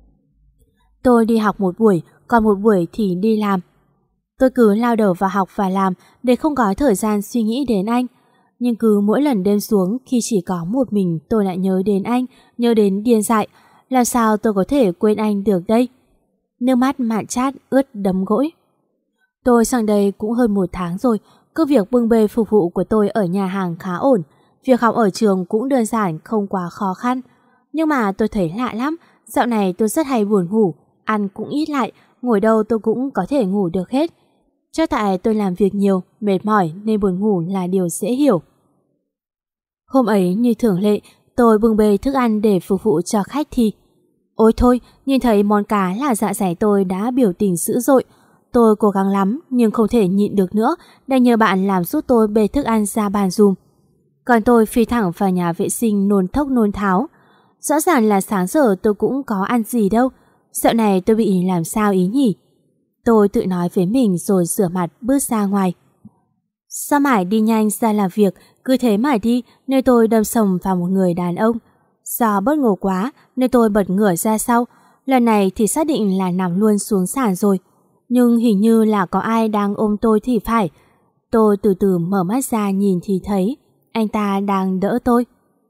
Tôi đi học một buổi, còn một buổi thì đi làm. Tôi cứ lao đầu vào học và làm để không có thời gian suy nghĩ đến anh. Nhưng cứ mỗi lần đêm xuống khi chỉ có một mình tôi lại nhớ đến anh, nhớ đến điên dại. Làm sao tôi có thể quên anh được đây? Nước mắt mạn chát ướt đẫm gối. Tôi sang đây cũng hơn 1 tháng rồi. Công việc bưng bê phục vụ của tôi ở nhà hàng khá ổn. Việc học ở trường cũng đơn giản, không quá khó khăn. Nhưng mà tôi thấy lạ lắm. Dạo này tôi rất hay buồn ngủ, ăn cũng ít lại, ngồi đâu tôi cũng có thể ngủ được hết. Chắc tại tôi làm việc nhiều, mệt mỏi nên buồn ngủ là điều dễ hiểu. Hôm ấy như thường lệ, tôi bưng bê thức ăn để phục vụ cho khách thì ôi thôi, nhìn thấy món cá là dạ dày tôi đã biểu tình dữ dội. Tôi cố gắng lắm nhưng không thể nhịn được nữa, đành nhờ bạn làm giúp tôi bê thức ăn ra bàn dùm. Còn tôi phi thẳng vào nhà vệ sinh nôn thốc nôn tháo. Rõ ràng là sáng giờ tôi cũng có ăn gì đâu. Dạo này tôi bị làm sao ý nhỉ? Tôi tự nói với mình rồi rửa mặt bước ra ngoài. Sao mãi đi nhanh ra làm việc, cứ thế mà đi nên tôi đâm sầm vào một người đàn ông. Do bất ngờ quá nên tôi bật ngửa ra sau. Lần này thì xác định là nằm luôn xuống sàn rồi. Nhưng hình như là có ai đang ôm tôi thì phải. Tôi từ từ mở mắt ra nhìn thì thấy anh ta đang đỡ tôi.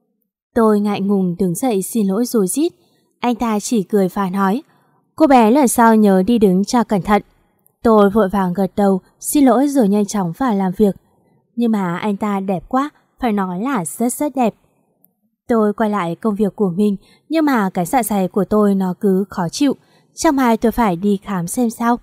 Tôi ngại ngùng đứng dậy xin lỗi rối rít. Anh ta chỉ cười và nói: "Cô bé lần sau nhớ đi đứng cho cẩn thận." Tôi vội vàng gật đầu xin lỗi rồi nhanh chóng vào làm việc. Nhưng mà anh ta đẹp quá, phải nói là rất rất đẹp. Tôi quay lại công việc của mình, nhưng mà cái dạ dày của tôi nó cứ khó chịu. Chắc mai tôi phải đi khám xem sao.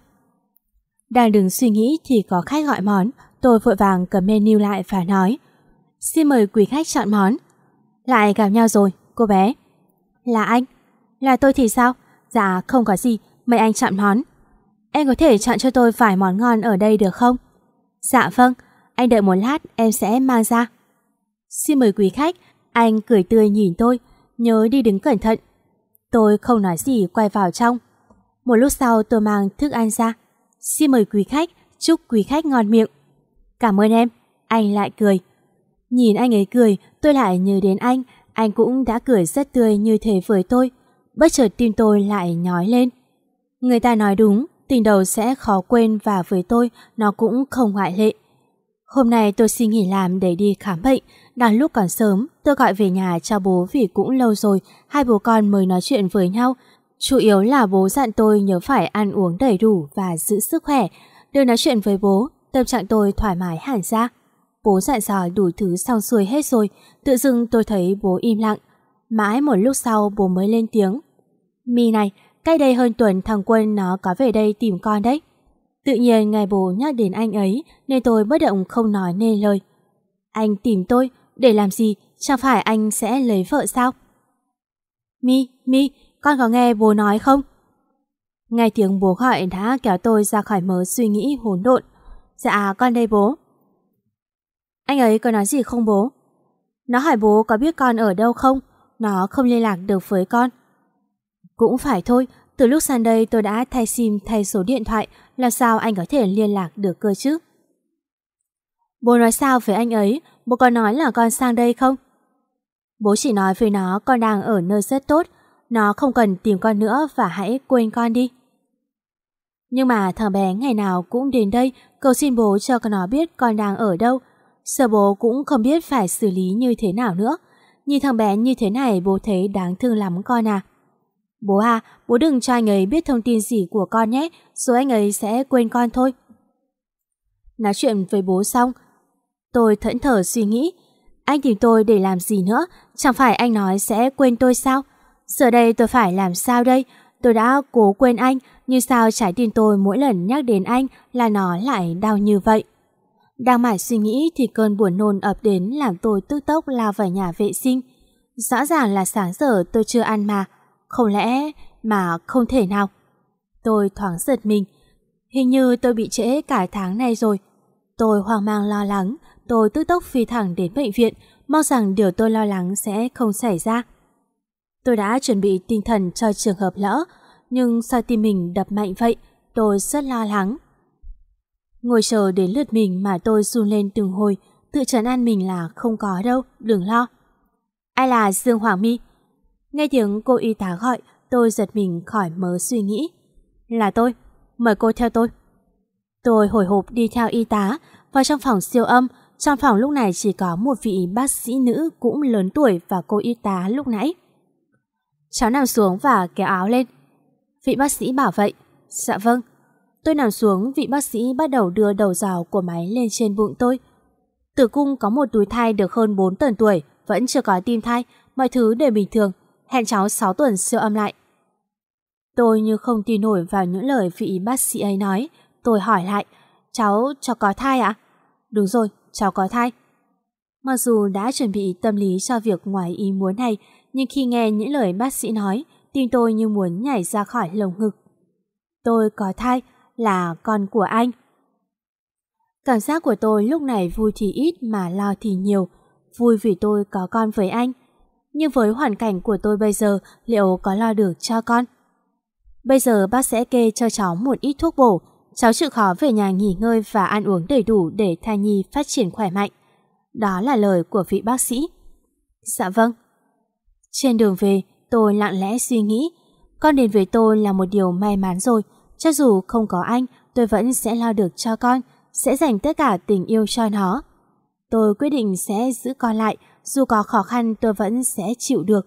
Đang đứng suy nghĩ thì có khách gọi món. Tôi vội vàng cầm menu lại và nói: "Xin mời quý khách chọn món." Lại gặp nhau rồi, cô bé. Là anh? Là tôi thì sao? Dạ không có gì, mời anh chọn món. Em có thể chọn cho tôi vài món ngon ở đây được không? Dạ vâng, anh đợi một lát em sẽ mang ra. Xin mời quý khách. Anh cười tươi nhìn tôi, nhớ đi đứng cẩn thận. Tôi không nói gì quay vào trong. Một lúc sau tôi mang thức ăn ra. Xin mời quý khách, chúc quý khách ngon miệng. Cảm ơn em. Anh lại cười. Nhìn anh ấy cười, tôi lại nhớ đến anh cũng đã cười rất tươi như thế với tôi. Bất chợt tim tôi lại nhói lên. Người ta nói đúng, tình đầu sẽ khó quên và với tôi nó cũng không ngoại lệ. Hôm nay tôi xin nghỉ làm để đi khám bệnh. Đang lúc còn sớm, tôi gọi về nhà cho bố vì cũng lâu rồi hai bố con mới nói chuyện với nhau. Chủ yếu là bố dặn tôi nhớ phải ăn uống đầy đủ và giữ sức khỏe. Được nói chuyện với bố, tâm trạng tôi thoải mái hẳn ra. Bố dặn dò đủ thứ xong xuôi hết rồi, tự dưng tôi thấy bố im lặng. Mãi một lúc sau bố mới lên tiếng. My này, cách đây hơn tuần thằng Quân nó có về đây tìm con đấy. Tự nhiên ngày bố nhắc đến anh ấy nên tôi bất động không nói nên lời. Anh tìm tôi để làm gì? Chẳng phải anh sẽ lấy vợ sao? My, con có nghe bố nói không? Nghe tiếng bố gọi đã kéo tôi ra khỏi mớ suy nghĩ hỗn độn. Dạ con đây bố. Anh ấy có nói gì không bố? Nó hỏi bố có biết con ở đâu không? Nó không liên lạc được với con. Cũng phải thôi, từ lúc sang đây tôi đã thay sim thay số điện thoại, làm sao anh có thể liên lạc được cơ chứ? Bố nói sao với anh ấy? Bố có nói là con sang đây không? Bố chỉ nói với nó con đang ở nơi rất tốt, nó không cần tìm con nữa và hãy quên con đi. Nhưng mà thằng bé ngày nào cũng đến đây cầu xin bố cho con nó biết con đang ở đâu. Giờ bố cũng không biết phải xử lý như thế nào nữa. Nhìn thằng bé như thế này bố thấy đáng thương lắm con à. Bố à, bố đừng cho anh ấy biết thông tin gì của con nhé, rồi anh ấy sẽ quên con thôi. Nói chuyện với bố xong, tôi thẫn thờ suy nghĩ. Anh tìm tôi để làm gì nữa? Chẳng phải anh nói sẽ quên tôi sao? Giờ đây tôi phải làm sao đây? Tôi đã cố quên anh, nhưng sao trái tim tôi mỗi lần nhắc đến anh là nó lại đau như vậy? Đang mải suy nghĩ thì cơn buồn nôn ập đến làm tôi tức tốc lao vào nhà vệ sinh. Rõ ràng là sáng giờ tôi chưa ăn mà. Không lẽ mà không thể nào? Tôi thoáng giật mình. Hình như tôi bị trễ cả tháng này rồi. Tôi hoang mang lo lắng. Tôi tức tốc phi thẳng đến bệnh viện, mong rằng điều tôi lo lắng sẽ không xảy ra. Tôi đã chuẩn bị tinh thần cho trường hợp lỡ, nhưng sao tim mình đập mạnh vậy? Tôi rất lo lắng. Ngồi chờ đến lượt mình mà tôi run lên từng hồi, tự trấn an mình là không có đâu, đừng lo. Ai là Dương Hoàng My? Nghe tiếng cô y tá gọi, tôi giật mình khỏi mớ suy nghĩ. Là tôi, mời cô theo tôi. Tôi hồi hộp đi theo y tá vào trong phòng siêu âm. Trong phòng lúc này chỉ có một vị bác sĩ nữ cũng lớn tuổi và cô y tá lúc nãy. Cháu nằm xuống và kéo áo lên. Vị bác sĩ bảo vậy. Dạ vâng. Tôi nằm xuống, vị bác sĩ bắt đầu đưa đầu giò của máy lên trên bụng tôi. Tử cung có một túi thai được hơn 4 tuần tuổi, vẫn chưa có tim thai, mọi thứ đều bình thường. Hẹn cháu 6 tuần siêu âm lại. Tôi như không tin nổi vào những lời vị bác sĩ ấy nói. Tôi hỏi lại, cháu có thai ạ? Đúng rồi, cháu có thai. Mặc dù đã chuẩn bị tâm lý cho việc ngoài ý muốn này, nhưng khi nghe những lời bác sĩ nói, tim tôi như muốn nhảy ra khỏi lồng ngực. Tôi có thai, là con của anh. Cảm giác của tôi lúc này vui thì ít mà lo thì nhiều. Vui vì tôi có con với anh. Nhưng với hoàn cảnh của tôi bây giờ, liệu có lo được cho con? Bây giờ bác sẽ kê cho cháu một ít thuốc bổ. Cháu chịu khó về nhà nghỉ ngơi và ăn uống đầy đủ để thai nhi phát triển khỏe mạnh. Đó là lời của vị bác sĩ. Dạ vâng. Trên đường về, tôi lặng lẽ suy nghĩ. Con đến với tôi là một điều may mắn rồi. Cho dù không có anh, tôi vẫn sẽ lo được cho con, sẽ dành tất cả tình yêu cho nó. Tôi quyết định sẽ giữ con lại, dù có khó khăn tôi vẫn sẽ chịu được.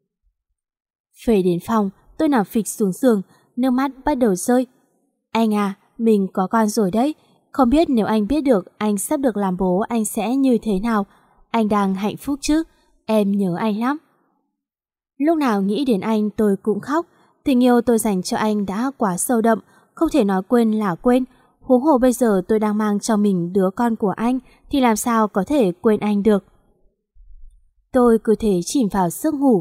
Về đến phòng, tôi nằm phịch xuống giường, nước mắt bắt đầu rơi. Anh à, mình có con rồi đấy. Không biết nếu anh biết được anh sắp được làm bố anh sẽ như thế nào. Anh đang hạnh phúc chứ? Em nhớ anh lắm. Lúc nào nghĩ đến anh tôi cũng khóc. Tình yêu tôi dành cho anh đã quá sâu đậm, không thể nói quên là quên. Huống hồ bây giờ tôi đang mang cho mình đứa con của anh thì làm sao có thể quên anh được. Tôi cứ thế chìm vào giấc ngủ.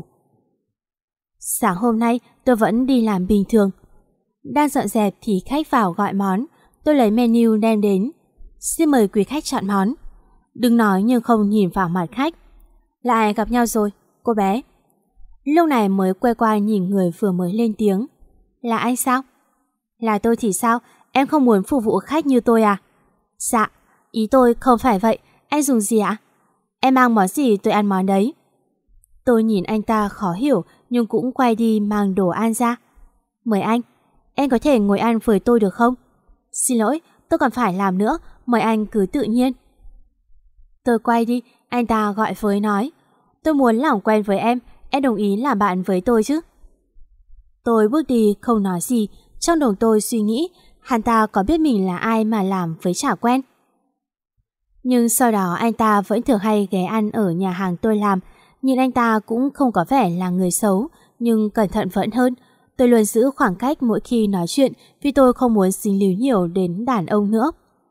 Sáng hôm nay tôi vẫn đi làm bình thường. Đang dọn dẹp thì khách vào gọi món. Tôi lấy menu đem đến. Xin mời quý khách chọn món. Đừng nói nhưng không nhìn vào mặt khách. Lại gặp nhau rồi, cô bé. Lúc này mới quay qua nhìn người vừa mới lên tiếng. Là anh sao? Là tôi thì sao? Em không muốn phục vụ khách như tôi à? Dạ, ý tôi không phải vậy. Anh dùng gì ạ? Em mang món gì tôi ăn món đấy. Tôi nhìn anh ta khó hiểu nhưng cũng quay đi mang đồ ăn ra. Mời anh. Em có thể ngồi ăn với tôi được không? Xin lỗi, tôi còn phải làm nữa. Mời anh cứ tự nhiên. Tôi quay đi, anh ta gọi với nói. Tôi muốn làm quen với em đồng ý làm bạn với tôi chứ? Tôi bước đi không nói gì. Trong đầu tôi suy nghĩ hắn ta có biết mình là ai mà làm với chả quen. Nhưng sau đó anh ta vẫn thường hay ghé ăn ở nhà hàng tôi làm. Nhìn anh ta cũng không có vẻ là người xấu, nhưng cẩn thận vẫn hơn. Tôi luôn giữ khoảng cách mỗi khi nói chuyện vì tôi không muốn dính líu nhiều đến đàn ông nữa.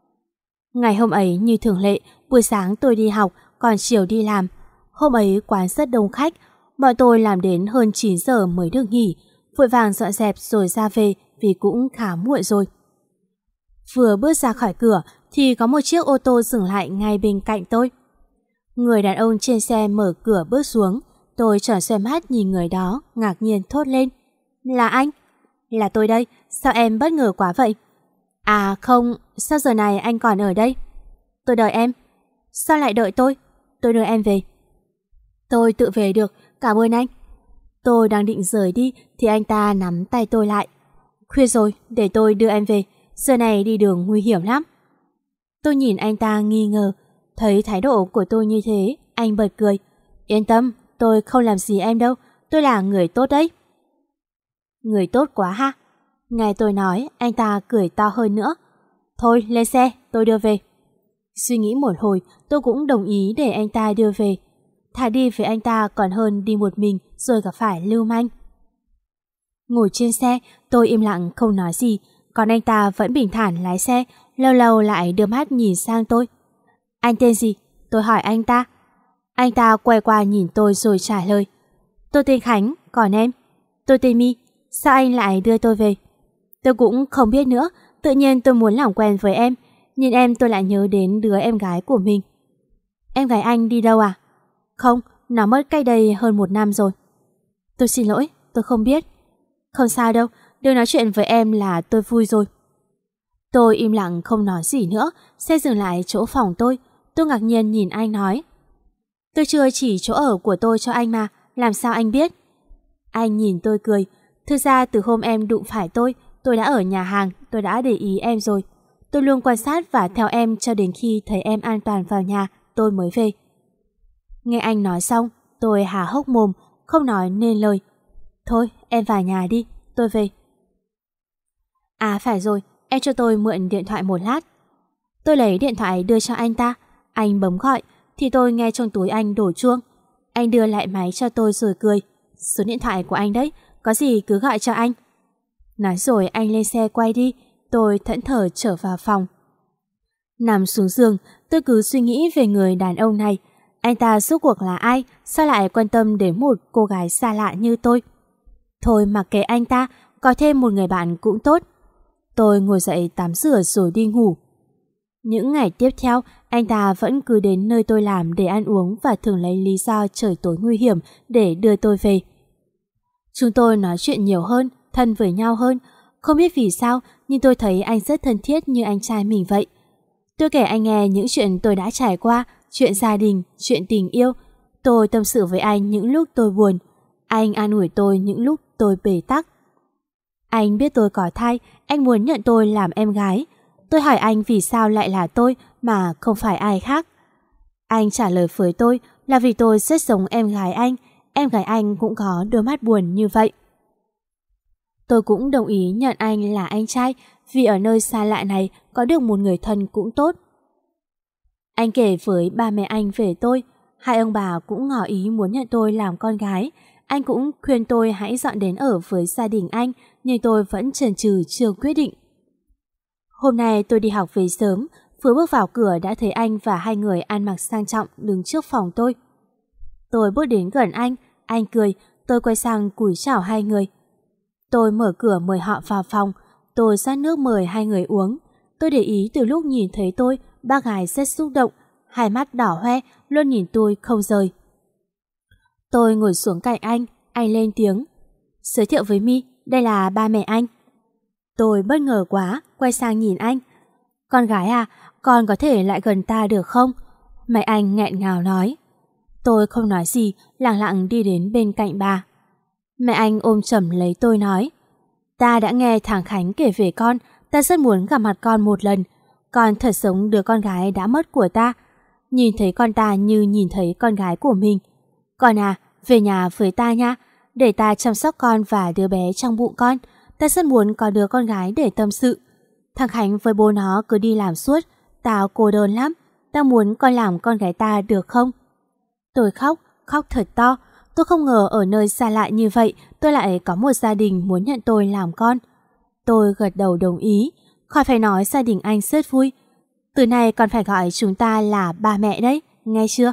Ngày hôm ấy như thường lệ, buổi sáng tôi đi học, còn chiều đi làm. Hôm ấy quán rất đông khách, bọn tôi làm đến hơn 9 giờ mới được nghỉ, vội vàng dọn dẹp rồi ra về vì cũng khá muộn rồi. Vừa bước ra khỏi cửa thì có một chiếc ô tô dừng lại ngay bên cạnh tôi. Người đàn ông trên xe mở cửa bước xuống. Tôi tròn xoe mắt nhìn người đó, ngạc nhiên thốt lên. Là anh? Là tôi đây, sao em bất ngờ quá vậy? À không, sao giờ này anh còn ở đây? Tôi đợi em. Sao lại đợi tôi? Tôi đưa em về. Tôi tự về được, cảm ơn anh. Tôi đang định rời đi thì anh ta nắm tay tôi lại. Khuya rồi, để tôi đưa em về. Giờ này đi đường nguy hiểm lắm. Tôi nhìn anh ta nghi ngờ. Thấy thái độ của tôi như thế, anh bật cười. Yên tâm, tôi không làm gì em đâu. Tôi là người tốt đấy. Người tốt quá ha. Nghe tôi nói, anh ta cười to hơn nữa. Thôi, lên xe, tôi đưa về. Suy nghĩ một hồi, tôi cũng đồng ý để anh ta đưa về. Thà đi với anh ta còn hơn đi một mình rồi gặp phải lưu manh. Ngồi trên xe, tôi im lặng không nói gì, còn anh ta vẫn bình thản lái xe, lâu lâu lại đưa mắt nhìn sang tôi. Anh tên gì? Tôi hỏi anh ta. Anh ta quay qua nhìn tôi rồi trả lời. Tôi tên Khánh, còn em? Tôi tên My. Sao anh lại đưa tôi về? Tôi cũng không biết nữa, tự nhiên tôi muốn làm quen với em. Nhìn em tôi lại nhớ đến đứa em gái của mình. Em gái anh đi đâu à? Không, nó mất cách đây hơn 1 năm rồi. Tôi xin lỗi, tôi không biết. Không sao đâu, đừng nói chuyện với em là tôi vui rồi. Tôi im lặng không nói gì nữa. Xe dừng lại chỗ phòng tôi. Tôi ngạc nhiên nhìn anh nói: Tôi chưa chỉ chỗ ở của tôi cho anh mà, làm sao anh biết? Anh nhìn tôi cười. Thực ra từ hôm em đụng phải tôi đã ở nhà hàng, tôi đã để ý em rồi. Tôi luôn quan sát và theo em cho đến khi thấy em an toàn vào nhà, tôi mới về. Nghe anh nói xong, tôi há hốc mồm, không nói nên lời. Thôi, em vào nhà đi, tôi về. À phải rồi, em cho tôi mượn điện thoại một lát. Tôi lấy điện thoại đưa cho anh ta. Anh bấm gọi, thì tôi nghe trong túi anh đổ chuông. Anh đưa lại máy cho tôi rồi cười. Số điện thoại của anh đấy, có gì cứ gọi cho anh. Nói rồi anh lên xe quay đi. Tôi thẫn thờ trở vào phòng. Nằm xuống giường, tôi cứ suy nghĩ về người đàn ông này. Anh ta rốt cuộc là ai? Sao lại quan tâm đến một cô gái xa lạ như tôi? Thôi mặc kệ anh ta, có thêm một người bạn cũng tốt. Tôi ngồi dậy tắm rửa rồi đi ngủ. Những ngày tiếp theo, anh ta vẫn cứ đến nơi tôi làm để ăn uống và thường lấy lý do trời tối nguy hiểm để đưa tôi về. Chúng tôi nói chuyện nhiều hơn, thân với nhau hơn. Không biết vì sao, nhưng tôi thấy anh rất thân thiết như anh trai mình vậy. Tôi kể anh nghe những chuyện tôi đã trải qua, chuyện gia đình, chuyện tình yêu. Tôi tâm sự với anh những lúc tôi buồn. Anh an ủi tôi những lúc tôi bế tắc. Anh biết tôi có thai, anh muốn nhận tôi làm em gái. Tôi hỏi anh vì sao lại là tôi mà không phải ai khác. Anh trả lời với tôi là vì tôi rất giống em gái anh cũng có đôi mắt buồn như vậy. Tôi cũng đồng ý nhận anh là anh trai vì ở nơi xa lạ này có được một người thân cũng tốt. Anh kể với ba mẹ anh về tôi, hai ông bà cũng ngỏ ý muốn nhận tôi làm con gái. Anh cũng khuyên tôi hãy dọn đến ở với gia đình anh, nhưng tôi vẫn chần chừ chưa quyết định. Hôm nay tôi đi học về sớm, vừa bước vào cửa đã thấy anh và hai người ăn mặc sang trọng đứng trước phòng tôi. Tôi bước đến gần anh cười, tôi quay sang cúi chào hai người. Tôi mở cửa mời họ vào phòng, tôi xát nước mời hai người uống. Tôi để ý từ lúc nhìn thấy tôi, bác gái rất xúc động, hai mắt đỏ hoe, luôn nhìn tôi không rời. Tôi ngồi xuống cạnh anh lên tiếng. Giới thiệu với My, đây là ba mẹ anh. Tôi bất ngờ quá, quay sang nhìn anh. Con gái à, con có thể lại gần ta được không? Mẹ anh nghẹn ngào nói. Tôi không nói gì, lặng lặng đi đến bên cạnh bà. Mẹ anh ôm chầm lấy tôi nói. Ta đã nghe thằng Khánh kể về con, ta rất muốn gặp mặt con một lần. Con thật giống đứa con gái đã mất của ta. Nhìn thấy con ta như nhìn thấy con gái của mình. Con à, về nhà với ta nha, để ta chăm sóc con và đứa bé trong bụng con. Ta rất muốn có đứa con gái để tâm sự. Thằng Khánh với bố nó cứ đi làm suốt, tao cô đơn lắm. Ta muốn con làm con gái ta được không? Tôi khóc thật to. Tôi không ngờ ở nơi xa lạ như vậy tôi lại có một gia đình muốn nhận tôi làm con. Tôi gật đầu đồng ý. Khỏi phải nói, gia đình anh rất vui. Từ nay còn phải gọi chúng ta là ba mẹ đấy, nghe chưa?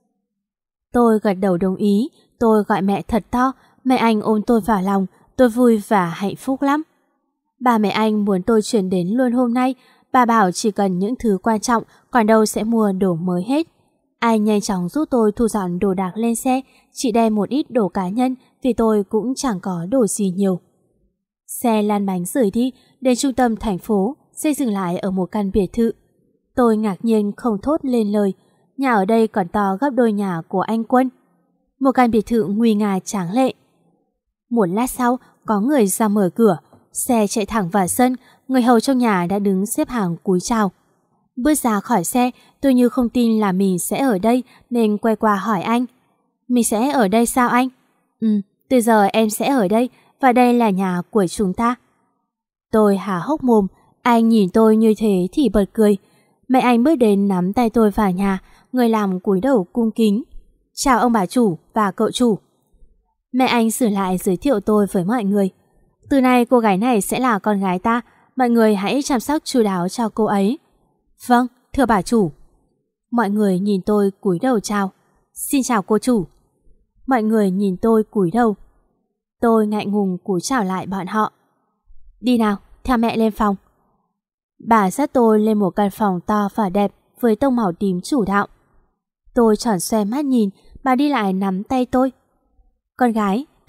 Tôi gật đầu đồng ý. Tôi gọi mẹ thật to. Mẹ anh ôm tôi vào lòng. Tôi vui và hạnh phúc lắm. Ba mẹ anh muốn tôi chuyển đến luôn hôm nay. Bà bảo chỉ cần những thứ quan trọng, còn đâu sẽ mua đồ mới hết. Anh nhanh chóng giúp tôi thu dọn đồ đạc lên xe, chỉ đem một ít đồ cá nhân vì tôi cũng chẳng có đồ gì nhiều. Xe lăn bánh rời đi, đến trung tâm thành phố, xe dừng lại ở một căn biệt thự. Tôi ngạc nhiên không thốt lên lời, nhà ở đây còn to gấp đôi nhà của anh Quân. Một căn biệt thự nguy nga tráng lệ. Một lát sau, có người ra mở cửa, xe chạy thẳng vào sân, người hầu trong nhà đã đứng xếp hàng cúi chào. Bước ra khỏi xe, tôi như không tin là mình sẽ ở đây nên quay qua hỏi anh. Mình sẽ ở đây sao anh? Từ giờ em sẽ ở đây và đây là nhà của chúng ta. Tôi há hốc mồm, anh nhìn tôi như thế thì bật cười. Mẹ anh bước đến nắm tay tôi vào nhà, người làm cúi đầu cung kính. Chào ông bà chủ và cậu chủ. Mẹ anh sửa lại giới thiệu tôi với mọi người. Từ nay cô gái này sẽ là con gái ta, mọi người hãy chăm sóc chu đáo cho cô ấy. Vâng, thưa bà chủ. Mọi người nhìn tôi cúi đầu chào. Xin chào cô chủ. Mọi người nhìn tôi cúi đầu. Tôi ngại ngùng cúi chào lại bọn họ. Đi nào, theo mẹ lên phòng. Bà dắt tôi lên một căn phòng to và đẹp với tông màu tím chủ đạo. Tôi tròn xoe mắt nhìn, bà đi lại nắm tay tôi. Con gái,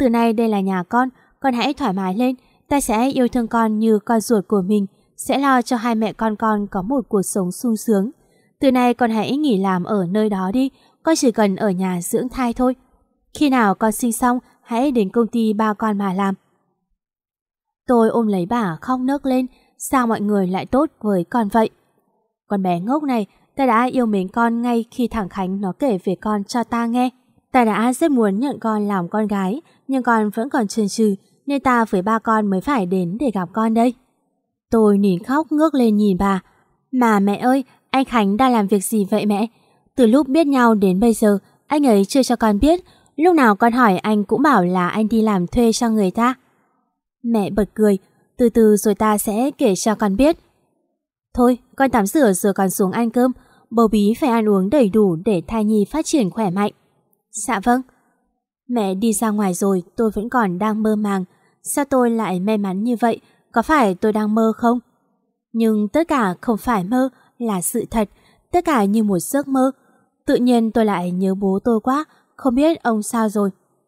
Từ nay đây là nhà con hãy thoải mái lên. Ta sẽ yêu thương con như con ruột của mình, sẽ lo cho hai mẹ con có một cuộc sống sung sướng. Từ nay con hãy nghỉ làm ở nơi đó đi, con chỉ cần ở nhà dưỡng thai thôi. Khi nào con sinh xong, hãy đến công ty ba con mà làm. Tôi ôm lấy bà khóc nấc lên, sao mọi người lại tốt với con vậy? Con bé ngốc này, ta đã yêu mến con ngay khi thằng Khánh nó kể về con cho ta nghe. Ta đã rất muốn nhận con làm con gái, nhưng con vẫn còn chần chừ, nên ta với ba con mới phải đến để gặp con đây. Tôi nín khóc ngước lên nhìn bà. Mà mẹ ơi, anh Khánh đang làm việc gì vậy mẹ? Từ lúc biết nhau đến bây giờ, anh ấy chưa cho con biết. Lúc nào con hỏi anh cũng bảo là anh đi làm thuê cho người ta. Mẹ bật cười. Từ từ rồi ta sẽ kể cho con biết. Thôi, con tắm rửa rồi con xuống ăn cơm. Bầu bí phải ăn uống đầy đủ để thai nhi phát triển khỏe mạnh. Dạ vâng. Mẹ đi ra ngoài rồi, tôi vẫn còn đang mơ màng. Sao tôi lại may mắn như vậy? Có phải tôi đang mơ không? Nhưng tất cả không phải mơ, là sự thật. Tất cả như một giấc mơ. Tự nhiên tôi lại nhớ bố tôi quá. Không biết ông sao rồi.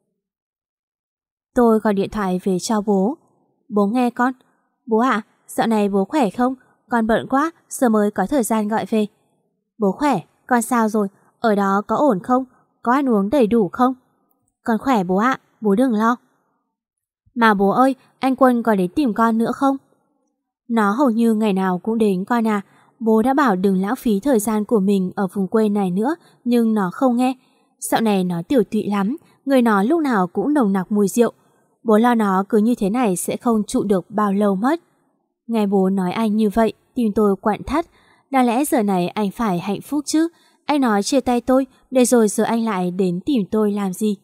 Tôi gọi điện thoại về cho bố. Bố nghe con. Bố ạ, dạo này bố khỏe không? Con bận quá, giờ mới có thời gian gọi về. Bố khỏe, con sao rồi? Ở đó có ổn không? Có ăn uống đầy đủ không? Con khỏe bố ạ, bố đừng lo. Mà bố ơi, anh Quân có đến tìm con nữa không? Nó hầu như ngày nào cũng đến con à. Bố đã bảo đừng lãng phí thời gian của mình ở vùng quê này nữa, nhưng nó không nghe. Dạo này nó tiểu tụy lắm, người nó lúc nào cũng nồng nặc mùi rượu. Bố lo nó cứ như thế này sẽ không trụ được bao lâu mất. Nghe bố nói anh như vậy, tim tôi quặn thắt. Đáng lẽ giờ này anh phải hạnh phúc chứ. Anh nói chia tay tôi, để rồi giờ anh lại đến tìm tôi làm gì?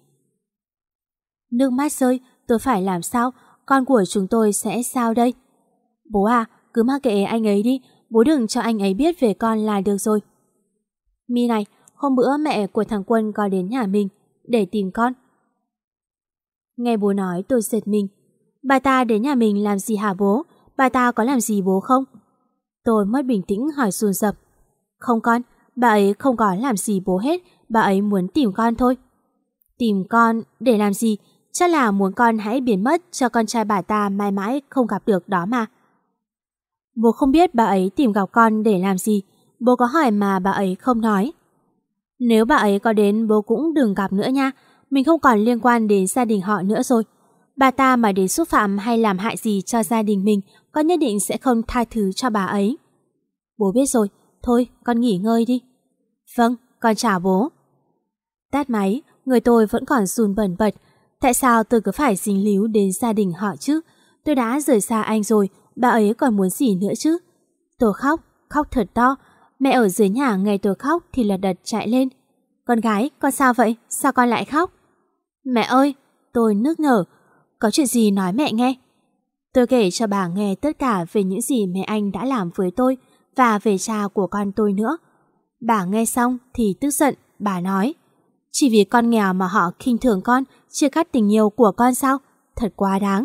Nước mắt rơi, tôi phải làm sao? Con của chúng tôi sẽ sao đây? Bố à, cứ mặc kệ anh ấy đi. Bố đừng cho anh ấy biết về con là được rồi. My này, hôm bữa mẹ của thằng Quân có đến nhà mình để tìm con. Nghe bố nói tôi giật mình. Bà ta đến nhà mình làm gì hả bố? Bà ta có làm gì bố không? Tôi mất bình tĩnh hỏi dồn dập. Không con, bà ấy không có làm gì bố hết. Bà ấy muốn tìm con thôi. Tìm con để làm gì? Chắc là muốn con hãy biến mất cho con trai bà ta mãi mãi không gặp được đó mà. Bố không biết bà ấy tìm gặp con để làm gì. Bố có hỏi mà bà ấy không nói. Nếu bà ấy có đến bố cũng đừng gặp nữa nha. Mình không còn liên quan đến gia đình họ nữa rồi. Bà ta mà đến xúc phạm hay làm hại gì cho gia đình mình, con nhất định sẽ không tha thứ cho bà ấy. Bố biết rồi. Thôi con nghỉ ngơi đi. Vâng, con chào bố. Tắt máy, người tôi vẫn còn run bần bật. Tại sao tôi cứ phải dính líu đến gia đình họ chứ? Tôi đã rời xa anh rồi, bà ấy còn muốn gì nữa chứ? Tôi khóc thật to. Mẹ ở dưới nhà nghe tôi khóc thì lật đật chạy lên. Con gái, con sao vậy? Sao con lại khóc? Mẹ ơi, tôi nức nở. Có chuyện gì nói mẹ nghe. Tôi kể cho bà nghe tất cả về những gì mẹ anh đã làm với tôi và về cha của con tôi nữa. Bà nghe xong thì tức giận, bà nói. Chỉ vì con nghèo mà họ khinh thường con, chia cắt tình yêu của con sao? Thật quá đáng.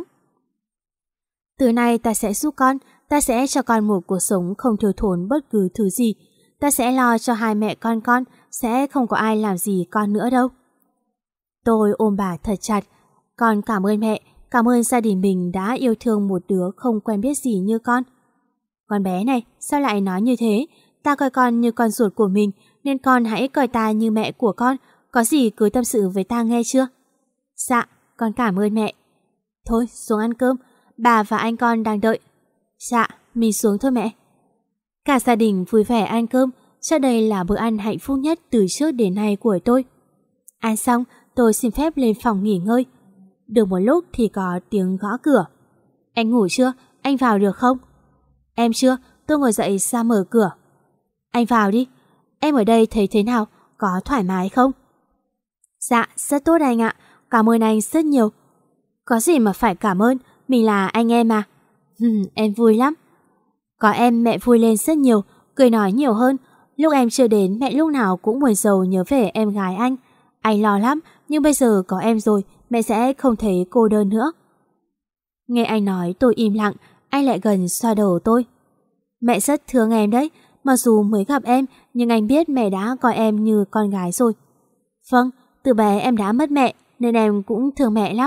Từ nay ta sẽ giúp con, ta sẽ cho con một cuộc sống không thiếu thốn bất cứ thứ gì. Ta sẽ lo cho hai mẹ con, sẽ không có ai làm gì con nữa đâu. Tôi ôm bà thật chặt. Con cảm ơn mẹ, cảm ơn gia đình mình đã yêu thương một đứa không quen biết gì như con. Con bé này, sao lại nói như thế? Ta coi con như con ruột của mình, nên con hãy coi ta như mẹ của con. Có gì cứ tâm sự với ta nghe chưa? Dạ, con cảm ơn mẹ. Thôi, xuống ăn cơm, bà và anh con đang đợi. Dạ, mình xuống thôi mẹ. Cả gia đình vui vẻ ăn cơm, chắc đây là bữa ăn hạnh phúc nhất từ trước đến nay của tôi. Ăn xong, tôi xin phép lên phòng nghỉ ngơi. Được một lúc thì có tiếng gõ cửa. Anh ngủ chưa? Anh vào được không? Em chưa, tôi ngồi dậy ra mở cửa. Anh vào đi. Em ở đây thấy thế nào? Có thoải mái không? Dạ, rất tốt anh ạ. Cảm ơn anh rất nhiều. Có gì mà phải cảm ơn, mình là anh em mà. Em vui lắm. Có em mẹ vui lên rất nhiều, cười nói nhiều hơn. Lúc em chưa đến mẹ lúc nào cũng buồn rầu nhớ về em gái anh. Anh lo lắm, nhưng bây giờ có em rồi, mẹ sẽ không thấy cô đơn nữa. Nghe anh nói tôi im lặng, anh lại gần xoa đầu tôi. Mẹ rất thương em đấy, mặc dù mới gặp em, nhưng anh biết mẹ đã coi em như con gái rồi. Vâng, từ bé em đã mất mẹ, nên em cũng thương mẹ lắm.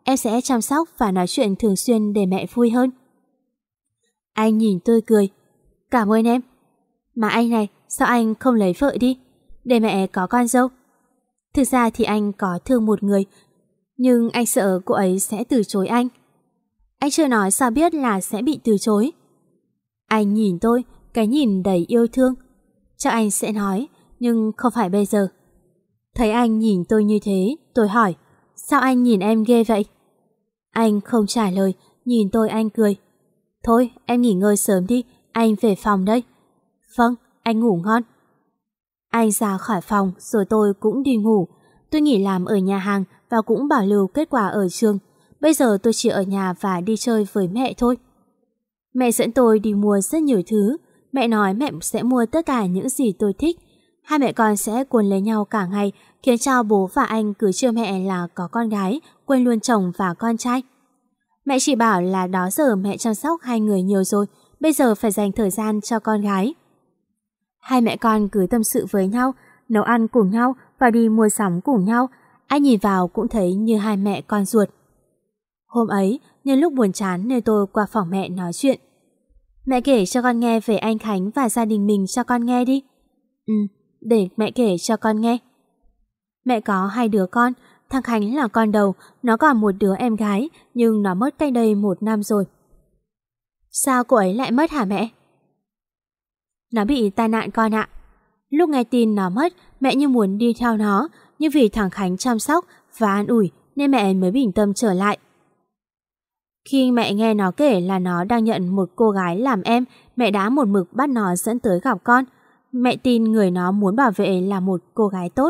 em sẽ chăm sóc và nói chuyện thường xuyên để mẹ vui hơn. Anh nhìn tôi cười. Cảm ơn em. Mà anh này, sao anh không lấy vợ đi, để mẹ có con dâu? Thực ra thì anh có thương một người, nhưng anh sợ cô ấy sẽ từ chối anh. Anh chưa nói sao biết là sẽ bị từ chối. Anh nhìn tôi, cái nhìn đầy yêu thương. Chắc anh sẽ nói, nhưng không phải bây giờ. Thấy anh nhìn tôi như thế, tôi hỏi, sao anh nhìn em ghê vậy? Anh không trả lời, nhìn tôi anh cười. Thôi, em nghỉ ngơi sớm đi, anh về phòng đây. Vâng, anh ngủ ngon. Anh ra khỏi phòng rồi tôi cũng đi ngủ. Tôi nghỉ làm ở nhà hàng và cũng bảo lưu kết quả ở trường. Bây giờ tôi chỉ ở nhà và đi chơi với mẹ thôi. Mẹ dẫn tôi đi mua rất nhiều thứ. Mẹ nói mẹ sẽ mua tất cả những gì tôi thích. Hai mẹ con sẽ cuốn lấy nhau cả ngày, khiến cho bố và anh cứ trêu mẹ là có con gái, quên luôn chồng và con trai. Mẹ chỉ bảo là đó giờ mẹ chăm sóc hai người nhiều rồi, bây giờ phải dành thời gian cho con gái. Hai mẹ con cứ tâm sự với nhau, nấu ăn cùng nhau và đi mua sắm cùng nhau. Ai nhìn vào cũng thấy như hai mẹ con ruột. Hôm ấy, nhân lúc buồn chán nên tôi qua phòng mẹ nói chuyện. Mẹ kể cho con nghe về anh Khánh và gia đình mình cho con nghe đi. Để mẹ kể cho con nghe. Mẹ có hai đứa con, thằng Khánh là con đầu, nó còn một đứa em gái, nhưng nó mất cách đây 1 năm rồi. Sao cô ấy lại mất hả mẹ? Nó bị tai nạn con ạ. Lúc nghe tin nó mất, mẹ như muốn đi theo nó, nhưng vì thằng Khánh chăm sóc và an ủi nên mẹ mới bình tâm trở lại. Khi mẹ nghe nó kể là nó đang nhận một cô gái làm em, mẹ đã một mực bắt nó dẫn tới gặp con. Mẹ tin người nó muốn bảo vệ là một cô gái tốt.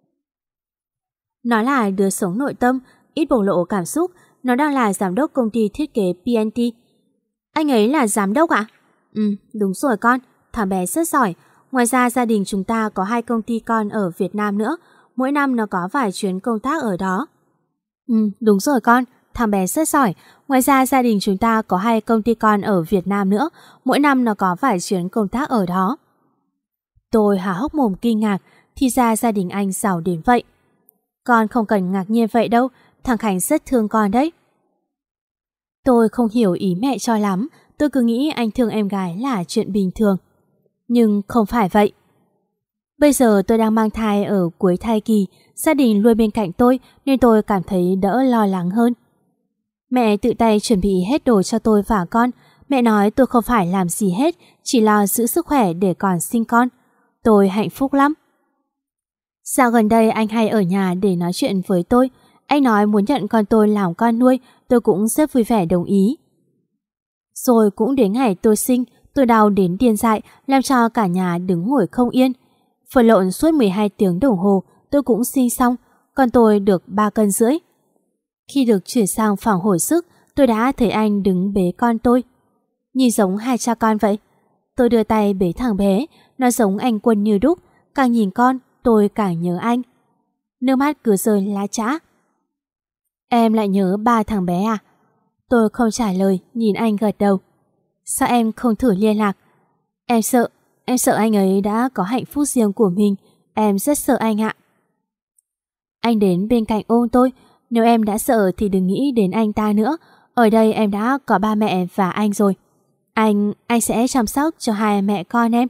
Nó là đứa sống nội tâm, ít bộc lộ cảm xúc. Nó đang là giám đốc công ty thiết kế PNT. Anh ấy là giám đốc ạ? Đúng rồi con, thằng bé rất giỏi. Ngoài ra gia đình chúng ta có 2 công ty con ở Việt Nam nữa. Mỗi năm nó có vài chuyến công tác ở đó. Đúng rồi con, thằng bé rất giỏi. Ngoài ra gia đình chúng ta có 2 công ty con ở Việt Nam nữa. Mỗi năm nó có vài chuyến công tác ở đó. Tôi há hốc mồm kinh ngạc. Thì ra gia đình anh giàu đến vậy. Con không cần ngạc nhiên vậy đâu, thằng Khánh rất thương con đấy. Tôi không hiểu ý mẹ cho lắm. Tôi cứ nghĩ anh thương em gái là chuyện bình thường. Nhưng không phải vậy. Bây giờ tôi đang mang thai ở cuối thai kỳ, gia đình luôn bên cạnh tôi nên tôi cảm thấy đỡ lo lắng hơn. Mẹ tự tay chuẩn bị hết đồ cho tôi và con. Mẹ nói tôi không phải làm gì hết, chỉ lo giữ sức khỏe để còn sinh con. Tôi hạnh phúc lắm. Dạo gần đây anh hay ở nhà để nói chuyện với tôi. Anh nói muốn nhận con tôi làm con nuôi, tôi cũng rất vui vẻ đồng ý. Rồi cũng đến ngày tôi sinh, tôi đau đến điên dại, làm cho cả nhà đứng ngồi không yên. Vật lộn suốt 12 tiếng đồng hồ, tôi cũng sinh xong, con tôi được 3,5 cân. Khi được chuyển sang phòng hồi sức, tôi đã thấy anh đứng bế con tôi. Nhìn giống hai cha con vậy. Tôi đưa tay bế thằng bé, nó giống anh Quân như đúc. Càng nhìn con, tôi càng nhớ anh. Nước mắt cứ rơi lá chã. Em lại nhớ ba thằng bé à? Tôi không trả lời, nhìn anh gật đầu. Sao em không thử liên lạc? Em sợ anh ấy đã có hạnh phúc riêng của mình. Em rất sợ anh ạ. Anh đến bên cạnh ôm tôi. Nếu em đã sợ thì đừng nghĩ đến anh ta nữa. Ở đây em đã có ba mẹ và anh rồi. Anh sẽ chăm sóc cho hai mẹ con em.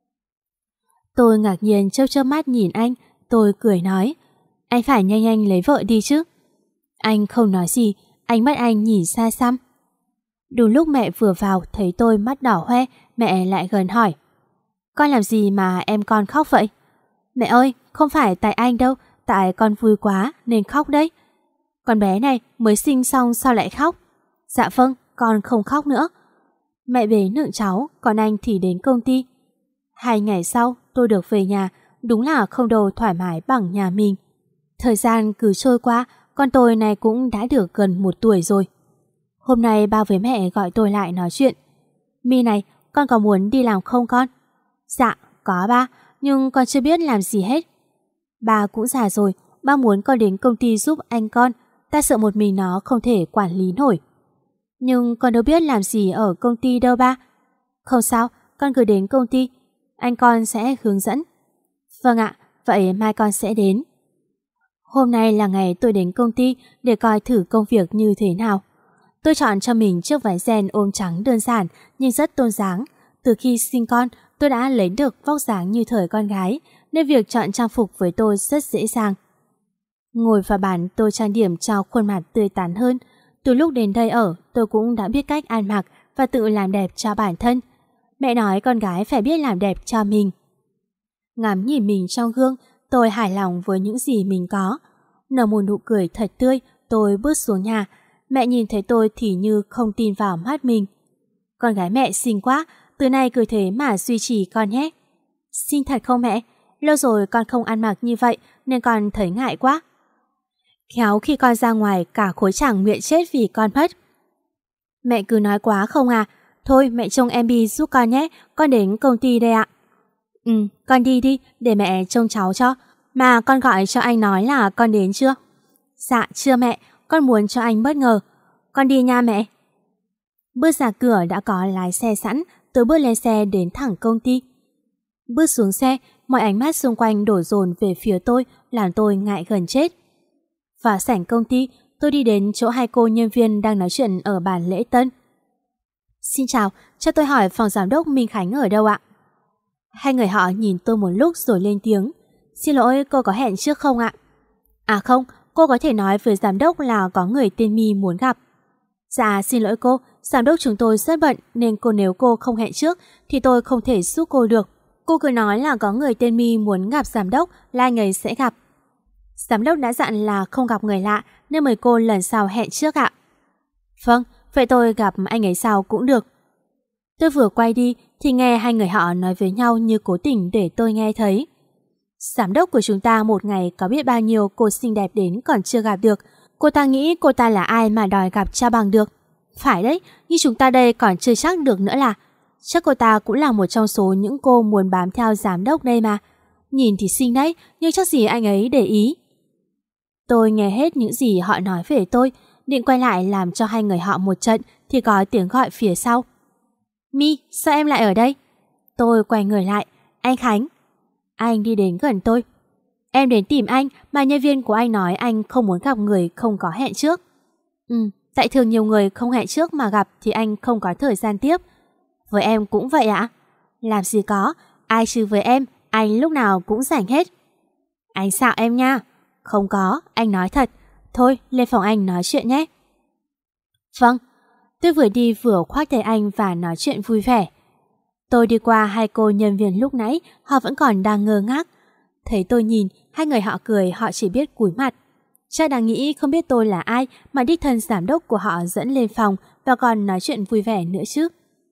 Tôi ngạc nhiên chớp mắt nhìn anh. Tôi cười nói, anh phải nhanh nhanh lấy vợ đi chứ. Anh không nói gì, ánh mắt anh nhìn xa xăm. Đúng lúc mẹ vừa vào thấy tôi mắt đỏ hoe, mẹ lại gần hỏi, con làm gì mà em con khóc vậy? Mẹ ơi, không phải tại anh đâu, tại con vui quá nên khóc đấy. Con bé này mới sinh xong sao lại khóc? Dạ vâng, con không khóc nữa. Mẹ bế nựng cháu, còn anh thì đến công ty. 2 ngày sau tôi được về nhà, đúng là không đâu thoải mái bằng nhà mình. Thời gian cứ trôi qua, con tôi này cũng đã được gần 1 tuổi rồi. Hôm nay ba với mẹ gọi tôi lại nói chuyện. My này, con có muốn đi làm không con? Dạ, có ba, nhưng con chưa biết làm gì hết. Ba cũng già rồi, ba muốn con đến công ty giúp anh con. Ta sợ một mình nó không thể quản lý nổi. Nhưng con đâu biết làm gì ở công ty đâu ba. Không sao, con cứ đến công ty, anh con sẽ hướng dẫn. Vâng ạ, vậy mai con sẽ đến. Hôm nay là ngày tôi đến công ty để coi thử công việc như thế nào. Tôi chọn cho mình chiếc váy ren ôm trắng đơn giản nhưng rất tôn dáng. Từ khi sinh con, tôi đã lấy được vóc dáng như thời con gái, nên việc chọn trang phục với tôi rất dễ dàng. Ngồi vào bàn, tôi trang điểm cho khuôn mặt tươi tắn hơn. Từ lúc đến đây ở, tôi cũng đã biết cách ăn mặc và tự làm đẹp cho bản thân. Mẹ nói con gái phải biết làm đẹp cho mình. Ngắm nhìn mình trong gương, tôi hài lòng với những gì mình có. Nở một nụ cười thật tươi, tôi bước xuống nhà. Mẹ nhìn thấy tôi thì như không tin vào mắt mình. Con gái mẹ xinh quá, từ nay cứ thế mà duy trì con nhé. Xinh thật không mẹ? Lâu rồi con không ăn mặc như vậy nên con thấy ngại quá. Khéo khi con ra ngoài cả khối chẳng nguyện chết vì con mất. Mẹ cứ nói quá không à? Thôi mẹ trông em đi giúp con nhé, con đến công ty đây ạ. Con đi đi, để mẹ trông cháu cho. Mà con gọi cho anh nói là con đến chưa? Dạ chưa mẹ, con muốn cho anh bất ngờ. Con đi nha mẹ. Bước ra cửa đã có lái xe sẵn, tôi bước lên xe đến thẳng công ty. Bước xuống xe, mọi ánh mắt xung quanh đổ dồn về phía tôi, làm tôi ngại gần chết. Vào sảnh công ty, tôi đi đến chỗ hai cô nhân viên đang nói chuyện ở bàn lễ tân. Xin chào, cho tôi hỏi phòng giám đốc Minh Khánh ở đâu ạ? Hai người họ nhìn tôi một lúc rồi lên tiếng. Xin lỗi, cô có hẹn trước không ạ? À không, cô có thể nói với giám đốc là có người tên My muốn gặp. Dạ xin lỗi cô, giám đốc chúng tôi rất bận nên nếu cô không hẹn trước thì tôi không thể giúp cô được. Cô cứ nói là có người tên My muốn gặp giám đốc là anh ấy sẽ gặp. Giám đốc đã dặn là không gặp người lạ nên mời cô lần sau hẹn trước ạ. Vâng, vậy tôi gặp anh ấy sau cũng được. Tôi vừa quay đi thì nghe hai người họ nói với nhau như cố tình để tôi nghe thấy. Giám đốc của chúng ta một ngày có biết bao nhiêu cô xinh đẹp đến còn chưa gặp được. Cô ta nghĩ cô ta là ai mà đòi gặp cho bằng được. Phải đấy, nhưng chúng ta đây còn chưa chắc được nữa là. Chắc cô ta cũng là một trong số những cô muốn bám theo giám đốc đây mà. Nhìn thì xinh đấy, nhưng chắc gì anh ấy để ý. Tôi nghe hết những gì họ nói về tôi, định quay lại làm cho hai người họ một trận thì có tiếng gọi phía sau. My, sao em lại ở đây? Tôi quay người lại. Anh Khánh. Anh đi đến gần tôi. Em đến tìm anh mà nhân viên của anh nói anh không muốn gặp người không có hẹn trước. Tại thường nhiều người không hẹn trước mà gặp thì anh không có thời gian tiếp. Với em cũng vậy ạ? Làm gì có, ai chứ với em, anh lúc nào cũng rảnh hết. Anh xạo em nha. Không có, anh nói thật. Thôi, lên phòng anh nói chuyện nhé. Vâng. Tôi vừa đi vừa khoác tay anh và nói chuyện vui vẻ. Tôi đi qua hai cô nhân viên lúc nãy, họ vẫn còn đang ngơ ngác. Thấy tôi nhìn, hai người họ cười, họ chỉ biết cúi mặt. Chắc đang nghĩ không biết tôi là ai mà đích thân giám đốc của họ dẫn lên phòng và còn nói chuyện vui vẻ nữa chứ.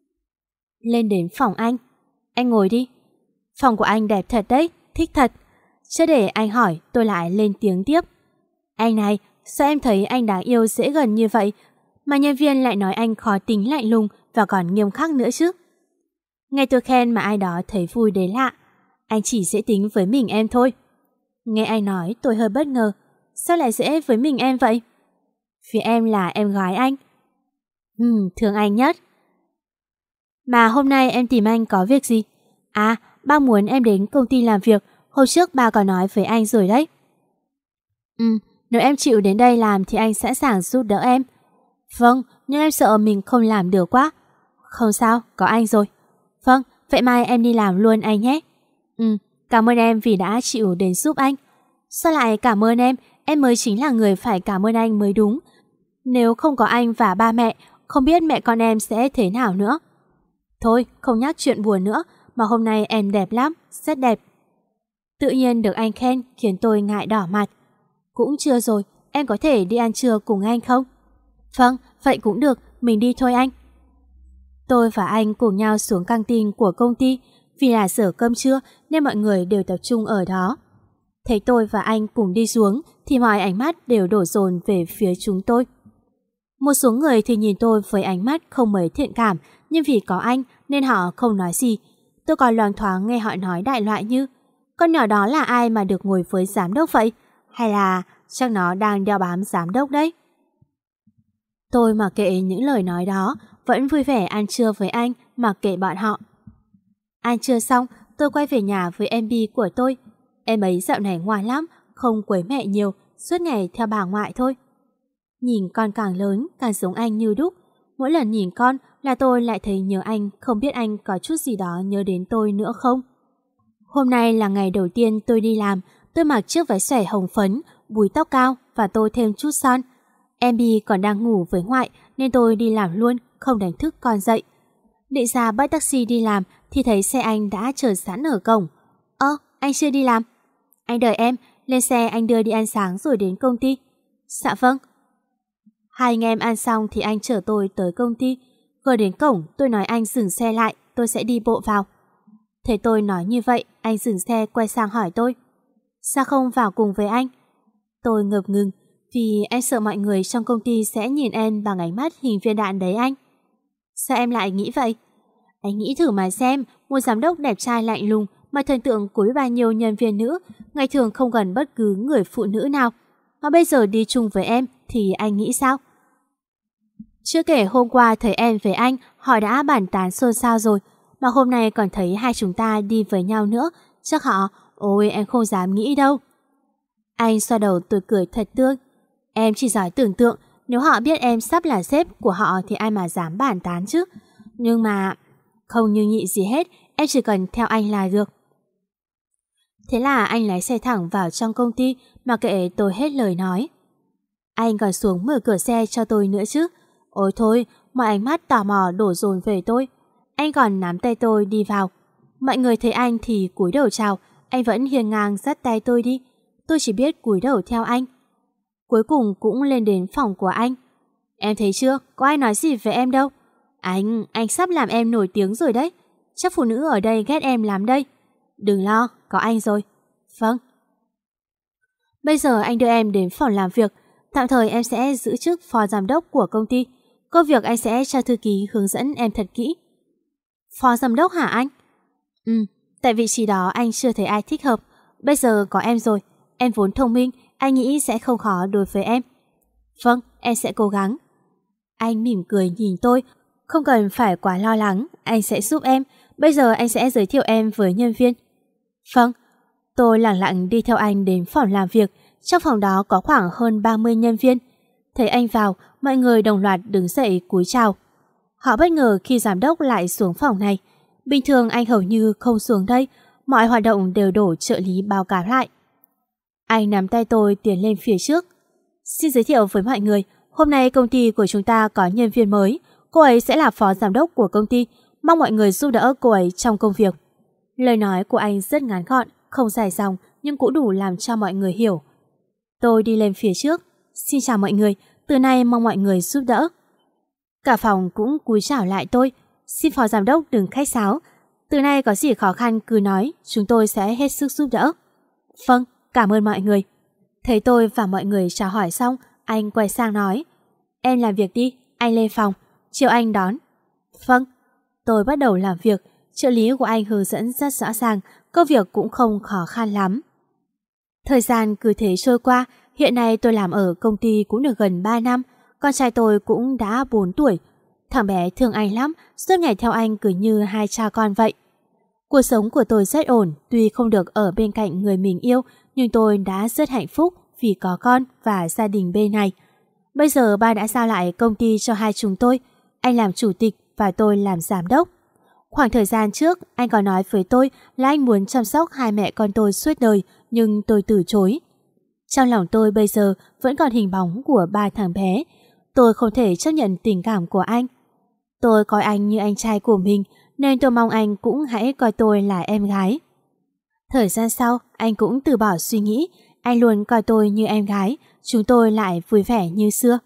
Lên đến phòng anh ngồi đi. Phòng của anh đẹp thật đấy, thích thật. Chưa để anh hỏi, tôi lại lên tiếng tiếp. Anh này, sao em thấy anh đáng yêu dễ gần như vậy mà nhân viên lại nói anh khó tính lạnh lùng và còn nghiêm khắc nữa chứ. Nghe tôi khen mà ai đó thấy vui đến lạ. Anh chỉ dễ tính với mình em thôi. Nghe anh nói tôi hơi bất ngờ. Sao lại dễ với mình em vậy? Vì em là em gái anh. Thương anh nhất. Mà hôm nay em tìm anh có việc gì? À, ba muốn em đến công ty làm việc. Hôm trước ba có nói với anh rồi đấy. Nếu em chịu đến đây làm thì anh sẵn sàng giúp đỡ em. Vâng, nhưng em sợ mình không làm được quá. Không sao, có anh rồi. Vâng, vậy mai em đi làm luôn anh nhé. Cảm ơn em vì đã chịu đến giúp anh. Sao lại cảm ơn em mới chính là người phải cảm ơn anh mới đúng. Nếu không có anh và ba mẹ, không biết mẹ con em sẽ thế nào nữa. Thôi, không nhắc chuyện buồn nữa, mà hôm nay em đẹp lắm, rất đẹp. Tự nhiên được anh khen khiến tôi ngại đỏ mặt. Cũng chưa rồi, em có thể đi ăn trưa cùng anh không? Vâng, vậy cũng được, mình đi thôi anh. Tôi và anh cùng nhau xuống căng tin của công ty. Vì là giờ cơm trưa nên mọi người đều tập trung ở đó. Thấy tôi và anh cùng đi xuống thì mọi ánh mắt đều đổ dồn về phía chúng tôi. Một số người thì nhìn tôi với ánh mắt không mấy thiện cảm, nhưng vì có anh nên họ không nói gì. Tôi còn loáng thoáng nghe họ nói đại loại như: con nhỏ đó là ai mà được ngồi với giám đốc vậy? Hay là chắc nó đang đeo bám giám đốc đấy? Tôi mặc kệ những lời nói đó, vẫn vui vẻ ăn trưa với anh, mặc kệ bọn họ. Ăn trưa xong, tôi quay về nhà với em Bi của tôi. Em ấy dạo này ngoan lắm, không quấy mẹ nhiều, suốt ngày theo bà ngoại thôi. Nhìn con càng lớn càng giống anh như đúc. Mỗi lần nhìn con là tôi lại thấy nhớ anh, không biết anh có chút gì đó nhớ đến tôi nữa không. Hôm nay là ngày đầu tiên tôi đi làm. Tôi mặc chiếc váy xòe hồng phấn, búi tóc cao và tô thêm chút son. Em Bi còn đang ngủ với ngoại nên tôi đi làm luôn, không đánh thức con dậy. Định ra bắt taxi đi làm thì thấy xe anh đã chờ sẵn ở cổng. Anh chưa đi làm? Anh đợi em, lên xe anh đưa đi ăn sáng rồi đến công ty. Dạ vâng. Hai anh em ăn xong thì anh chở tôi tới công ty. Vừa đến cổng tôi nói anh dừng xe lại, tôi sẽ đi bộ vào. Thấy tôi nói như vậy, anh dừng xe quay sang hỏi tôi: sao không vào cùng với anh? Tôi ngập ngừng vì em sợ mọi người trong công ty sẽ nhìn em bằng ánh mắt hình viên đạn đấy anh. Sao em lại nghĩ vậy? Anh nghĩ thử mà xem, một giám đốc đẹp trai lạnh lùng mà thần tượng của biết bao nhiêu nhân viên nữ, ngày thường không gần bất cứ người phụ nữ nào, mà bây giờ đi chung với em thì anh nghĩ sao? Chưa kể hôm qua thấy em với anh họ đã bàn tán xôn xao rồi, mà hôm nay còn thấy hai chúng ta đi với nhau nữa, chắc họ, ôi em không dám nghĩ đâu. Anh xoa đầu tôi cười thật tươi. Em chỉ giỏi tưởng tượng, nếu họ biết em sắp là sếp của họ thì ai mà dám bàn tán chứ. Nhưng mà không như nhị gì hết, em chỉ cần theo anh là được. Thế là anh lái xe thẳng vào trong công ty mà kệ tôi hết lời nói. Anh còn xuống mở cửa xe cho tôi nữa chứ. Ôi thôi, mọi ánh mắt tò mò đổ dồn về tôi. Anh còn nắm tay tôi đi vào. Mọi người thấy anh thì cúi đầu chào, anh vẫn hiên ngang dắt tay tôi đi. Tôi chỉ biết cúi đầu theo anh. Cuối cùng cũng lên đến phòng của anh. Em thấy chưa, có ai nói gì về em đâu. Anh sắp làm em nổi tiếng rồi đấy. Chắc phụ nữ ở đây ghét em lắm đây. Đừng lo, có anh rồi. Vâng. Bây giờ anh đưa em đến phòng làm việc. Tạm thời em sẽ giữ chức phó giám đốc của công ty. Công việc anh sẽ cho thư ký hướng dẫn em thật kỹ. Phó giám đốc hả anh? Tại vị trí đó anh chưa thấy ai thích hợp. Bây giờ có em rồi. Em vốn thông minh, anh nghĩ sẽ không khó đối với em. Vâng, em sẽ cố gắng. Anh mỉm cười nhìn tôi. Không cần phải quá lo lắng, anh sẽ giúp em. Bây giờ anh sẽ giới thiệu em với nhân viên. Vâng. Tôi lặng lặng đi theo anh đến phòng làm việc. Trong phòng đó có khoảng hơn 30 nhân viên. Thấy anh vào, mọi người đồng loạt đứng dậy cúi chào. Họ bất ngờ khi giám đốc lại xuống phòng này. Bình thường anh hầu như không xuống đây, mọi hoạt động đều đổ trợ lý báo cáo lại. Anh nắm tay tôi tiến lên phía trước. Xin giới thiệu với mọi người, hôm nay công ty của chúng ta có nhân viên mới. Cô ấy sẽ là phó giám đốc của công ty. Mong mọi người giúp đỡ cô ấy trong công việc. Lời nói của anh rất ngắn gọn, không dài dòng nhưng cũng đủ làm cho mọi người hiểu. Tôi đi lên phía trước. Xin chào mọi người, từ nay mong mọi người giúp đỡ. Cả phòng cũng cúi chào lại tôi. Xin phó giám đốc đừng khách sáo. Từ nay có gì khó khăn cứ nói, chúng tôi sẽ hết sức giúp đỡ. Vâng, cảm ơn mọi người. Thấy tôi và mọi người chào hỏi xong, anh quay sang nói: em làm việc đi, anh lên phòng, chiều anh đón. Vâng. Tôi bắt đầu làm việc. Trợ lý của anh hướng dẫn rất rõ ràng, công việc cũng không khó khăn lắm. Thời gian cứ thế trôi qua. Hiện nay tôi làm ở công ty cũng được gần 3 năm. Con trai tôi cũng đã 4 tuổi. Thằng bé thương anh lắm, suốt ngày theo anh cứ như hai cha con vậy. Cuộc sống của tôi rất ổn. Tuy không được ở bên cạnh người mình yêu, nhưng tôi đã rất hạnh phúc vì có con và gia đình bên này. Bây giờ ba đã giao lại công ty cho hai chúng tôi. Anh làm chủ tịch và tôi làm giám đốc. Khoảng thời gian trước, anh có nói với tôi là anh muốn chăm sóc hai mẹ con tôi suốt đời, nhưng tôi từ chối. Trong lòng tôi bây giờ vẫn còn hình bóng của ba thằng bé. Tôi không thể chấp nhận tình cảm của anh. Tôi coi anh như anh trai của mình, nên tôi mong anh cũng hãy coi tôi là em gái. Thời gian sau, anh cũng từ bỏ suy nghĩ. Anh luôn coi tôi như em gái. Chúng tôi lại vui vẻ như xưa.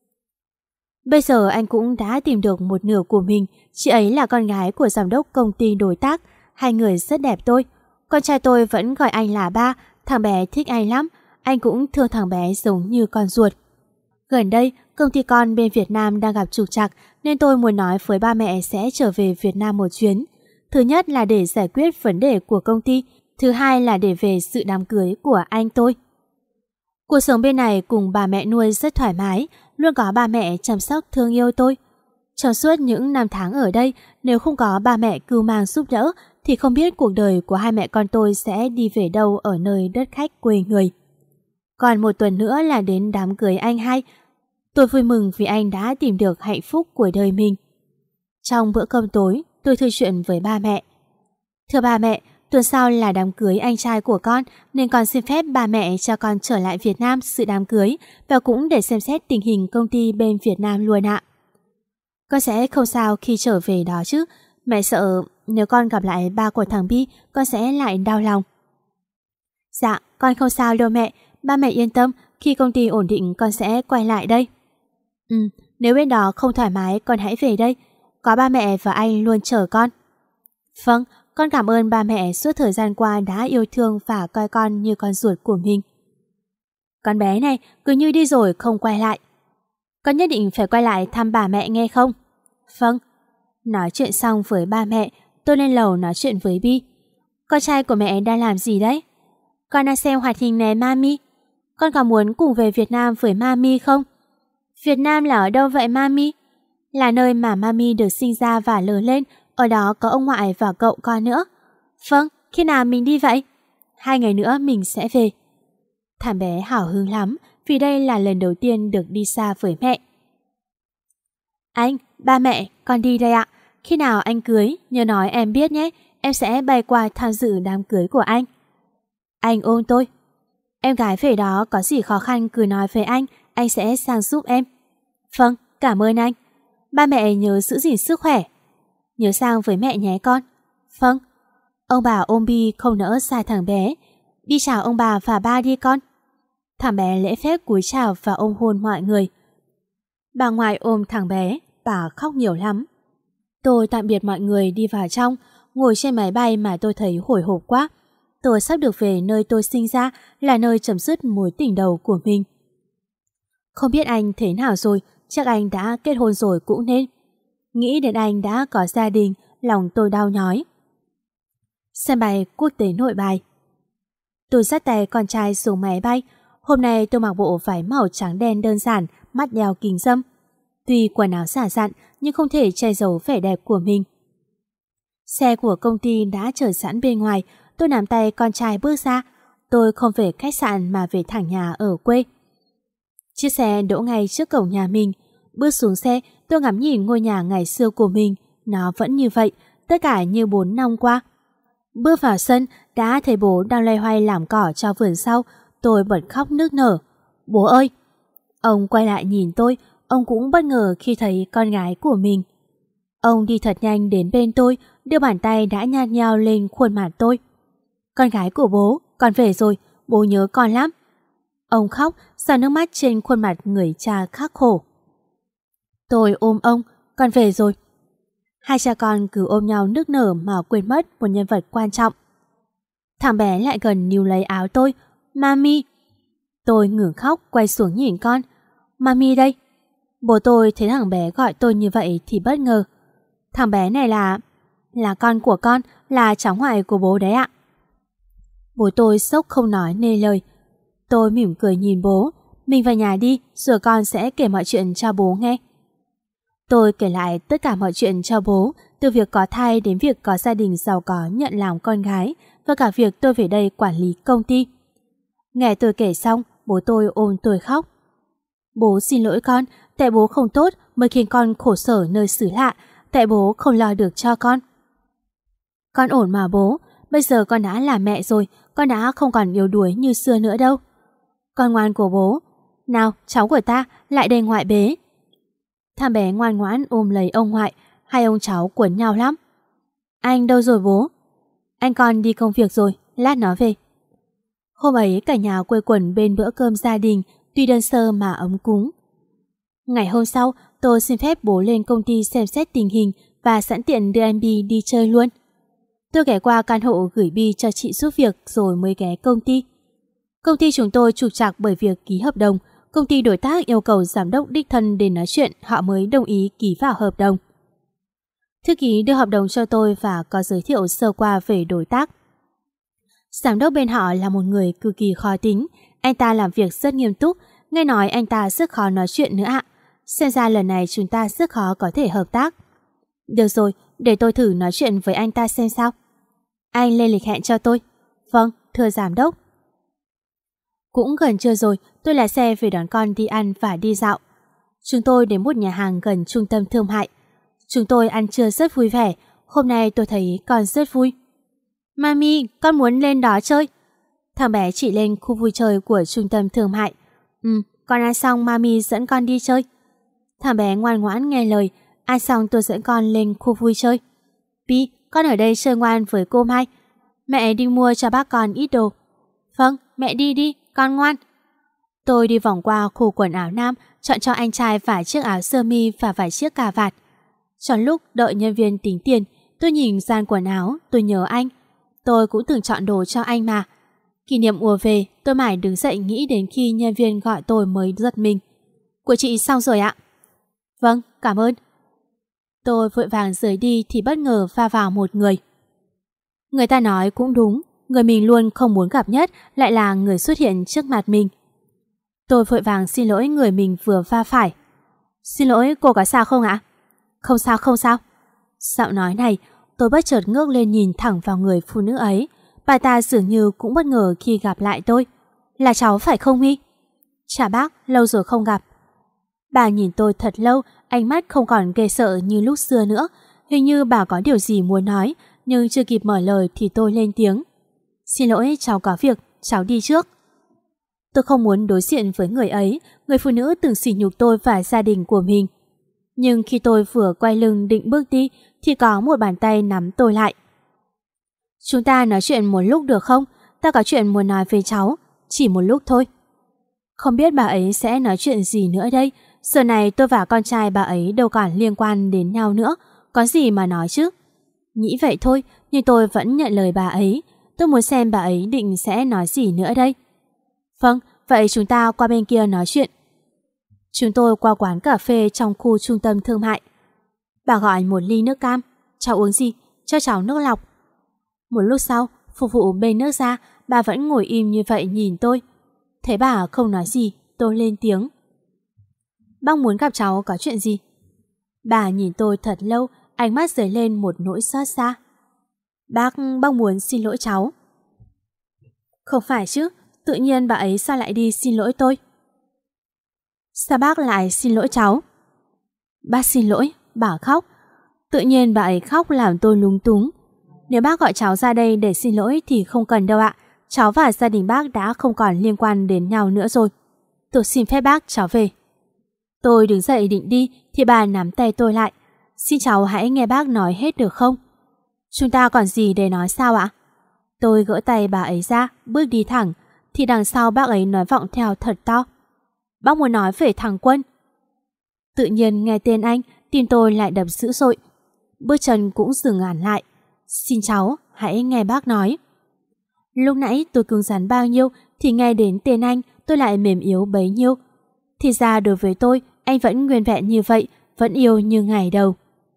Bây giờ anh cũng đã tìm được một nửa của mình. Chị ấy là con gái của giám đốc công ty đối tác. Hai người rất đẹp tôi. Con trai tôi vẫn gọi anh là ba. Thằng bé thích anh lắm. Anh cũng thương thằng bé giống như con ruột. Gần đây, công ty con bên Việt Nam đang gặp trục trặc, nên tôi muốn nói với ba mẹ sẽ trở về Việt Nam một chuyến. Thứ nhất là để giải quyết vấn đề của công ty. Thứ hai là để về sự đám cưới của anh tôi. Cuộc sống bên này cùng bà mẹ nuôi rất thoải mái, luôn có ba mẹ chăm sóc thương yêu tôi. Trong suốt những năm tháng ở đây, nếu không có ba mẹ cưu mang giúp đỡ, thì không biết cuộc đời của hai mẹ con tôi sẽ đi về đâu ở nơi đất khách quê người. Còn một tuần nữa là đến đám cưới anh hai. Tôi vui mừng vì anh đã tìm được hạnh phúc của đời mình. Trong bữa cơm tối, tôi thư chuyện với ba mẹ. Thưa ba mẹ, tuần sau là đám cưới anh trai của con, nên con xin phép ba mẹ cho con trở lại Việt Nam dự đám cưới và cũng để xem xét tình hình công ty bên Việt Nam luôn ạ. Con sẽ không sao khi trở về đó chứ. Mẹ sợ nếu con gặp lại ba của thằng Bi, con sẽ lại đau lòng. Dạ, con không sao đâu mẹ. Ba mẹ yên tâm, khi công ty ổn định con sẽ quay lại đây. Nếu bên đó không thoải mái con hãy về đây. Có ba mẹ và anh luôn chờ con. Vâng, con cảm ơn ba mẹ suốt thời gian qua đã yêu thương và coi con như con ruột của mình. Con bé này cứ như đi rồi không quay lại. Con nhất định phải quay lại thăm bà mẹ nghe không? Vâng. Nói chuyện xong với ba mẹ, tôi lên lầu nói chuyện với Bi. Con trai của mẹ đang làm gì đấy? Con đang xem hoạt hình này mami. Con có muốn cùng về Việt Nam với mami không? Việt Nam là ở đâu vậy mami? Là nơi mà mami được sinh ra và lớn lên. Ở đó có ông ngoại và cậu con nữa. Vâng, khi nào mình đi vậy? 2 ngày nữa mình sẽ về. Thằng bé hào hứng lắm vì đây là lần đầu tiên được đi xa với mẹ. Anh, ba mẹ, con đi đây ạ. Khi nào anh cưới, nhớ nói em biết nhé. Em sẽ bay qua tham dự đám cưới của anh. Anh ôm tôi. Em gái về đó có gì khó khăn cứ nói với anh sẽ sang giúp em. Vâng, cảm ơn anh. Ba mẹ nhớ giữ gìn sức khỏe. Nhớ sang với mẹ nhé con. Vâng. Ông bà ôm Bi không nỡ xa thằng bé. Đi chào ông bà và ba đi con. Thằng bé lễ phép cúi chào và ôm hôn mọi người. Bà ngoại ôm thằng bé, bà khóc nhiều lắm. Tôi tạm biệt mọi người đi vào trong. Ngồi trên máy bay mà tôi thấy hồi hộp quá. Tôi sắp được về nơi tôi sinh ra, là nơi chấm dứt mối tình đầu của mình. Không biết anh thế nào rồi, chắc anh đã kết hôn rồi cũng nên. Nghĩ đến anh đã có gia đình, lòng tôi đau nhói. Sân bay quốc tế Nội Bài. Tôi dắt tay con trai xuống máy bay. Hôm nay tôi mặc bộ váy màu trắng đen đơn giản, mắt đeo kính râm. Tuy quần áo xả dặn nhưng không thể che giấu vẻ đẹp của mình. Xe của công ty đã chờ sẵn bên ngoài. Tôi nắm tay con trai bước ra. Tôi không về khách sạn mà về thẳng nhà ở quê. Chiếc xe đỗ ngay trước cổng nhà mình. Bước xuống xe, tôi ngắm nhìn ngôi nhà ngày xưa của mình. Nó vẫn như vậy, tất cả như 4 năm qua. Bước vào sân, đã thấy bố đang loay hoay làm cỏ cho vườn sau. Tôi bật khóc nức nở. Bố ơi! Ông quay lại nhìn tôi. Ông cũng bất ngờ khi thấy con gái của mình. Ông đi thật nhanh đến bên tôi, đưa bàn tay đã nhạt nhao lên khuôn mặt tôi. Con gái của bố, con về rồi, bố nhớ con lắm. Ông khóc, xả nước mắt trên khuôn mặt người cha khắc khổ. Tôi ôm ông, con về rồi. Hai cha con cứ ôm nhau nức nở mà quên mất một nhân vật quan trọng. Thằng bé lại gần níu lấy áo tôi. Mami! Tôi ngừng khóc quay xuống nhìn con. Mami đây! Bố tôi thấy thằng bé gọi tôi như vậy thì bất ngờ. Thằng bé này là con của con, là cháu ngoại của bố đấy ạ. Bố tôi sốc không nói nên lời. Tôi mỉm cười nhìn bố. Mình vào nhà đi, rồi con sẽ kể mọi chuyện cho bố nghe. Tôi kể lại tất cả mọi chuyện cho bố, từ việc có thai đến việc có gia đình giàu có nhận làm con gái, và cả việc tôi về đây quản lý công ty. Nghe tôi kể xong, bố tôi ôm tôi khóc. Bố xin lỗi con, tại bố không tốt mới khiến con khổ sở nơi xứ lạ, tại bố không lo được cho con. Con ổn mà bố, bây giờ con đã là mẹ rồi, con đã không còn yếu đuối như xưa nữa đâu. Con ngoan của bố. Nào, cháu của ta, lại đây ngoại bế. Thằng bé ngoan ngoãn ôm lấy ông ngoại, hai ông cháu quấn nhau lắm. Anh đâu rồi bố? Anh con đi công việc rồi, lát nó về. Hôm ấy cả nhà quây quần bên bữa cơm gia đình, tuy đơn sơ mà ấm cúng. Ngày hôm sau, tôi xin phép bố lên công ty xem xét tình hình và sẵn tiện đưa em Bi đi chơi luôn. Tôi ghé qua căn hộ gửi Bi cho chị giúp việc rồi mới ghé công ty. Công ty chúng tôi trục trặc bởi việc ký hợp đồng. Công ty đối tác yêu cầu giám đốc đích thân đến nói chuyện, họ mới đồng ý ký vào hợp đồng. Thư ký đưa hợp đồng cho tôi và có giới thiệu sơ qua về đối tác. Giám đốc bên họ là một người cực kỳ khó tính. Anh ta làm việc rất nghiêm túc. Nghe nói anh ta rất khó nói chuyện nữa ạ. Xem ra lần này chúng ta rất khó có thể hợp tác. Được rồi, để tôi thử nói chuyện với anh ta xem sao. Anh lên lịch hẹn cho tôi. Vâng, thưa giám đốc. Cũng gần trưa rồi, tôi lái xe về đón con đi ăn và đi dạo. Chúng tôi đến một nhà hàng gần trung tâm thương mại. Chúng tôi ăn trưa rất vui vẻ. Hôm nay tôi thấy con rất vui. Mami, con muốn lên đó chơi. Thằng bé chỉ lên khu vui chơi của trung tâm thương mại. Con ăn xong mami dẫn con đi chơi. Thằng bé ngoan ngoãn nghe lời. Ăn xong tôi dẫn con lên khu vui chơi. Pi, con ở đây chơi ngoan với cô Mai. Mẹ đi mua cho bác con ít đồ. Vâng, mẹ đi, con ngoan. Tôi đi vòng qua khu quần áo nam, chọn cho anh trai vài chiếc áo sơ mi và vài chiếc cà vạt. Trong lúc đợi nhân viên tính tiền, tôi nhìn gian quần áo, tôi nhớ anh. Tôi cũng từng chọn đồ cho anh mà. Kỷ niệm ùa về, tôi mải đứng dậy nghĩ đến khi nhân viên gọi tôi mới giật mình. Của chị xong rồi ạ? Vâng, cảm ơn. Tôi vội vàng rời đi thì bất ngờ va vào một người. Người ta nói cũng đúng, người mình luôn không muốn gặp nhất lại là người xuất hiện trước mặt mình. Tôi vội vàng xin lỗi người mình vừa va phải. Xin lỗi, cô có sao không ạ? Không sao, không sao. Giọng nói này, tôi bất chợt ngước lên nhìn thẳng vào người phụ nữ ấy. Bà ta dường như cũng bất ngờ khi gặp lại tôi. Là cháu phải không My? Chào bác, lâu rồi không gặp. Bà nhìn tôi thật lâu, ánh mắt không còn ghê sợ như lúc xưa nữa. Hình như bà có điều gì muốn nói, nhưng chưa kịp mở lời thì tôi lên tiếng. Xin lỗi, cháu có việc, cháu đi trước. Tôi không muốn đối diện với người ấy, người phụ nữ từng sỉ nhục tôi và gia đình của mình. Nhưng khi tôi vừa quay lưng định bước đi thì có một bàn tay nắm tôi lại. Chúng ta nói chuyện một lúc được không? Ta có chuyện muốn nói với cháu, chỉ một lúc thôi. Không biết bà ấy sẽ nói chuyện gì nữa đây. Giờ này tôi và con trai bà ấy đâu còn liên quan đến nhau nữa, có gì mà nói chứ. Nghĩ vậy thôi, nhưng tôi vẫn nhận lời bà ấy. Tôi muốn xem bà ấy định sẽ nói gì nữa đây. Vâng, vậy chúng ta qua bên kia nói chuyện. Chúng tôi qua quán cà phê trong khu trung tâm thương mại. Bà gọi một ly nước cam. Cháu uống gì? Cho cháu nước lọc. Một lúc sau, phục vụ bê nước ra, bà vẫn ngồi im như vậy nhìn tôi. Thấy bà không nói gì, tôi lên tiếng. Bác muốn gặp cháu có chuyện gì? Bà nhìn tôi thật lâu, ánh mắt dấy lên một nỗi xót xa. Bác muốn xin lỗi cháu. Không phải chứ, tự nhiên bà ấy sao lại đi xin lỗi tôi? Sao bác lại xin lỗi cháu? Bác xin lỗi, bà khóc. Tự nhiên bà ấy khóc làm tôi lúng túng. Nếu bác gọi cháu ra đây để xin lỗi thì không cần đâu ạ. Cháu và gia đình bác đã không còn liên quan đến nhau nữa rồi. Tôi xin phép bác cháu về. Tôi đứng dậy định đi thì bà nắm tay tôi lại. Xin cháu hãy nghe bác nói hết được không? Chúng ta còn gì để nói sao ạ? Tôi gỡ tay bà ấy ra, bước đi thẳng. Thì đằng sau bác ấy nói vọng theo thật to. Bác muốn nói về thằng Quân. Tự nhiên nghe tên anh, tim tôi lại đập dữ dội. Bước chân cũng dừng hẳn lại. Xin cháu, hãy nghe bác nói. Lúc nãy tôi cứng rắn bao nhiêu thì nghe đến tên anh tôi lại mềm yếu bấy nhiêu. Thì ra đối với tôi, anh vẫn nguyên vẹn như vậy, vẫn yêu như ngày đầu.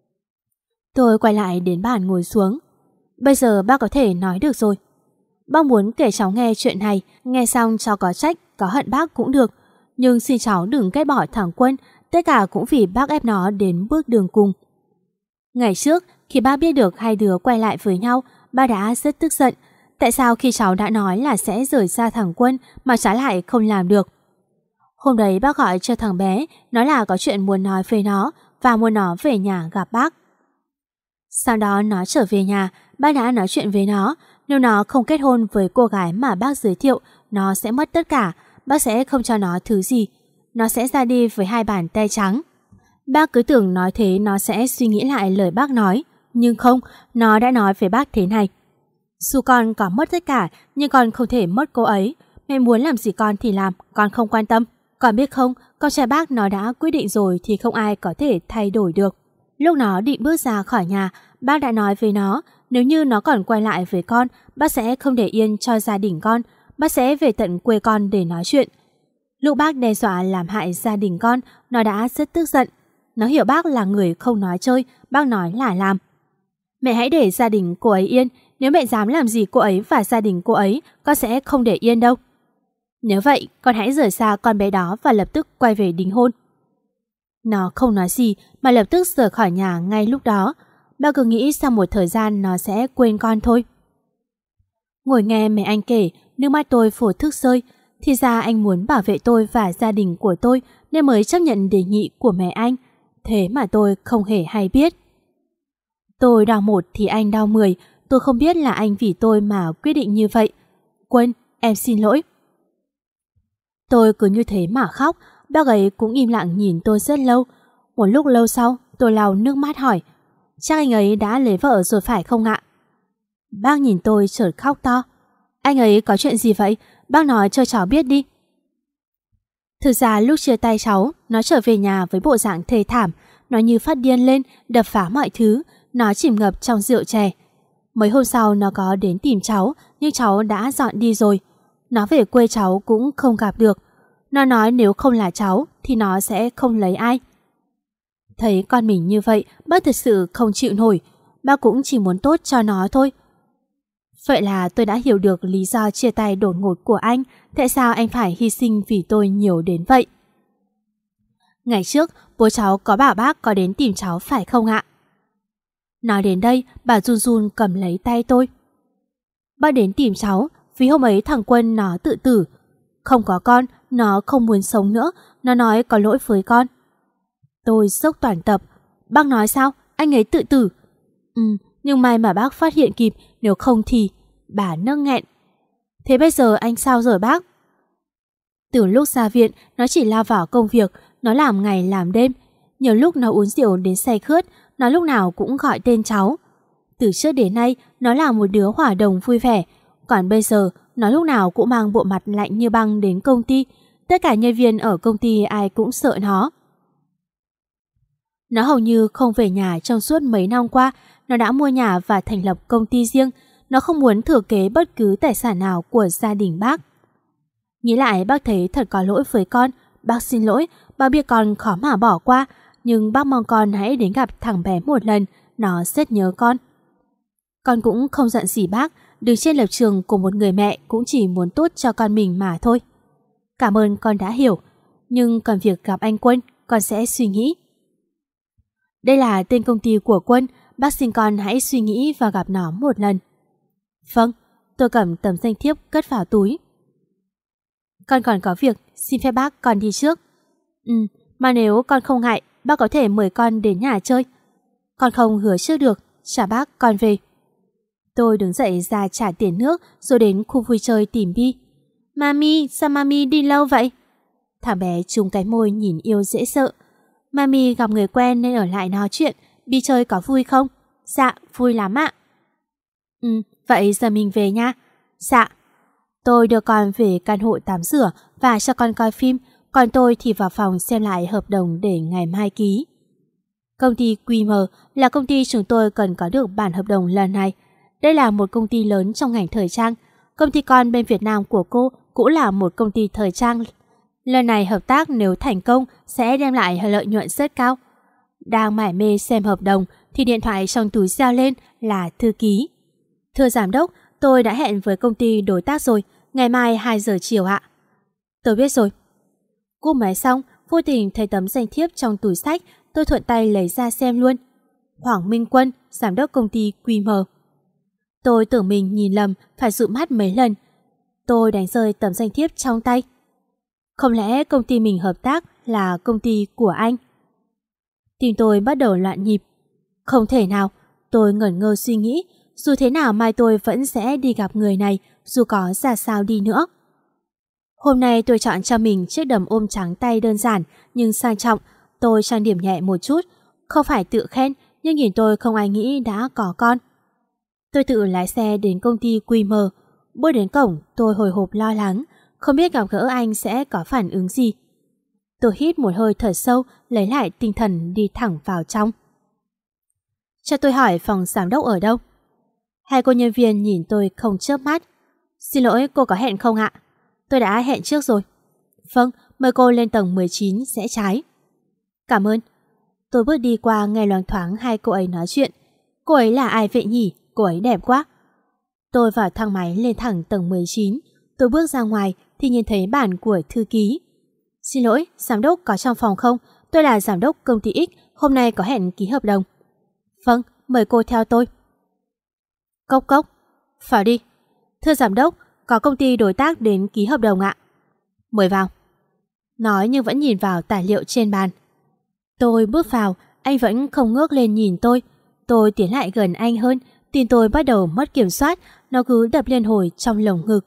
Tôi quay lại đến bàn ngồi xuống. Bây giờ bác có thể nói được rồi. Bác muốn kể cháu nghe chuyện này, nghe xong cháu có trách, có hận bác cũng được. Nhưng xin cháu đừng ghét bỏ thằng Quân, tất cả cũng vì bác ép nó đến bước đường cùng. Ngày trước, khi bác biết được hai đứa quay lại với nhau, bác đã rất tức giận. Tại sao khi cháu đã nói là sẽ rời xa thằng Quân mà cháu lại không làm được? Hôm đấy bác gọi cho thằng bé, nói là có chuyện muốn nói với nó và muốn nó về nhà gặp bác. Sau đó nó trở về nhà, bác đã nói chuyện với nó. Nếu nó không kết hôn với cô gái mà bác giới thiệu, nó sẽ mất tất cả. Bác sẽ không cho nó thứ gì. Nó sẽ ra đi với hai bàn tay trắng. Bác cứ tưởng nói thế nó sẽ suy nghĩ lại lời bác nói. Nhưng không, nó đã nói với bác thế này. Dù con có mất tất cả, nhưng con không thể mất cô ấy. Mẹ muốn làm gì con thì làm, con không quan tâm. Con biết không, con trai bác nó đã quyết định rồi thì không ai có thể thay đổi được. Lúc nó định bước ra khỏi nhà, bác đã nói với nó, nếu như nó còn quay lại với con, bác sẽ không để yên cho gia đình con, bác sẽ về tận quê con để nói chuyện. Lúc bác đe dọa làm hại gia đình con, nó đã rất tức giận. Nó hiểu bác là người không nói chơi, bác nói là làm. Mẹ hãy để gia đình cô ấy yên, nếu mẹ dám làm gì cô ấy và gia đình cô ấy, con sẽ không để yên đâu. Nếu vậy, con hãy rời xa con bé đó và lập tức quay về đính hôn. Nó không nói gì mà lập tức rời khỏi nhà ngay lúc đó. Bác cứ nghĩ sau một thời gian nó sẽ quên con thôi. Ngồi nghe mẹ anh kể, nước mắt tôi phổ thức rơi. Thì ra anh muốn bảo vệ tôi và gia đình của tôi nên mới chấp nhận đề nghị của mẹ anh. Thế mà tôi không hề hay biết. Tôi đau 1 thì anh đau 10. Tôi không biết là anh vì tôi mà quyết định như vậy. Quân, em xin lỗi. Tôi cứ như thế mà khóc. Bác ấy cũng im lặng nhìn tôi rất lâu. Một lúc lâu sau, tôi lau nước mắt hỏi: chắc anh ấy đã lấy vợ rồi phải không ạ? Bác nhìn tôi chợt khóc to. Anh ấy có chuyện gì vậy? Bác nói cho cháu biết đi. Thực ra lúc chia tay cháu, nó trở về nhà với bộ dạng thê thảm. Nó như phát điên lên, đập phá mọi thứ. Nó chìm ngập trong rượu chè. Mấy hôm sau nó có đến tìm cháu, nhưng cháu đã dọn đi rồi. Nó về quê cháu cũng không gặp được. Nó nói nếu không là cháu thì nó sẽ không lấy ai. Thấy con mình như vậy, bác thật sự không chịu nổi. Bác cũng chỉ muốn tốt cho nó thôi. Vậy là tôi đã hiểu được lý do chia tay đột ngột của anh. Tại sao anh phải hy sinh vì tôi nhiều đến vậy? Ngày trước, bố cháu có bảo bác có đến tìm cháu phải không ạ? Nói đến đây, bà run run cầm lấy tay tôi. Bác đến tìm cháu vì hôm ấy thằng Quân nó tự tử. Không có con, nó không muốn sống nữa. Nó nói có lỗi với con. Tôi sốc toàn tập. Bác nói sao? Anh ấy tự tử? Nhưng may mà bác phát hiện kịp, nếu không thì... Bà nấc nghẹn. Thế bây giờ anh sao rồi bác? Từ lúc ra viện, nó chỉ lao vào công việc. Nó làm ngày làm đêm. Nhiều lúc nó uống rượu đến say khướt. Nó lúc nào cũng gọi tên cháu. Từ trước đến nay, nó là một đứa hòa đồng vui vẻ. Còn bây giờ, nó lúc nào cũng mang bộ mặt lạnh như băng đến công ty. Tất cả nhân viên ở công ty ai cũng sợ nó. Nó hầu như không về nhà trong suốt mấy năm qua. Nó đã mua nhà và thành lập công ty riêng. Nó không muốn thừa kế bất cứ tài sản nào của gia đình bác. Nghĩ lại bác thấy thật có lỗi với con. Bác xin lỗi, bác biết con khó mà bỏ qua. Nhưng bác mong con hãy đến gặp thằng bé một lần. Nó rất nhớ con. Con cũng không giận gì bác. Đứng trên lập trường của một người mẹ cũng chỉ muốn tốt cho con mình mà thôi. Cảm ơn con đã hiểu. Nhưng còn việc gặp anh Quân, con sẽ suy nghĩ. Đây là tên công ty của Quân. Bác xin con hãy suy nghĩ và gặp nó một lần. Vâng, tôi cầm tấm danh thiếp cất vào túi. Con còn có việc, xin phép bác con đi trước. Mà nếu con không ngại, bác có thể mời con đến nhà chơi. Con không hứa trước được, chào bác, con về. Tôi đứng dậy ra trả tiền nước rồi đến khu vui chơi tìm Bi. Mami, sao mami đi lâu vậy? Thằng bé trùng cái môi nhìn yêu dễ sợ. Mami gặp người quen nên ở lại nói chuyện. Bi chơi có vui không? Dạ, vui lắm ạ. Vậy giờ mình về nha. Dạ. Tôi đưa con về căn hộ tắm rửa và cho con coi phim. Còn tôi thì vào phòng xem lại hợp đồng để ngày mai ký. Công ty QM là công ty chúng tôi cần có được bản hợp đồng lần này. Đây là một công ty lớn trong ngành thời trang. Công ty con bên Việt Nam của cô cũng là một công ty thời trang. Lần này hợp tác nếu thành công sẽ đem lại lợi nhuận rất cao. Đang mải mê xem hợp đồng thì điện thoại trong túi reo lên là thư ký. Thưa giám đốc, tôi đã hẹn với công ty đối tác rồi. Ngày mai 2 giờ chiều ạ. Tôi biết rồi. Cúp máy xong, vô tình thấy tấm danh thiếp trong túi xách. Tôi thuận tay lấy ra xem luôn. Hoàng Minh Quân, giám đốc công ty QM. Tôi tưởng mình nhìn lầm, phải dụi mắt mấy lần. Tôi đánh rơi tấm danh thiếp trong tay. Không lẽ công ty mình hợp tác là công ty của anh? Tim tôi bắt đầu loạn nhịp. Không thể nào. Tôi ngẩn ngơ suy nghĩ. Dù thế nào mai tôi vẫn sẽ đi gặp người này, dù có ra sao đi nữa. Hôm nay tôi chọn cho mình chiếc đầm ôm trắng tay đơn giản nhưng sang trọng. Tôi trang điểm nhẹ một chút. Không phải tự khen, nhưng nhìn tôi không ai nghĩ đã có con. Tôi tự lái xe đến công ty QM. Bước đến cổng, tôi hồi hộp lo lắng, không biết gặp gỡ anh sẽ có phản ứng gì. Tôi hít một hơi thở sâu, lấy lại tinh thần đi thẳng vào trong. Cho tôi hỏi phòng giám đốc ở đâu? Hai cô nhân viên nhìn tôi không chớp mắt. Xin lỗi, cô có hẹn không ạ? Tôi đã hẹn trước rồi. Vâng, mời cô lên tầng 19 sẽ trái. Cảm ơn. Tôi bước đi qua nghe loáng thoáng hai cô ấy nói chuyện. Cô ấy là ai vậy nhỉ? Cô ấy đẹp quá. Tôi vào thang máy lên thẳng tầng 19. Tôi bước ra ngoài thì nhìn thấy bản của thư ký. Xin lỗi, giám đốc có trong phòng không? Tôi là giám đốc công ty X, hôm nay có hẹn ký hợp đồng. Vâng, mời cô theo tôi. Cốc cốc. Vào đi. Thưa giám đốc, có công ty đối tác đến ký hợp đồng ạ. Mời vào. Nói nhưng vẫn nhìn vào tài liệu trên bàn. Tôi bước vào, anh vẫn không ngước lên nhìn tôi. Tôi tiến lại gần anh hơn, tim tôi bắt đầu mất kiểm soát, nó cứ đập liên hồi trong lồng ngực.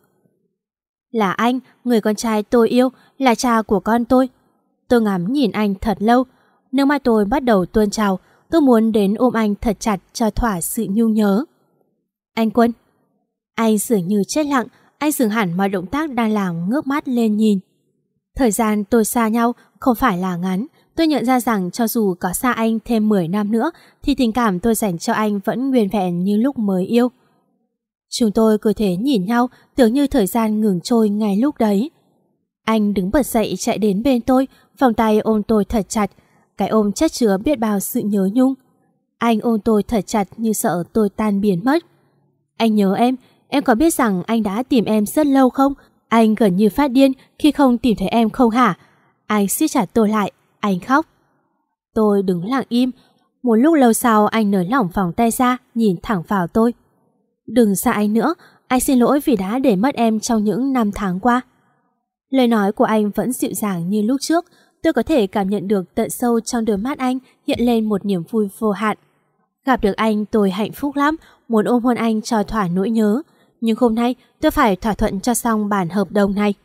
Là anh, người con trai tôi yêu, là cha của con tôi. Tôi ngắm nhìn anh thật lâu, nước mắt tôi bắt đầu tuôn trào. Tôi muốn đến ôm anh thật chặt cho thỏa sự nhung nhớ. Anh Quân. Anh dường như chết lặng, anh dừng hẳn mọi động tác đang làm, ngước mắt lên nhìn. Thời gian tôi xa nhau không phải là ngắn. Tôi nhận ra rằng cho dù có xa anh thêm 10 năm nữa thì tình cảm tôi dành cho anh vẫn nguyên vẹn như lúc mới yêu. Chúng tôi cứ thế nhìn nhau, tưởng như thời gian ngừng trôi ngay lúc đấy. Anh đứng bật dậy chạy đến bên tôi, vòng tay ôm tôi thật chặt. Cái ôm chất chứa biết bao sự nhớ nhung. Anh ôm tôi thật chặt như sợ tôi tan biến mất. Anh nhớ em có biết rằng anh đã tìm em rất lâu không? Anh gần như phát điên khi không tìm thấy em không hả? Anh siết chặt tôi lại, anh khóc. Tôi đứng lặng im. Một lúc lâu sau anh nới lỏng vòng tay ra, nhìn thẳng vào tôi. Đừng xa anh nữa, anh xin lỗi vì đã để mất em trong những năm tháng qua. Lời nói của anh vẫn dịu dàng như lúc trước. Tôi có thể cảm nhận được tận sâu trong đôi mắt anh hiện lên một niềm vui vô hạn. Gặp được anh tôi hạnh phúc lắm, muốn ôm hôn anh cho thỏa nỗi nhớ. Nhưng hôm nay tôi phải thỏa thuận cho xong bản hợp đồng này.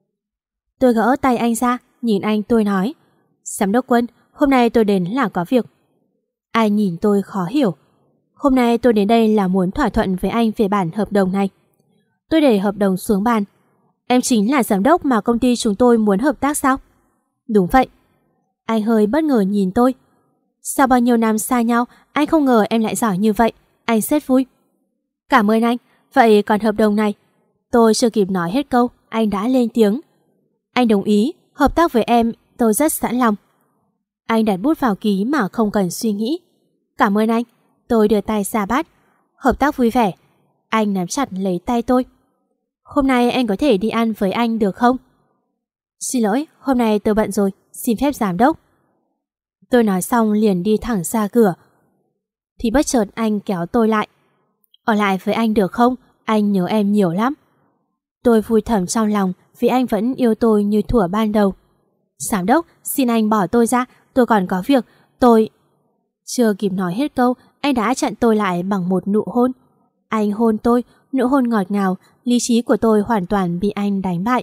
Tôi gỡ tay anh ra, nhìn anh tôi nói. Giám đốc Quân, hôm nay tôi đến là có việc. Anh nhìn tôi khó hiểu. Hôm nay tôi đến đây là muốn thỏa thuận với anh về bản hợp đồng này. Tôi để hợp đồng xuống bàn. Em chính là giám đốc mà công ty chúng tôi muốn hợp tác sao? Đúng vậy. Anh hơi bất ngờ nhìn tôi. Sau bao nhiêu năm xa nhau, anh không ngờ em lại giỏi như vậy. Anh rất vui. Cảm ơn anh. Vậy còn hợp đồng này? Tôi chưa kịp nói hết câu, anh đã lên tiếng. Anh đồng ý, hợp tác với em, tôi rất sẵn lòng. Anh đặt bút vào ký mà không cần suy nghĩ. Cảm ơn anh. Tôi đưa tay ra bắt. Hợp tác vui vẻ. Anh nắm chặt lấy tay tôi. Hôm nay anh có thể đi ăn với anh được không? Xin lỗi, hôm nay tôi bận rồi, xin phép giám đốc. Tôi nói xong liền đi thẳng ra cửa. Thì bất chợt anh kéo tôi lại. Ở lại với anh được không? Anh nhớ em nhiều lắm. Tôi vui thầm trong lòng vì anh vẫn yêu tôi như thuở ban đầu. Giám đốc, xin anh bỏ tôi ra, tôi còn có việc, tôi... Chưa kịp nói hết câu, anh đã chặn tôi lại bằng một nụ hôn. Anh hôn tôi, nụ hôn ngọt ngào, lý trí của tôi hoàn toàn bị anh đánh bại.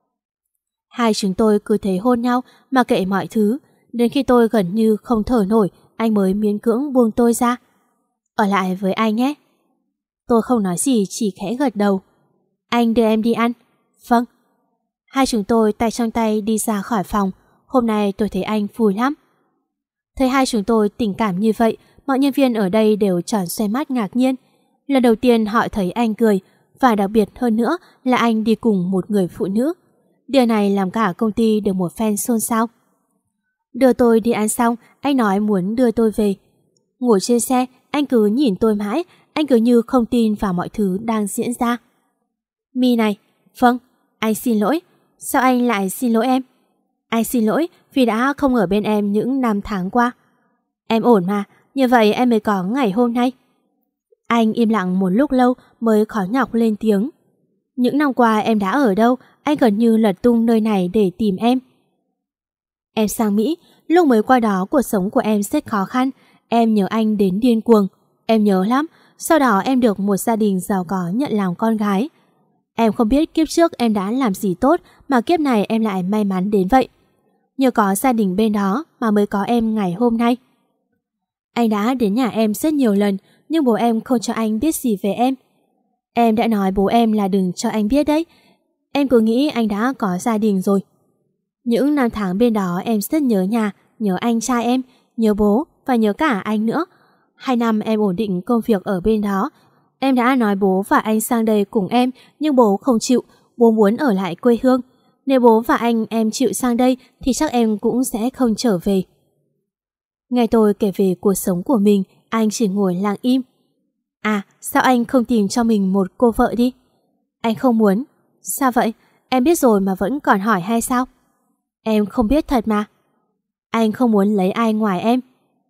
Hai chúng tôi cứ thế hôn nhau mà kệ mọi thứ. Đến khi tôi gần như không thở nổi, anh mới miễn cưỡng buông tôi ra. Ở lại với anh nhé. Tôi không nói gì, chỉ khẽ gật đầu. Anh đưa em đi ăn. Vâng. Hai chúng tôi tay trong tay đi ra khỏi phòng. Hôm nay tôi thấy anh vui lắm. Thấy hai chúng tôi tình cảm như vậy, mọi nhân viên ở đây đều tròn xoe mắt ngạc nhiên. Lần đầu tiên họ thấy anh cười, và đặc biệt hơn nữa là anh đi cùng một người phụ nữ. Điều này làm cả công ty được một phen xôn xao. Đưa tôi đi ăn xong, anh nói muốn đưa tôi về. Ngồi trên xe, anh cứ nhìn tôi mãi, anh cứ như không tin vào mọi thứ đang diễn ra. My này, vâng, anh xin lỗi. Sao anh lại xin lỗi em? Anh xin lỗi vì đã không ở bên em những năm tháng qua. Em ổn mà, như vậy em mới có ngày hôm nay. Anh im lặng một lúc lâu mới khó nhọc lên tiếng. Những năm qua em đã ở đâu, anh gần như lật tung nơi này để tìm em. Em sang Mỹ, lúc mới qua đó cuộc sống của em rất khó khăn. Em nhớ anh đến điên cuồng. Em nhớ lắm. Sau đó em được một gia đình giàu có nhận làm con gái. Em không biết kiếp trước em đã làm gì tốt mà kiếp này em lại may mắn đến vậy. Nhờ có gia đình bên đó mà mới có em ngày hôm nay. Anh đã đến nhà em rất nhiều lần, nhưng bố em không cho anh biết gì về em. Em đã nói bố em là đừng cho anh biết đấy. Em cứ nghĩ anh đã có gia đình rồi. Những năm tháng bên đó em rất nhớ nhà, nhớ anh trai em, nhớ bố và nhớ cả anh nữa. 2 năm em ổn định công việc ở bên đó. Em đã nói bố và anh sang đây cùng em, nhưng bố không chịu, bố muốn ở lại quê hương. Nếu bố và anh em chịu sang đây thì chắc em cũng sẽ không trở về. Nghe tôi kể về cuộc sống của mình, anh chỉ ngồi lặng im. À, sao anh không tìm cho mình một cô vợ đi? Anh không muốn. Sao vậy? Em biết rồi mà vẫn còn hỏi hay sao? Em không biết thật mà. Anh không muốn lấy ai ngoài em.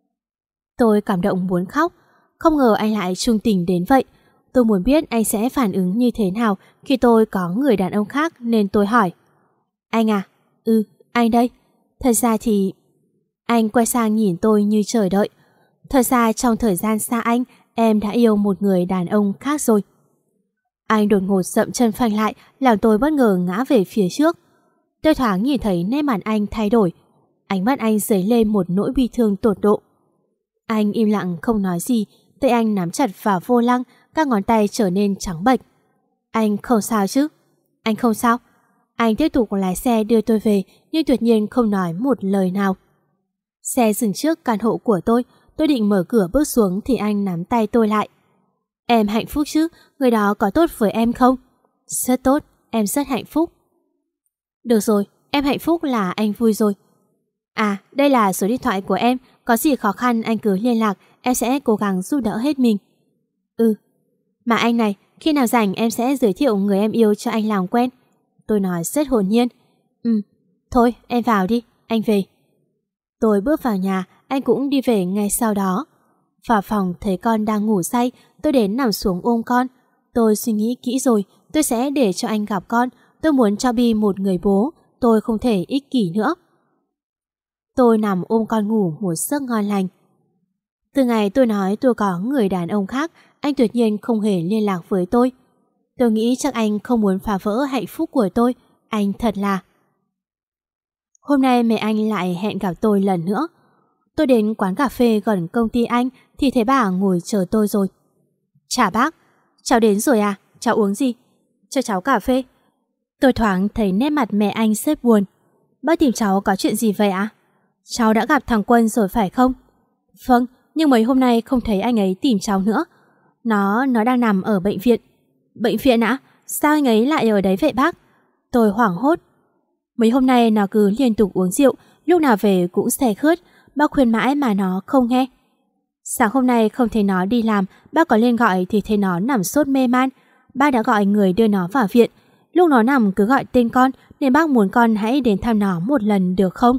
Tôi cảm động muốn khóc. Không ngờ anh lại trung tình đến vậy. Tôi muốn biết anh sẽ phản ứng như thế nào khi tôi có người đàn ông khác nên tôi hỏi. Anh à? Ừ, anh đây. Thật ra thì... Anh quay sang nhìn tôi như chờ đợi. Thật ra trong thời gian xa anh, em đã yêu một người đàn ông khác rồi. Anh đột ngột dậm chân phanh lại, làm tôi bất ngờ ngã về phía trước. Tôi thoáng nhìn thấy nét mặt anh thay đổi. Ánh mắt anh dấy lên một nỗi bi thương tột độ. Anh im lặng không nói gì, tay anh nắm chặt vào vô lăng, các ngón tay trở nên trắng bệch. Anh không sao chứ? Anh không sao. Anh tiếp tục lái xe đưa tôi về, nhưng tuyệt nhiên không nói một lời nào. Xe dừng trước căn hộ của tôi định mở cửa bước xuống thì anh nắm tay tôi lại. Em hạnh phúc chứ? Người đó có tốt với em không? Rất tốt, em rất hạnh phúc. Được rồi, em hạnh phúc là anh vui rồi. À, đây là số điện thoại của em, có gì khó khăn anh cứ liên lạc, em sẽ cố gắng giúp đỡ hết mình. Ừ, mà anh này, khi nào rảnh em sẽ giới thiệu người em yêu cho anh làm quen. Tôi nói rất hồn nhiên. Thôi em vào đi, anh về. Tôi bước vào nhà, anh cũng đi về ngay sau đó. Vào phòng thấy con đang ngủ say, tôi đến nằm xuống ôm con. Tôi suy nghĩ kỹ rồi, tôi sẽ để cho anh gặp con. Tôi muốn cho Bi một người bố, tôi không thể ích kỷ nữa. Tôi nằm ôm con ngủ một giấc ngon lành. Từ ngày tôi nói tôi có người đàn ông khác, anh tuyệt nhiên không hề liên lạc với tôi. Tôi nghĩ chắc anh không muốn phá vỡ hạnh phúc của tôi. Anh thật là... Hôm nay mẹ anh lại hẹn gặp tôi lần nữa. Tôi đến quán cà phê gần công ty anh thì thấy bà ngồi chờ tôi rồi. Chào bác, cháu đến rồi à? Cháu uống gì? Cho cháu cà phê. Tôi thoáng thấy nét mặt mẹ anh rất buồn. Bác tìm cháu có chuyện gì vậy ạ? Cháu đã gặp thằng Quân rồi phải không? Vâng, nhưng mấy hôm nay không thấy anh ấy tìm cháu nữa. Nó đang nằm ở bệnh viện. Bệnh viện ạ? Sao anh ấy lại ở đấy vậy bác? Tôi hoảng hốt. Mấy hôm nay nó cứ liên tục uống rượu, lúc nào về cũng say khướt. Bác khuyên mãi mà nó không nghe. Sáng hôm nay không thấy nó đi làm, bác có lên gọi thì thấy nó nằm sốt mê man. Bác đã gọi người đưa nó vào viện. Lúc nó nằm cứ gọi tên con, nên bác muốn con hãy đến thăm nó một lần được không?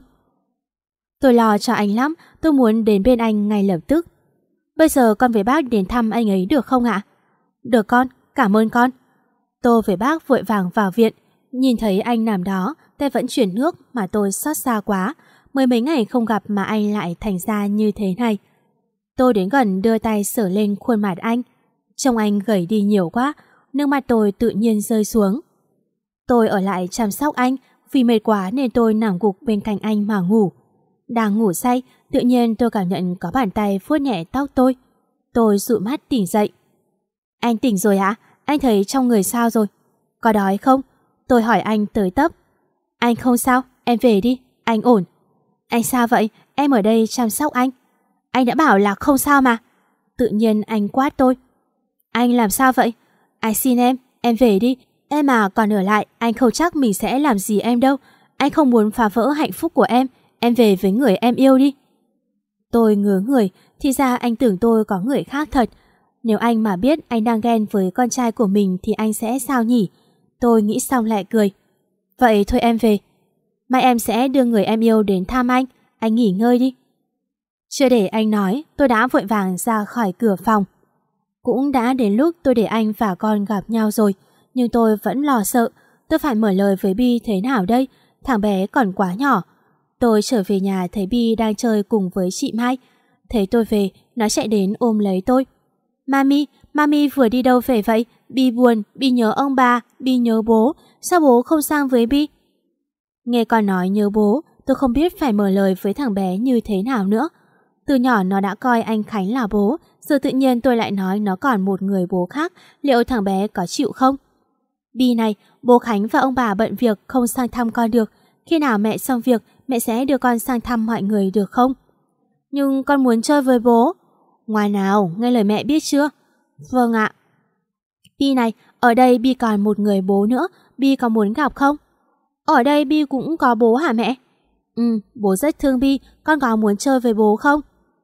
Tôi lo cho anh lắm, tôi muốn đến bên anh ngay lập tức. Bây giờ con với bác đến thăm anh ấy được không ạ? Được con, cảm ơn con. Tôi với bác vội vàng vào viện. Nhìn thấy anh nằm đó, tay vẫn chuyển nước mà tôi xót xa quá. Mới mấy ngày không gặp mà anh lại thành ra như thế này. Tôi đến gần đưa tay sờ lên khuôn mặt anh. Trông anh gầy đi nhiều quá, nước mắt tôi tự nhiên rơi xuống. Tôi ở lại chăm sóc anh, vì mệt quá nên tôi nằm gục bên cạnh anh mà ngủ. Đang ngủ say, tự nhiên tôi cảm nhận có bàn tay vuốt nhẹ tóc tôi. Tôi dụi mắt tỉnh dậy. Anh tỉnh rồi ạ? Anh thấy trong người sao rồi? Có đói không? Tôi hỏi anh tới tấp. Anh không sao, em về đi, anh ổn. Anh sao vậy? Em ở đây chăm sóc anh. Anh đã bảo là không sao mà. Tự nhiên anh quát tôi. Anh làm sao vậy? Anh xin em về đi. Em mà còn ở lại, anh không chắc mình sẽ làm gì em đâu. Anh không muốn phá vỡ hạnh phúc của em về với người em yêu đi. Tôi ngớ người, thì ra anh tưởng tôi có người khác thật. Nếu anh mà biết anh đang ghen với con trai của mình thì anh sẽ sao nhỉ? Tôi nghĩ xong lại cười. Vậy thôi em về. Mai em sẽ đưa người em yêu đến thăm anh nghỉ ngơi đi. Chưa để anh nói, tôi đã vội vàng ra khỏi cửa phòng. Cũng đã đến lúc tôi để anh và con gặp nhau rồi, nhưng tôi vẫn lo sợ. Tôi phải mở lời với Bi thế nào đây? Thằng bé còn quá nhỏ. Tôi trở về nhà thấy Bi đang chơi cùng với chị Mai. Thấy tôi về, nó chạy đến ôm lấy tôi. Mami vừa đi đâu về vậy? Bi buồn, Bi nhớ ông bà, Bi nhớ bố. Sao bố không sang với Bi? Nghe con nói nhớ bố, tôi không biết phải mở lời với thằng bé như thế nào nữa. Từ nhỏ nó đã coi anh Khánh là bố, giờ tự nhiên tôi lại nói nó còn một người bố khác, liệu thằng bé có chịu không? Bi này, bố Khánh và ông bà bận việc không sang thăm con được. Khi nào mẹ xong việc, mẹ sẽ đưa con sang thăm mọi người được không? Nhưng con muốn chơi với bố. Ngoan nào, nghe lời mẹ biết chưa? Vâng ạ. Bi này, ở đây Bi còn một người bố nữa, Bi có muốn gặp không? Ở đây Bi cũng có bố hả mẹ? Bố rất thương Bi, con có muốn chơi với bố không?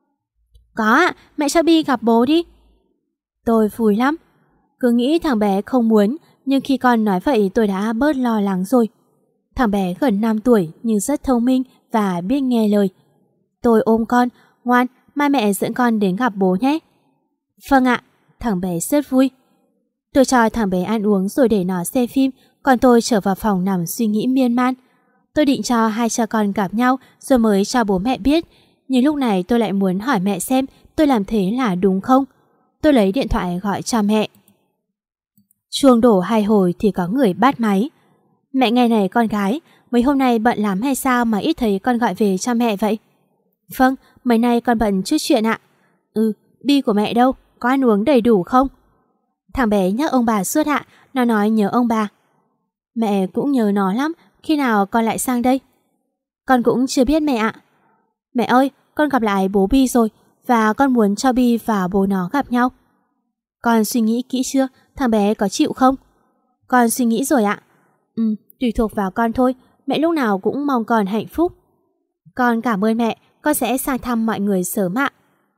Có ạ, mẹ cho Bi gặp bố đi. Tôi vui lắm. Cứ nghĩ thằng bé không muốn, nhưng khi con nói vậy tôi đã bớt lo lắng rồi. Thằng bé gần 5 tuổi nhưng rất thông minh và biết nghe lời. Tôi ôm con, ngoan, mai mẹ dẫn con đến gặp bố nhé. Vâng ạ, thằng bé rất vui. Tôi cho thằng bé ăn uống rồi để nó xem phim, còn tôi trở vào phòng nằm suy nghĩ miên man. Tôi định cho hai cha con gặp nhau rồi mới cho bố mẹ biết. Nhưng lúc này tôi lại muốn hỏi mẹ xem tôi làm thế là đúng không. Tôi lấy điện thoại gọi cho mẹ. Chuông đổ 2 hồi thì có người bắt máy. Mẹ nghe này con gái, mấy hôm nay bận lắm hay sao mà ít thấy con gọi về cho mẹ vậy? Vâng, mấy nay con bận chút chuyện ạ. Bi của mẹ đâu? Có ăn uống đầy đủ không? Thằng bé nhắc ông bà suốt ạ, nó nói nhớ ông bà. Mẹ cũng nhớ nó lắm, khi nào con lại sang đây? Con cũng chưa biết mẹ ạ. Mẹ ơi, con gặp lại bố Bi rồi và con muốn cho Bi và bố nó gặp nhau. Con suy nghĩ kỹ chưa? Thằng bé có chịu không? Con suy nghĩ rồi ạ. Tùy thuộc vào con thôi, mẹ lúc nào cũng mong con hạnh phúc. Con cảm ơn mẹ, con sẽ sang thăm mọi người sớm ạ.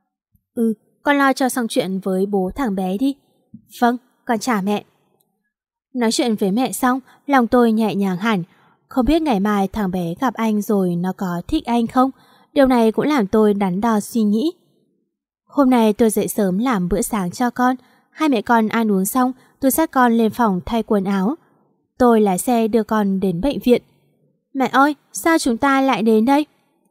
Con lo cho xong chuyện với bố thằng bé đi. Vâng, con chào mẹ. Nói chuyện với mẹ xong, lòng tôi nhẹ nhàng hẳn. Không biết ngày mai thằng bé gặp anh rồi nó có thích anh không? Điều này cũng làm tôi đắn đo suy nghĩ. Hôm nay tôi dậy sớm làm bữa sáng cho con. Hai mẹ con ăn uống xong, tôi dắt con lên phòng thay quần áo. Tôi lái xe đưa con đến bệnh viện. Mẹ ơi, sao chúng ta lại đến đây?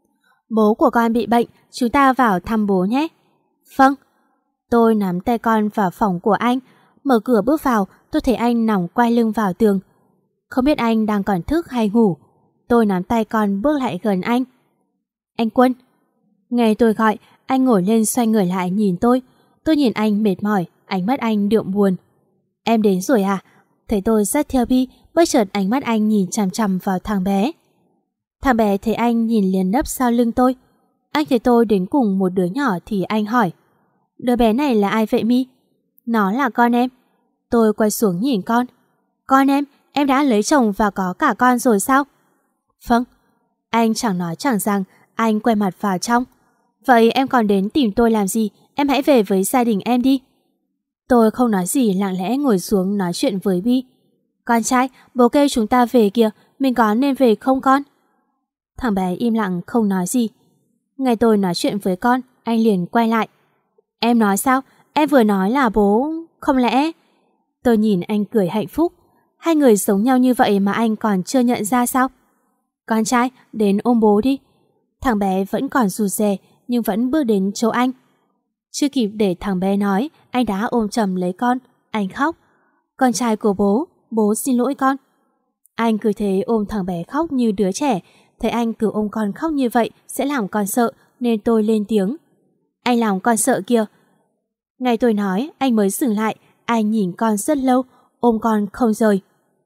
Bố của con bị bệnh, chúng ta vào thăm bố nhé. Vâng. Tôi nắm tay con vào phòng của anh. Mở cửa bước vào, tôi thấy anh nằm quay lưng vào tường. Không biết anh đang còn thức hay ngủ. Tôi nắm tay con bước lại gần anh. Anh Quân. Nghe tôi gọi, anh ngồi lên xoay người lại nhìn tôi. Tôi nhìn anh mệt mỏi, ánh mắt anh đượm buồn. Em đến rồi à? Thấy tôi dắt theo Bi, bất chợt ánh mắt anh nhìn chằm chằm vào thằng bé. Thằng bé thấy anh nhìn liền nấp sau lưng tôi. Anh thấy tôi đến cùng một đứa nhỏ thì anh hỏi. Đứa bé này là ai vậy Mi? Nó là con em. Tôi quay xuống nhìn con. Con em đã lấy chồng và có cả con rồi sao? Vâng. Anh chẳng nói chẳng rằng, anh quay mặt vào trong. Vậy em còn đến tìm tôi làm gì? Em hãy về với gia đình em đi. Tôi không nói gì, lặng lẽ ngồi xuống nói chuyện với Bi. Con trai, bố kêu chúng ta về kìa, mình có nên về không con? Thằng bé im lặng không nói gì. Nghe tôi nói chuyện với con, anh liền quay lại. Em nói sao? Em vừa nói là bố... Không lẽ... Tôi nhìn anh cười hạnh phúc. Hai người sống nhau như vậy mà anh còn chưa nhận ra sao? Con trai, đến ôm bố đi. Thằng bé vẫn còn rụt rè nhưng vẫn bước đến chỗ anh. Chưa kịp để thằng bé nói, anh đã ôm chầm lấy con. Anh khóc. Con trai của bố xin lỗi con. Anh cứ thế ôm thằng bé khóc như đứa trẻ. Thấy anh cứ ôm con khóc như vậy sẽ làm con sợ, nên tôi lên tiếng. Anh làm con sợ kìa. Ngay tôi nói, anh mới dừng lại. Anh nhìn con rất lâu, ôm con không rời.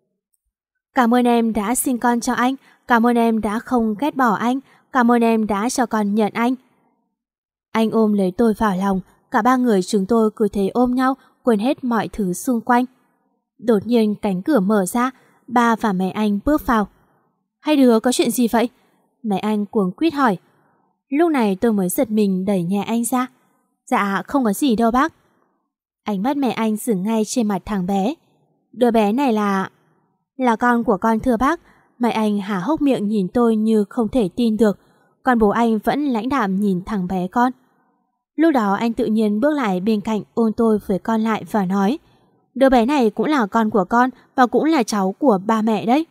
Cảm ơn em đã sinh con cho anh. Cảm ơn em đã không ghét bỏ anh. Cảm ơn em đã cho con nhận anh. Anh ôm lấy tôi vào lòng. Cả ba người chúng tôi cứ thế ôm nhau, quên hết mọi thứ xung quanh. Đột nhiên cánh cửa mở ra, ba và mẹ anh bước vào. Hai đứa có chuyện gì vậy? Mẹ anh cuống quýt hỏi. Lúc này tôi mới giật mình đẩy nhẹ anh ra. Dạ không có gì đâu bác. Ánh mắt mẹ anh dừng ngay trên mặt thằng bé. Đứa bé này là con của con thưa bác. Mẹ anh há hốc miệng nhìn tôi như không thể tin được. Còn bố anh vẫn lãnh đạm nhìn thằng bé con. Lúc đó anh tự nhiên bước lại bên cạnh, ôm tôi với con lại và nói. Đứa bé này cũng là con của con và cũng là cháu của ba mẹ đấy.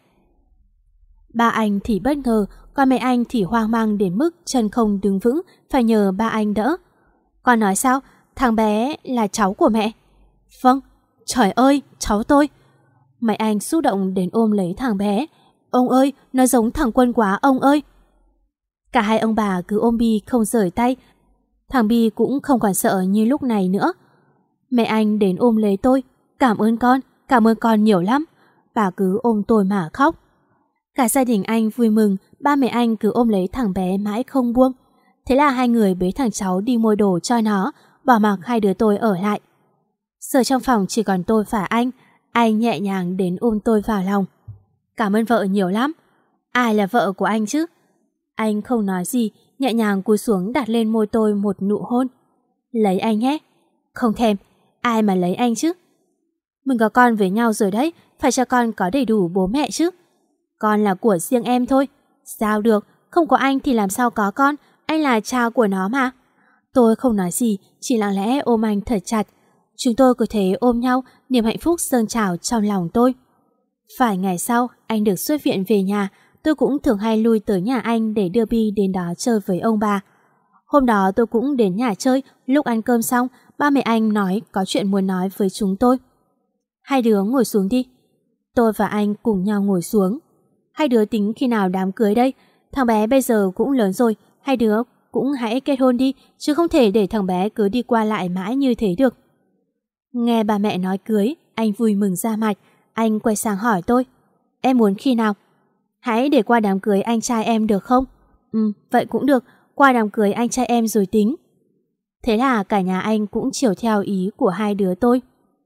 Ba anh thì bất ngờ, còn mẹ anh thì hoang mang đến mức chân không đứng vững, phải nhờ ba anh đỡ. Con nói sao? Thằng bé là cháu của mẹ? Vâng. Trời ơi, cháu tôi. Mẹ anh xúc động đến ôm lấy thằng bé. Ông ơi, nó giống thằng Quân quá ông ơi. Cả hai ông bà cứ ôm Bi không rời tay. Thằng Bi cũng không còn sợ như lúc này nữa. Mẹ anh đến ôm lấy tôi. Cảm ơn con nhiều lắm. Bà cứ ôm tôi mà khóc. Cả gia đình anh vui mừng, ba mẹ anh cứ ôm lấy thằng bé mãi không buông. Thế là hai người bế thằng cháu đi mua đồ cho nó, bỏ mặc hai đứa tôi ở lại. Giờ trong phòng chỉ còn tôi và anh nhẹ nhàng đến ôm tôi vào lòng. Cảm ơn vợ nhiều lắm. Ai là vợ của anh chứ? Anh không nói gì, nhẹ nhàng cúi xuống đặt lên môi tôi một nụ hôn. Lấy anh nhé. Không thèm, ai mà lấy anh chứ? Mình có con với nhau rồi đấy, phải cho con có đầy đủ bố mẹ chứ. Con là của riêng em thôi. Sao được, không có anh thì làm sao có con, anh là cha của nó mà. Tôi không nói gì, chỉ lặng lẽ ôm anh thật chặt. Chúng tôi cứ thế ôm nhau, niềm hạnh phúc dâng trào trong lòng tôi. Vài ngày sau, anh được xuất viện về nhà. tôi cũng thường hay lui tới nhà anh để đưa Bi đến đó chơi với ông bà. Hôm đó tôi cũng đến nhà chơi, lúc ăn cơm xong, ba mẹ anh nói có chuyện muốn nói với chúng tôi. Hai đứa ngồi xuống đi. Tôi và anh cùng nhau ngồi xuống. Hai đứa tính khi nào đám cưới đây? Thằng bé bây giờ cũng lớn rồi, hai đứa cũng hãy kết hôn đi, chứ không thể để thằng bé cứ đi qua lại mãi như thế được. Nghe bà mẹ nói cưới, anh vui mừng ra mặt. Anh quay sang hỏi tôi, em muốn khi nào? Hãy để qua đám cưới anh trai em được không? Vậy cũng được, qua đám cưới anh trai em rồi tính. Thế là cả nhà anh cũng chiều theo ý của hai đứa tôi.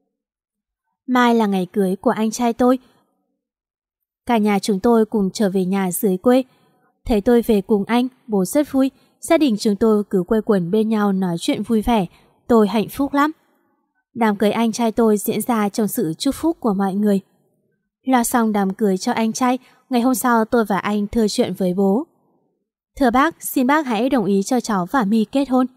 Mai là ngày cưới của anh trai tôi. Cả nhà chúng tôi cùng trở về nhà dưới quê. Thấy tôi về cùng anh, bố rất vui. Gia đình chúng tôi cứ quây quần bên nhau nói chuyện vui vẻ. Tôi hạnh phúc lắm. Đám cưới anh trai tôi diễn ra trong sự chúc phúc của mọi người. Lo xong đám cưới cho anh trai, ngày hôm sau tôi và anh thưa chuyện với bố. Thưa bác, xin bác hãy đồng ý cho cháu và My kết hôn.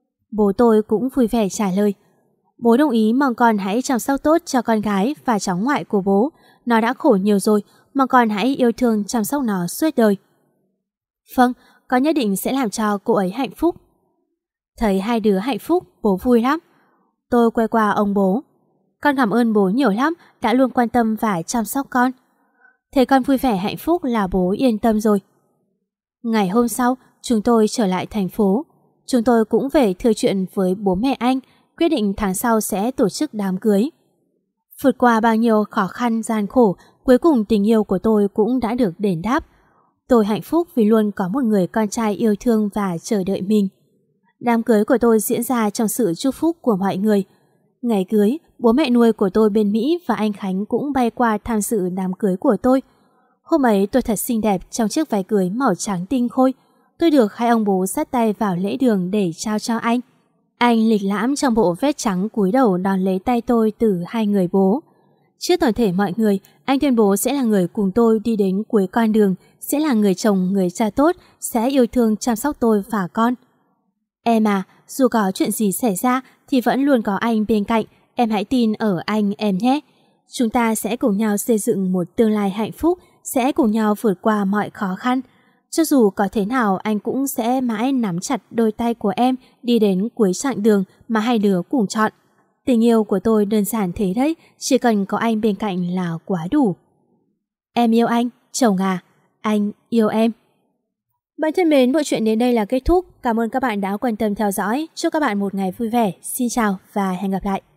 Bố tôi cũng vui vẻ trả lời. Bố đồng ý, mong con hãy chăm sóc tốt cho con gái và cháu ngoại của bố. Nó đã khổ nhiều rồi, mong con hãy yêu thương chăm sóc nó suốt đời. Vâng, con nhất định sẽ làm cho cô ấy hạnh phúc. Thấy hai đứa hạnh phúc, bố vui lắm. Tôi quay qua ông bố. Con cảm ơn bố nhiều lắm, đã luôn quan tâm và chăm sóc con. Thấy con vui vẻ hạnh phúc là bố yên tâm rồi. Ngày hôm sau, chúng tôi trở lại thành phố. Chúng tôi cũng về thưa chuyện với bố mẹ anh, quyết định tháng sau sẽ tổ chức đám cưới. Vượt qua bao nhiêu khó khăn gian khổ, cuối cùng tình yêu của tôi cũng đã được đền đáp. Tôi hạnh phúc vì luôn có một người con trai yêu thương và chờ đợi mình. Đám cưới của tôi diễn ra trong sự chúc phúc của mọi người. Ngày cưới, bố mẹ nuôi của tôi bên Mỹ và anh Khánh cũng bay qua tham dự đám cưới của tôi. Hôm ấy tôi thật xinh đẹp trong chiếc váy cưới màu trắng tinh khôi. Tôi được hai ông bố dắt tay vào lễ đường để trao cho anh. Anh lịch lãm trong bộ vest trắng cúi đầu đón lấy tay tôi từ hai người bố. Trước toàn thể mọi người, anh tuyên bố sẽ là người cùng tôi đi đến cuối con đường, sẽ là người chồng, người cha tốt, sẽ yêu thương chăm sóc tôi và con. Em à, dù có chuyện gì xảy ra thì vẫn luôn có anh bên cạnh, em hãy tin ở anh em nhé. Chúng ta sẽ cùng nhau xây dựng một tương lai hạnh phúc, sẽ cùng nhau vượt qua mọi khó khăn. Cho dù có thế nào anh cũng sẽ mãi nắm chặt đôi tay của em đi đến cuối chặng đường mà hai đứa cùng chọn. Tình yêu của tôi đơn giản thế đấy, chỉ cần có anh bên cạnh là quá đủ. Em yêu anh, chồng à, anh yêu em. Bạn thân mến, bộ truyện đến đây là kết thúc. Cảm ơn các bạn đã quan tâm theo dõi. Chúc các bạn một ngày vui vẻ. Xin chào và hẹn gặp lại.